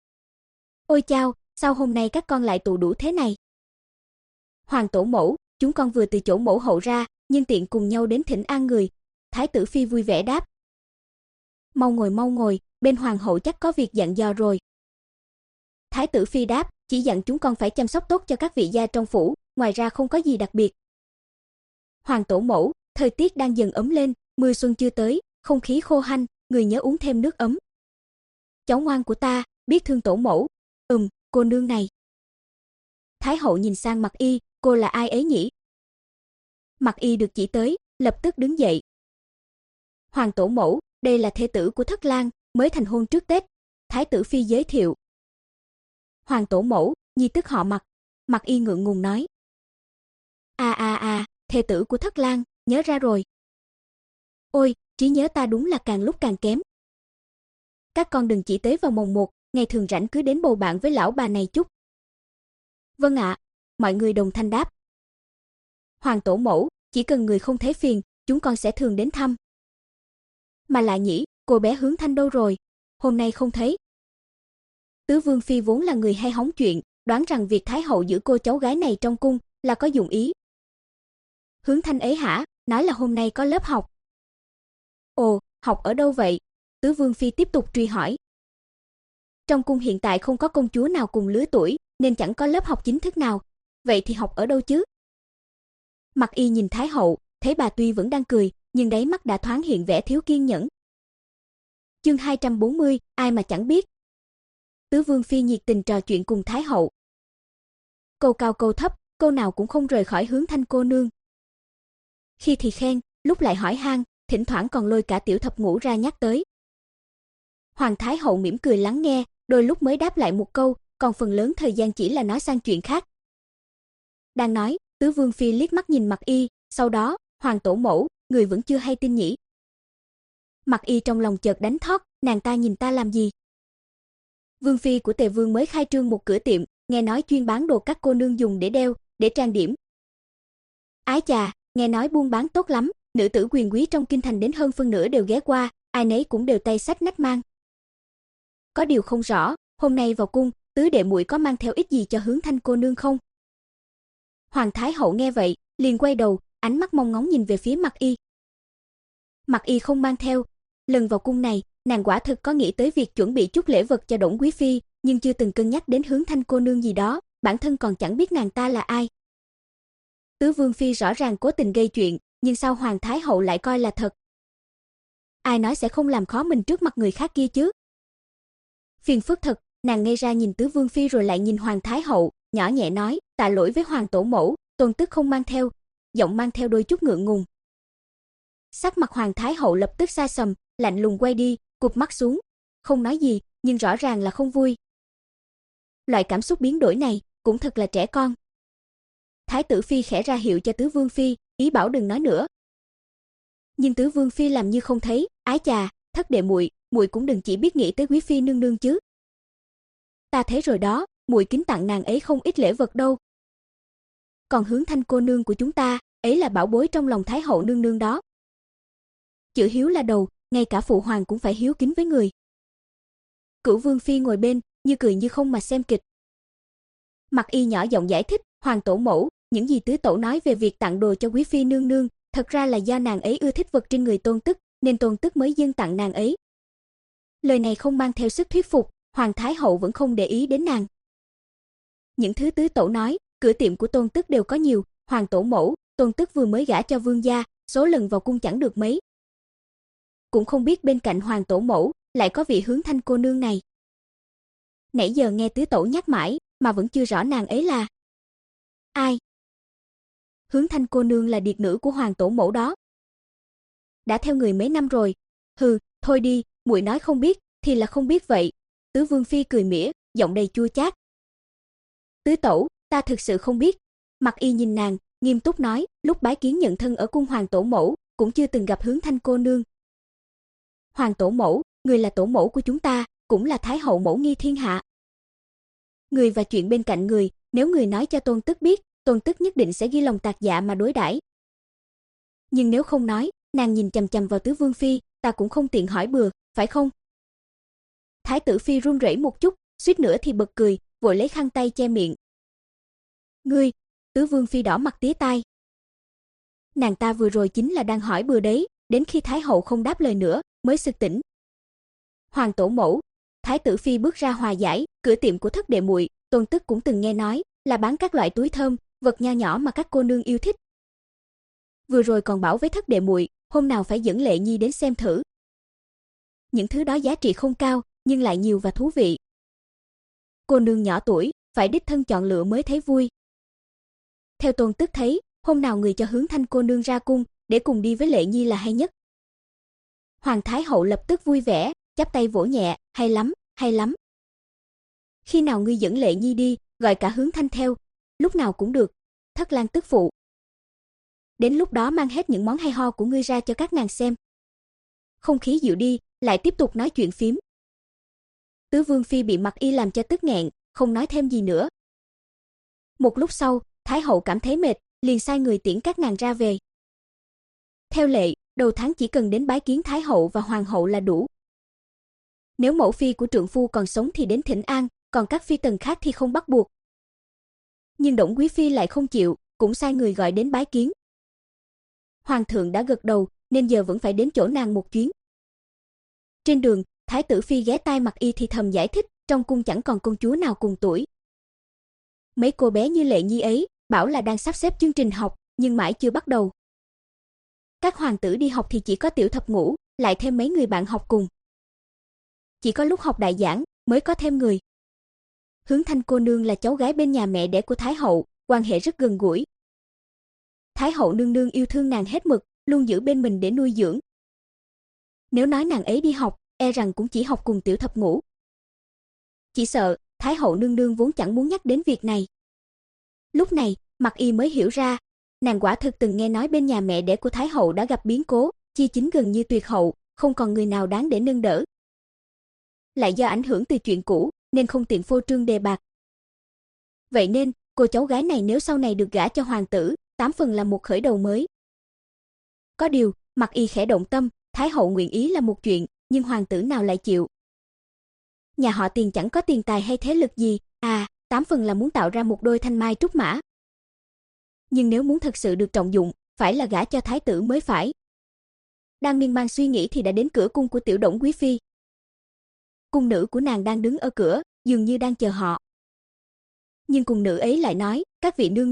Ôi chao, sao hôm nay các con lại tụ đủ thế này? Hoàng tổ mẫu, chúng con vừa từ chỗ mẫu hậu ra, nhưng tiện cùng nhau đến thỉnh an người. Thái tử phi vui vẻ đáp. Mau ngồi mau ngồi, bên hoàng hậu chắc có việc dặn dò rồi. Thái tử phi đáp, chỉ dặn chúng con phải chăm sóc tốt cho các vị gia trong phủ, ngoài ra không có gì đặc biệt. Hoàng tổ mẫu, thời tiết đang dần ấm lên, mưa xuân chưa tới, không khí khô hanh, người nhớ uống thêm nước ấm. Cháu ngoan của ta, biết thương tổ mẫu. Ừm, cô nương này. Thái hậu nhìn sang Mặc Y, cô là ai ấy nhỉ? Mặc Y được chỉ tới, lập tức đứng dậy. Hoàng tổ mẫu, đây là thê tử của Thất Lang, mới thành hôn trước Tết. Thái tử phi giới thiệu. Hoàng tổ mẫu, nhi tức họ Mặc. Mặc Y ngượng ngùng nói. À à à, thê tử của Thất Lang, nhớ ra rồi. Ôi, trí nhớ ta đúng là càng lúc càng kém. Các con đừng chỉ tới vào mồng một, ngày thường rảnh cứ đến bầu bạn với lão bà này chút. Vâng ạ, mọi người đồng thanh đáp. Hoàng tổ mẫu, chỉ cần người không thấy phiền, chúng con sẽ thường đến thăm. Mà lại nhỉ, cô bé Hướng Thanh đâu rồi? Hôm nay không thấy. Tứ vương phi vốn là người hay hóng chuyện, đoán rằng việc thái hậu giữ cô cháu gái này trong cung là có dụng ý. Hướng Thanh ấy hả? Nói là hôm nay có lớp học. Ồ, học ở đâu vậy? Tứ vương phi tiếp tục truy hỏi. Trong cung hiện tại không có công chúa nào cùng lứa tuổi, nên chẳng có lớp học chính thức nào. Vậy thì học ở đâu chứ? Mặc Y nhìn thái hậu, thấy bà tuy vẫn đang cười, nhưng đáy mắt đã thoáng hiện vẻ thiếu kiên nhẫn. Chương hai trăm bốn mươi, ai mà chẳng biết. Tứ vương phi nhiệt tình trò chuyện cùng thái hậu. Câu cao câu thấp, câu nào cũng không rời khỏi Hướng Thanh cô nương. Khi thì khen, lúc lại hỏi han, thỉnh thoảng còn lôi cả tiểu thập ngũ ra nhắc tới. Hoàng thái hậu mỉm cười lắng nghe, đôi lúc mới đáp lại một câu, còn phần lớn thời gian chỉ là nói sang chuyện khác. Đang nói, tứ vương phi liếc mắt nhìn Mặc Y, sau đó, hoàng tổ mẫu, người vẫn chưa hay tin nhỉ? Mặc Y trong lòng chợt đánh thót, nàng ta nhìn ta làm gì? Vương phi của Tề Vương mới khai trương một cửa tiệm, nghe nói chuyên bán đồ các cô nương dùng để đeo, để trang điểm. Ái chà, nghe nói buôn bán tốt lắm, nữ tử quyền quý trong kinh thành đến hơn phân nửa đều ghé qua, ai nấy cũng đều tay xách nách mang. Có điều không rõ, hôm nay vào cung, tứ đệ muội có mang theo ít gì cho Hướng Thanh cô nương không? Hoàng thái hậu nghe vậy, liền quay đầu, ánh mắt mong ngóng nhìn về phía Mặc Y. Mặc Y không mang theo, lần vào cung này, nàng quả thực có nghĩ tới việc chuẩn bị chút lễ vật cho Đổng quý phi, nhưng chưa từng cân nhắc đến Hướng Thanh cô nương gì đó, bản thân còn chẳng biết nàng ta là ai. Tứ Vương Phi rõ ràng cố tình gây chuyện, nhưng sao Hoàng Thái Hậu lại coi là thật? Ai nói sẽ không làm khó mình trước mặt người khác kia chứ? Phiền phức thật, nàng ngây ra nhìn Tứ Vương Phi rồi lại nhìn Hoàng Thái Hậu, nhỏ nhẹ nói, tạ lỗi với Hoàng tổ mẫu, Tôn tức không mang theo, giọng mang theo đôi chút ngượng ngùng. Sắc mặt Hoàng Thái Hậu lập tức xa sầm, lạnh lùng quay đi, cụp mắt xuống, không nói gì, nhưng rõ ràng là không vui. Loại cảm xúc biến đổi này, cũng thật là trẻ con. Thái tử Phi khẽ ra hiệu cho Tứ Vương Phi, ý bảo đừng nói nữa. Nhưng Tứ Vương Phi làm như không thấy, ái chà, thất đệ muội, muội cũng đừng chỉ biết nghĩ tới quý phi nương nương chứ. Ta thấy rồi đó, muội kính tặng nàng ấy không ít lễ vật đâu. Còn Hướng Thanh cô nương của chúng ta, ấy là bảo bối trong lòng Thái hậu nương nương đó. Chữ hiếu là đầu, ngay cả phụ hoàng cũng phải hiếu kính với người. Cửu Vương Phi ngồi bên, như cười như không mà xem kịch. Mặc Y nhỏ giọng giải thích, Hoàng tổ mẫu, những gì tứ tổ nói về việc tặng đồ cho quý phi nương nương, thật ra là do nàng ấy ưa thích vật trên người Tôn tức, nên Tôn tức mới dâng tặng nàng ấy. Lời này không mang theo sức thuyết phục, Hoàng Thái hậu vẫn không để ý đến nàng. Những thứ tứ tổ nói, cửa tiệm của Tôn tức đều có nhiều, Hoàng tổ mẫu, Tôn tức vừa mới gả cho vương gia, số lần vào cung chẳng được mấy. Cũng không biết bên cạnh Hoàng tổ mẫu lại có vị Hướng Thanh cô nương này. Nãy giờ nghe tứ tổ nhắc mãi mà vẫn chưa rõ nàng ấy là ai. Hướng Thanh cô nương là điệt nữ của Hoàng tổ mẫu đó. Đã theo người mấy năm rồi. Hừ, thôi đi, muội nói không biết thì là không biết vậy. Tứ Vương Phi cười mỉa, giọng đầy chua chát. Tứ tổ, ta thực sự không biết. Mặc Y nhìn nàng, nghiêm túc nói, lúc bái kiến nhận thân ở cung Hoàng tổ mẫu, cũng chưa từng gặp Hướng Thanh cô nương. Hoàng tổ mẫu, người là tổ mẫu của chúng ta, cũng là Thái hậu mẫu nghi thiên hạ. Người và chuyện bên cạnh người, nếu người nói cho Tôn tức biết, Tôn tức nhất định sẽ ghi lòng tạc dạ mà đối đãi. Nhưng nếu không nói, nàng nhìn chằm chằm vào Tứ Vương Phi, ta cũng không tiện hỏi bừa, phải không? Thái tử Phi run rẩy một chút, suýt nữa thì bật cười, vội lấy khăn tay che miệng. Ngươi, Tứ Vương Phi đỏ mặt tía tai. Nàng ta vừa rồi chính là đang hỏi bừa đấy, đến khi Thái hậu không đáp lời nữa, mới sực tỉnh. Hoàng tổ mẫu, Thái tử Phi bước ra hòa giải, cửa tiệm của thất đệ muội, Tôn tức cũng từng nghe nói, là bán các loại túi thơm, vật nho nhỏ mà các cô nương yêu thích. Vừa rồi còn bảo với thất đệ muội, hôm nào phải dẫn Lệ Nhi đến xem thử. Những thứ đó giá trị không cao, nhưng lại nhiều và thú vị. Cô nương nhỏ tuổi, phải đích thân chọn lựa mới thấy vui. Theo Tôn tức thấy, hôm nào người cho Hướng Thanh cô nương ra cung, để cùng đi với Lệ Nhi là hay nhất. Hoàng Thái hậu lập tức vui vẻ, chắp tay vỗ nhẹ, hay lắm, hay lắm. Khi nào ngươi dẫn Lệ Nhi đi, gọi cả Hướng Thanh theo, lúc nào cũng được. Thất Lang tức phụ. Đến lúc đó mang hết những món hay ho của ngươi ra cho các nàng xem. Không khí dịu đi, lại tiếp tục nói chuyện phím. Tứ Vương Phi bị Mặc Y làm cho tức nghẹn, không nói thêm gì nữa. Một lúc sau, Thái hậu cảm thấy mệt, liền sai người tiễn các nàng ra về. Theo lệ, đầu tháng chỉ cần đến bái kiến Thái hậu và Hoàng hậu là đủ. Nếu mẫu phi của trượng phu còn sống thì đến thỉnh an, còn các phi tần khác thì không bắt buộc. Nhưng Đổng quý phi lại không chịu, cũng sai người gọi đến bái kiến. Hoàng thượng đã gật đầu, nên giờ vẫn phải đến chỗ nàng một chuyến. Trên đường, Thái tử Phi ghé tai Mặc Y thì thầm giải thích, trong cung chẳng còn công chúa nào cùng tuổi. Mấy cô bé như Lệ Nhi ấy, bảo là đang sắp xếp chương trình học, nhưng mãi chưa bắt đầu. Các hoàng tử đi học thì chỉ có tiểu thập ngũ, lại thêm mấy người bạn học cùng. Chỉ có lúc học đại giảng mới có thêm người. Hướng Thanh cô nương là cháu gái bên nhà mẹ đẻ của Thái hậu, quan hệ rất gần gũi. Thái hậu nương nương yêu thương nàng hết mực, luôn giữ bên mình để nuôi dưỡng. Nếu nói nàng ấy đi học, e rằng cũng chỉ học cùng tiểu thập ngũ. Chỉ sợ, Thái hậu nương nương vốn chẳng muốn nhắc đến việc này. Lúc này, Mặc Y mới hiểu ra, nàng quả thực từng nghe nói bên nhà mẹ đẻ của Thái hậu đã gặp biến cố, chi chính gần như tuyệt hậu, không còn người nào đáng để nâng đỡ. Lại do ảnh hưởng từ chuyện cũ, nên không tiện phô trương đề bạc. Vậy nên, cô cháu gái này nếu sau này được gả cho hoàng tử, tám phần là một khởi đầu mới. Có điều, Mặc Y khẽ động tâm, Thái hậu nguyện ý là một chuyện, nhưng hoàng tử nào lại chịu. Nhà họ Tiền chẳng có tiền tài hay thế lực gì, à, tám phần là muốn tạo ra một đôi thanh mai trúc mã. Nhưng nếu muốn thật sự được trọng dụng, phải là gả cho thái tử mới phải. Đang miên man suy nghĩ thì đã đến cửa cung của tiểu Đổng quý phi. Cung nữ của nàng đang đứng ở cửa, dường như đang chờ họ. Nhưng cung nữ ấy lại nói, các vị nương nương,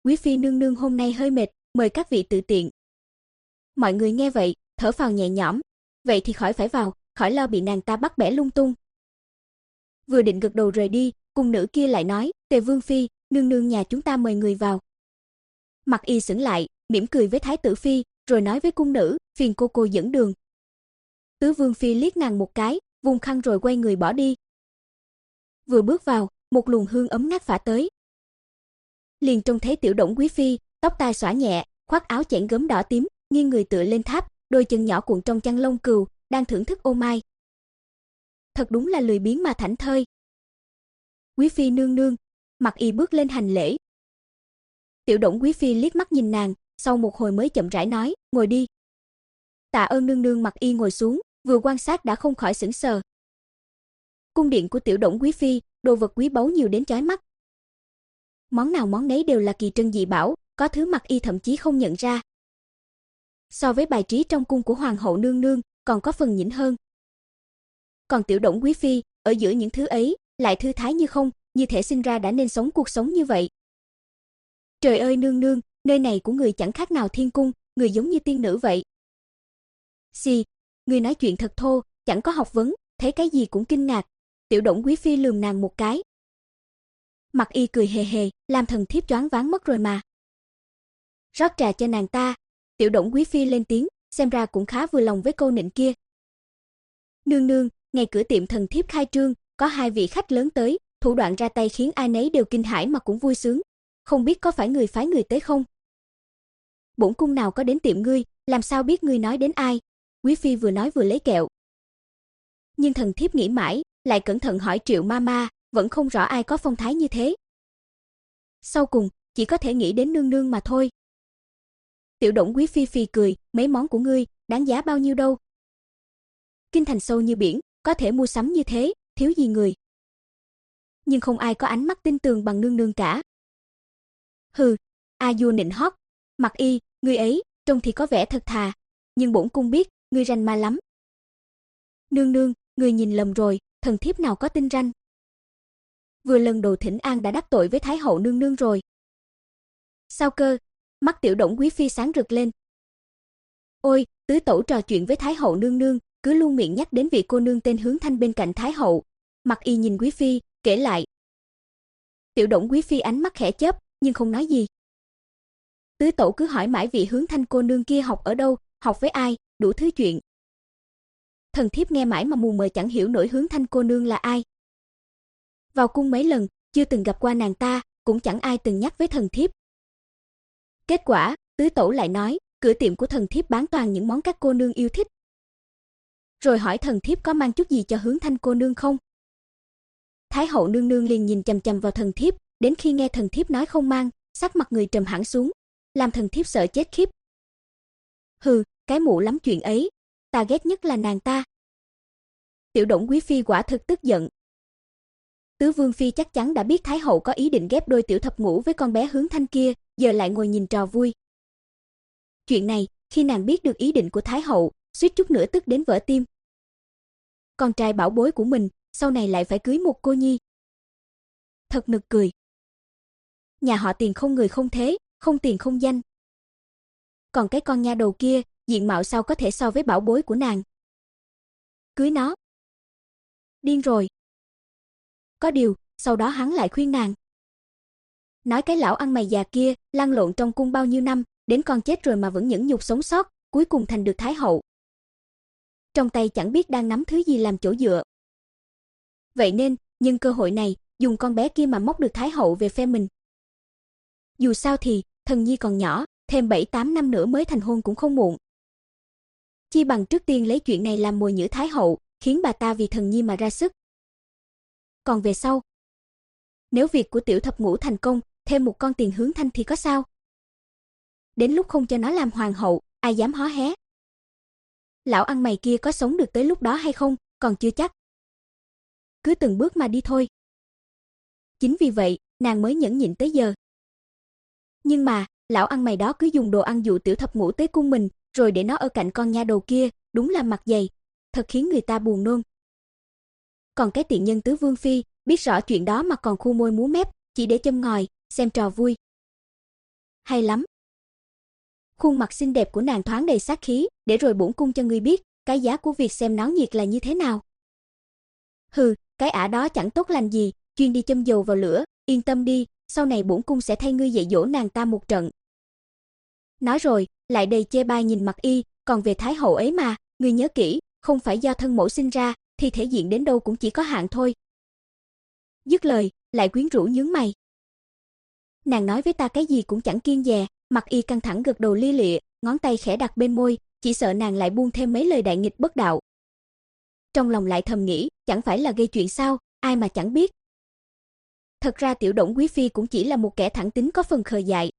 quý phi nương nương hôm nay hơi mệt, mời các vị tự tiện. Mọi người nghe vậy, thở phào nhẹ nhõm, vậy thì khỏi phải vào, khỏi lo bị nàng ta bắt bẻ lung tung. Vừa định gật đầu rời đi, cung nữ kia lại nói, Tề vương phi, nương nương nhà chúng ta mời người vào. Mặc Y sững lại, mỉm cười với thái tử phi, rồi nói với cung nữ, phiền cô cô dẫn đường. Tứ vương phi liếc nàng một cái, vung khăn rồi quay người bỏ đi. Vừa bước vào, một luồng hương ấm ngát phả tới. Liền trông thấy tiểu Đổng quý phi, tóc tai xõa nhẹ, khoác áo chẽn gấm đỏ tím, nghiêng người tựa lên tháp, đôi chân nhỏ cuộn trong chăn lông cừu, đang thưởng thức ô mai. Thật đúng là lười biếng mà thảnh thơi. Quý phi nương nương, Mặc Y bước lên hành lễ. Tiểu Đổng quý phi liếc mắt nhìn nàng, sau một hồi mới chậm rãi nói, ngồi đi. Tạ ơn nương nương. Mặc Y ngồi xuống, vừa quan sát đã không khỏi sững sờ. Cung điện của tiểu Đổng quý phi, đồ vật quý báu nhiều đến chói mắt. Món nào món nấy đều là kỳ trân dị bảo, có thứ Mặc Y thậm chí không nhận ra. So với bài trí trong cung của hoàng hậu nương nương, còn có phần nhỉnh hơn. Còn tiểu Đổng quý phi, ở giữa những thứ ấy, lại thư thái như không, như thể sinh ra đã nên sống cuộc sống như vậy. Trời ơi nương nương, nơi này của người chẳng khác nào thiên cung, người giống như tiên nữ vậy. Xì, người nói chuyện thật thô, chẳng có học vấn, thấy cái gì cũng kinh ngạc. Tiểu Đổng quý phi lườm nàng một cái. Mặc Y cười hề hề, làm thần thiếp choáng váng mất rồi mà. Rót trà cho nàng ta. Tiểu Đổng quý phi lên tiếng, xem ra cũng khá vừa lòng với câu nịnh kia. Nương nương, ngày cửa tiệm thần thiếp khai trương, có hai vị khách lớn tới, thủ đoạn ra tay khiến ai nấy đều kinh hãi mà cũng vui sướng. Không biết có phải người phái người tới không? Bổn cung nào có đến tiệm ngươi, làm sao biết ngươi nói đến ai? Quý phi vừa nói vừa lấy kẹo. Nhưng thần thiếp nghĩ mãi, lại cẩn thận hỏi Triệu Mama, vẫn không rõ ai có phong thái như thế. Sau cùng, chỉ có thể nghĩ đến nương nương mà thôi. Tiểu Đổng quý phi phì cười, mấy món của ngươi, đáng giá bao nhiêu đâu? Kinh thành sâu như biển, có thể mua sắm như thế, thiếu gì người. Nhưng không ai có ánh mắt tin tưởng bằng nương nương cả. Hừ, a vua nịnh hót, Mặc Y, ngươi ấy, trông thì có vẻ thật thà, nhưng bổn cung biết, ngươi ranh ma lắm. Nương nương, ngươi nhìn lầm rồi, thần thiếp nào có tin ranh. Vừa lần đầu thỉnh an đã đắc tội với Thái hậu nương nương rồi. Sao cơ? Mắt tiểu Đổng quý phi sáng rực lên. Ôi, tứ tẩu trò chuyện với Thái hậu nương nương, cứ luôn miệng nhắc đến vị cô nương tên Hướng Thanh bên cạnh Thái hậu. Mặc Y nhìn quý phi, kể lại. Tiểu Đổng quý phi ánh mắt khẽ chớp, nhưng không nói gì. Tứ tẩu cứ hỏi mãi vị Hướng Thanh cô nương kia học ở đâu, học với ai, đủ thứ chuyện. Thần thiếp nghe mãi mà mù mờ chẳng hiểu nổi Hướng Thanh cô nương là ai. Vào cung mấy lần, chưa từng gặp qua nàng ta, cũng chẳng ai từng nhắc với thần thiếp. Kết quả, tứ tẩu lại nói, cửa tiệm của thần thiếp bán toàn những món các cô nương yêu thích. Rồi hỏi thần thiếp có mang chút gì cho Hướng Thanh cô nương không? Thái hậu nương nương liền nhìn chằm chằm vào thần thiếp, đến khi nghe thần thiếp nói không mang, sắc mặt người trầm hẳn xuống, làm thần thiếp sợ chết khiếp. Hừ, cái mụ lắm chuyện ấy, ta ghét nhất là nàng ta. Tiểu Đổng quý phi quả thực tức giận. Tứ vương phi chắc chắn đã biết Thái hậu có ý định ghép đôi tiểu thập ngũ với con bé Hướng Thanh kia, giờ lại ngồi nhìn trò vui. Chuyện này, khi nàng biết được ý định của Thái hậu, suýt chút nữa tức đến vỡ tim. Con trai bảo bối của mình, sau này lại phải cưới một cô nhi. Thật nực cười. Nhà họ Tiền không người không thế, không tiền không danh. Còn cái con nha đầu kia, diện mạo sao có thể so với bảo bối của nàng. Cưới nó. Điên rồi. Có điều, sau đó hắn lại khuyên nàng. Nói cái lão ăn mày già kia, lăn lộn trong cung bao nhiêu năm, đến con chết rồi mà vẫn nhẫn nhục sống sót, cuối cùng thành được Thái hậu. Trong tay chẳng biết đang nắm thứ gì làm chỗ dựa. Vậy nên, nhân cơ hội này, dùng con bé kia mà móc được Thái hậu về phe mình. Dù sao thì, thần nhi còn nhỏ, thêm bảy tám năm nữa mới thành hôn cũng không muộn. Chi bằng trước tiên lấy chuyện này làm mồi nhử Thái hậu, khiến bà ta vì thần nhi mà ra sức. Còn về sau, nếu việc của tiểu thập ngũ thành công, thêm một con Tiền Hướng Thanh thì có sao? Đến lúc không cho nó làm hoàng hậu, ai dám hó hé. Lão ăn mày kia có sống được tới lúc đó hay không, còn chưa chắc. Cứ từng bước mà đi thôi. Chính vì vậy, nàng mới nhẫn nhịn tới giờ. Nhưng mà, lão ăn mày đó cứ dùng đồ ăn dụ tiểu thập ngũ tới cung mình, rồi để nó ở cạnh con nha đầu kia, đúng là mặt dày, thật khiến người ta buồn nôn. Còn cái tiện nhân tứ vương phi, biết rõ chuyện đó mà còn khu môi múa mép, chỉ để châm ngòi, xem trò vui. hay lắm. Khuôn mặt xinh đẹp của nàng thoáng đầy sát khí, để rồi bổn cung cho ngươi biết, cái giá của việc xem náo nhiệt là như thế nào. Hừ, cái ả đó chẳng tốt lành gì, chuyên đi châm dầu vào lửa, yên tâm đi, sau này bổn cung sẽ thay ngươi dạy dỗ nàng ta một trận. Nói rồi, lại đầy chê bai nhìn Mặc Y, còn về Thái hậu ấy mà, ngươi nhớ kỹ, không phải do thân mẫu sinh ra, thì thể diện đến đâu cũng chỉ có hạn thôi. Dứt lời, lại quyến rũ nhướng mày. Nàng nói với ta cái gì cũng chẳng kiêng dè, Mặc Y căng thẳng gật đầu lia lịa, ngón tay khẽ đặt bên môi, chỉ sợ nàng lại buông thêm mấy lời đại nghịch bất đạo. Trong lòng lại thầm nghĩ, chẳng phải là gây chuyện sao, ai mà chẳng biết. Thật ra tiểu Đổng quý phi cũng chỉ là một kẻ thẳng tính có phần khờ dại,